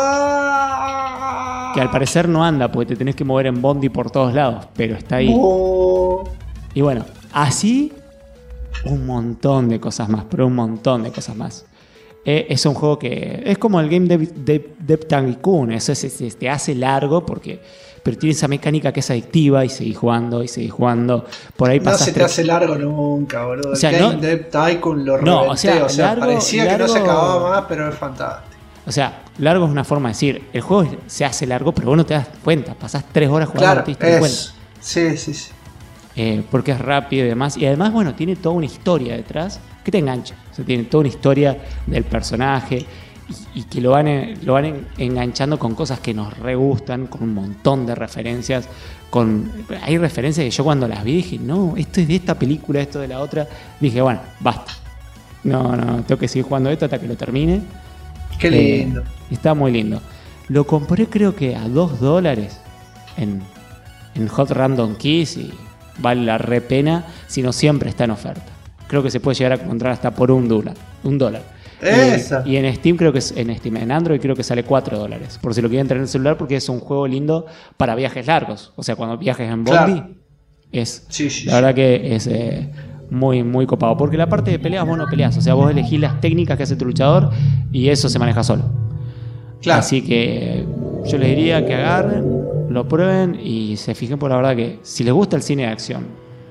¡No! Que al parecer no anda porque te tenés que mover en bondi por todos lados, pero está ahí. Y bueno, así un montón de cosas más, pero un montón de cosas más. Es un juego que es como el Game Dev Tycoon, eso te hace largo pero tiene esa mecánica que es adictiva y seguís jugando. Por ahí no se te hace largo nunca, boludo. O sea, el Game Dev Tycoon lo reventé, o sea largo, parecía que no se acababa más, pero es fantástico. O sea, largo es una forma de decir, el juego se hace largo, pero vos no te das cuenta, pasás 3 horas jugando, no te diste cuenta. Sí. Porque es rápido y demás. Y además, bueno, tiene toda una historia detrás que te engancha. O sea, tiene toda una historia del personaje y que lo van enganchando con cosas que nos re gustan, con un montón de referencias. Hay referencias que yo cuando las vi dije, no, esto es de esta película, esto de la otra. Dije, bueno, basta. No, tengo que seguir jugando esto hasta que lo termine. Qué lindo. Está muy lindo. Lo compré creo que a $2. en Hot Random Keys y vale la re pena, si no siempre está en oferta. Creo que se puede llegar a encontrar hasta por $1. Y en Steam creo que es en Android creo que sale $4, por si lo quieren tener en el celular, porque es un juego lindo para viajes largos. O sea, cuando viajes en Bondi, la verdad que es muy, muy copado. Porque la parte de peleas vos no peleas, o sea, vos elegís las técnicas que hace tu luchador y eso se maneja solo. Así que yo les diría que agarren, lo prueben y se fijen, por la verdad que si les gusta el cine de acción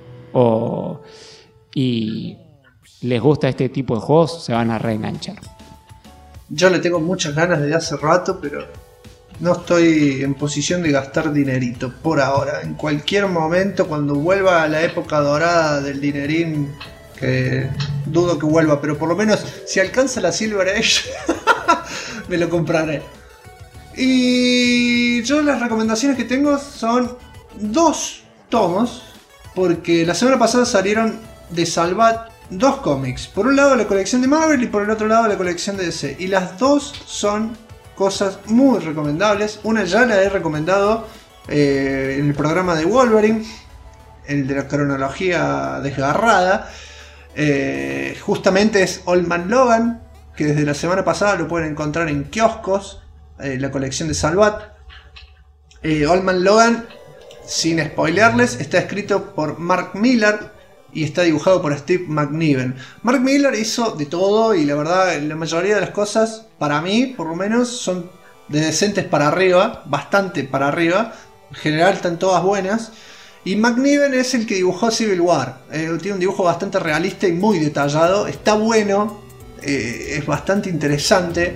y les gusta este tipo de juegos, se van a reenganchar. Yo le tengo muchas ganas desde hace rato, pero no estoy en posición de gastar dinerito por ahora. En cualquier momento, cuando vuelva a la época dorada del dinerín, que dudo que vuelva, pero por lo menos si alcanza la Silver Age, me lo compraré. Y yo las recomendaciones que tengo son 2 tomos, porque la semana pasada salieron de Salvat 2 cómics. Por un lado la colección de Marvel y por el otro lado la colección de DC. Y las dos son cosas muy recomendables. Una ya la he recomendado en el programa de Wolverine, el de la cronología desgarrada. Justamente es Old Man Logan, que desde la semana pasada lo pueden encontrar en kioscos, la colección de Salvat. Old Man Logan, sin spoilearles, está escrito por Mark Millar y está dibujado por Steve McNiven. Mark Millar hizo de todo y la verdad la mayoría de las cosas, para mí por lo menos, son de decentes para arriba, bastante para arriba. En general están todas buenas. Y McNiven es el que dibujó Civil War. Tiene un dibujo bastante realista y muy detallado. Está bueno, es bastante interesante.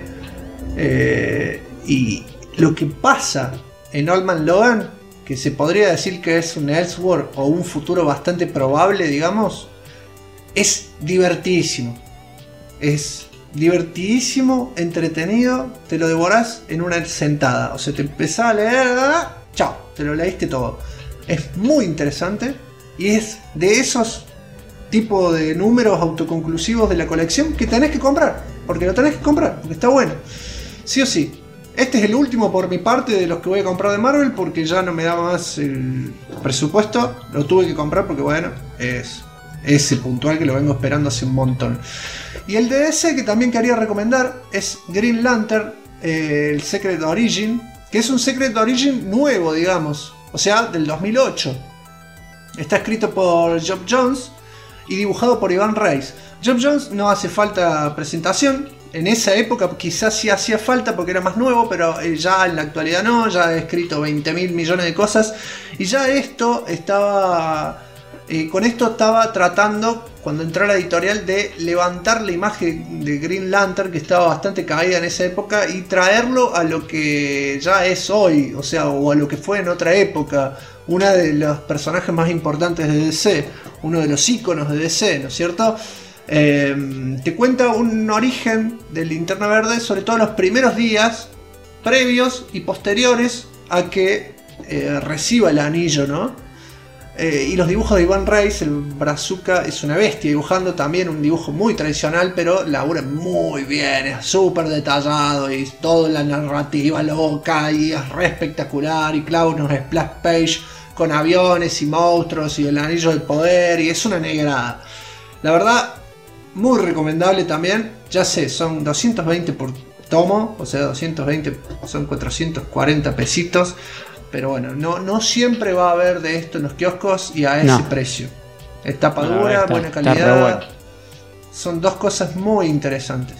Y lo que pasa en Old Man Logan, que se podría decir que es un Elseworld o un futuro bastante probable, digamos, es divertidísimo. Es divertidísimo, entretenido, te lo devorás en una sentada. O sea, te empezás a leer, chao, te lo leíste todo. Es muy interesante y es de esos tipos de números autoconclusivos de la colección que tenés que comprar. Porque lo tenés que comprar, porque está bueno. Sí o sí. Este es el último por mi parte de los que voy a comprar de Marvel, porque ya no me da más el presupuesto. Lo tuve que comprar porque bueno, es ese puntual que lo vengo esperando hace un montón. Y el DS que también quería recomendar es Green Lantern, el Secret Origin, que es un Secret Origin nuevo, digamos, o sea, del 2008. Está escrito por Geoff Johns y dibujado por Ivan Reis. Geoff Johns no hace falta presentación. En esa época quizás sí hacía falta porque era más nuevo, pero ya en la actualidad no, ya he escrito 20.000 millones de cosas. Y ya esto estaba... con esto estaba tratando, cuando entró a la editorial, de levantar la imagen de Green Lantern, que estaba bastante caída en esa época, y traerlo a lo que ya es hoy, o sea, o a lo que fue en otra época. Uno de los personajes más importantes de DC, uno de los íconos de DC, ¿no es cierto? Te cuenta un origen del Linterna Verde, sobre todo los primeros días previos y posteriores a que reciba el anillo, ¿no? Y los dibujos de Ivan Reis, el Brazuca, es una bestia dibujando, también un dibujo muy tradicional, pero labura muy bien, es súper detallado y toda la narrativa loca y es re espectacular, y clava unos splash page con aviones y monstruos y el anillo del poder, y es una negrada. La verdad, muy recomendable también. Ya sé, son 220 por tomo, o sea, 220 son 440 pesitos. Pero bueno, no siempre va a haber de esto en los kioscos y a ese precio. Es tapa dura, buena calidad. Bueno. Son dos cosas muy interesantes.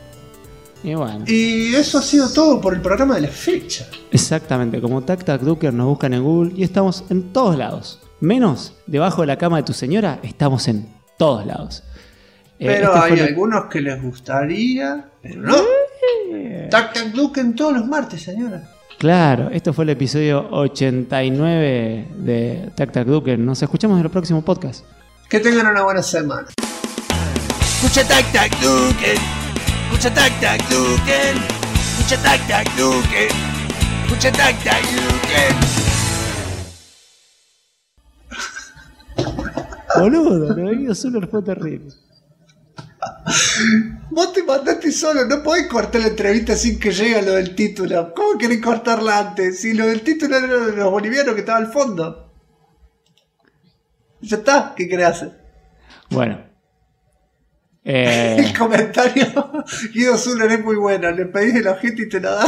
Y bueno. Y eso ha sido todo por el programa de la fecha. Exactamente, como Tac Tac Duker nos buscan en Google y estamos en todos lados. Menos debajo de la cama de tu señora, estamos en todos lados. Pero hay algunos que les gustaría, pero no. Tac Tac Duker en todos los martes, señora. Claro, esto fue el episodio 89 de Tac Tac Duker. Nos escuchamos en el próximo podcast. Que tengan una buena semana. Escucha Tac Tac Duker. Escucha Tac Tac Duker. Escucha Tac Tac Duker. Escucha Tac Tac Duker. Boludo, lo de Guido Zuller fue terrible. Vos te mandaste solo, no podés cortar la entrevista sin que llegue lo del título. ¿Cómo querés cortarla antes? Si lo del título era de los bolivianos que estaba al fondo. Ya está, ¿qué querés hacer? Bueno. El comentario Guido Zuller es muy bueno. Le pedís el objeto y te lo da.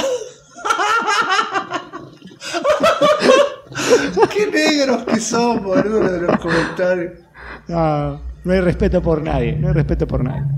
Qué negros que son, boludo, de los comentarios. No hay respeto por nadie. No hay respeto por nadie.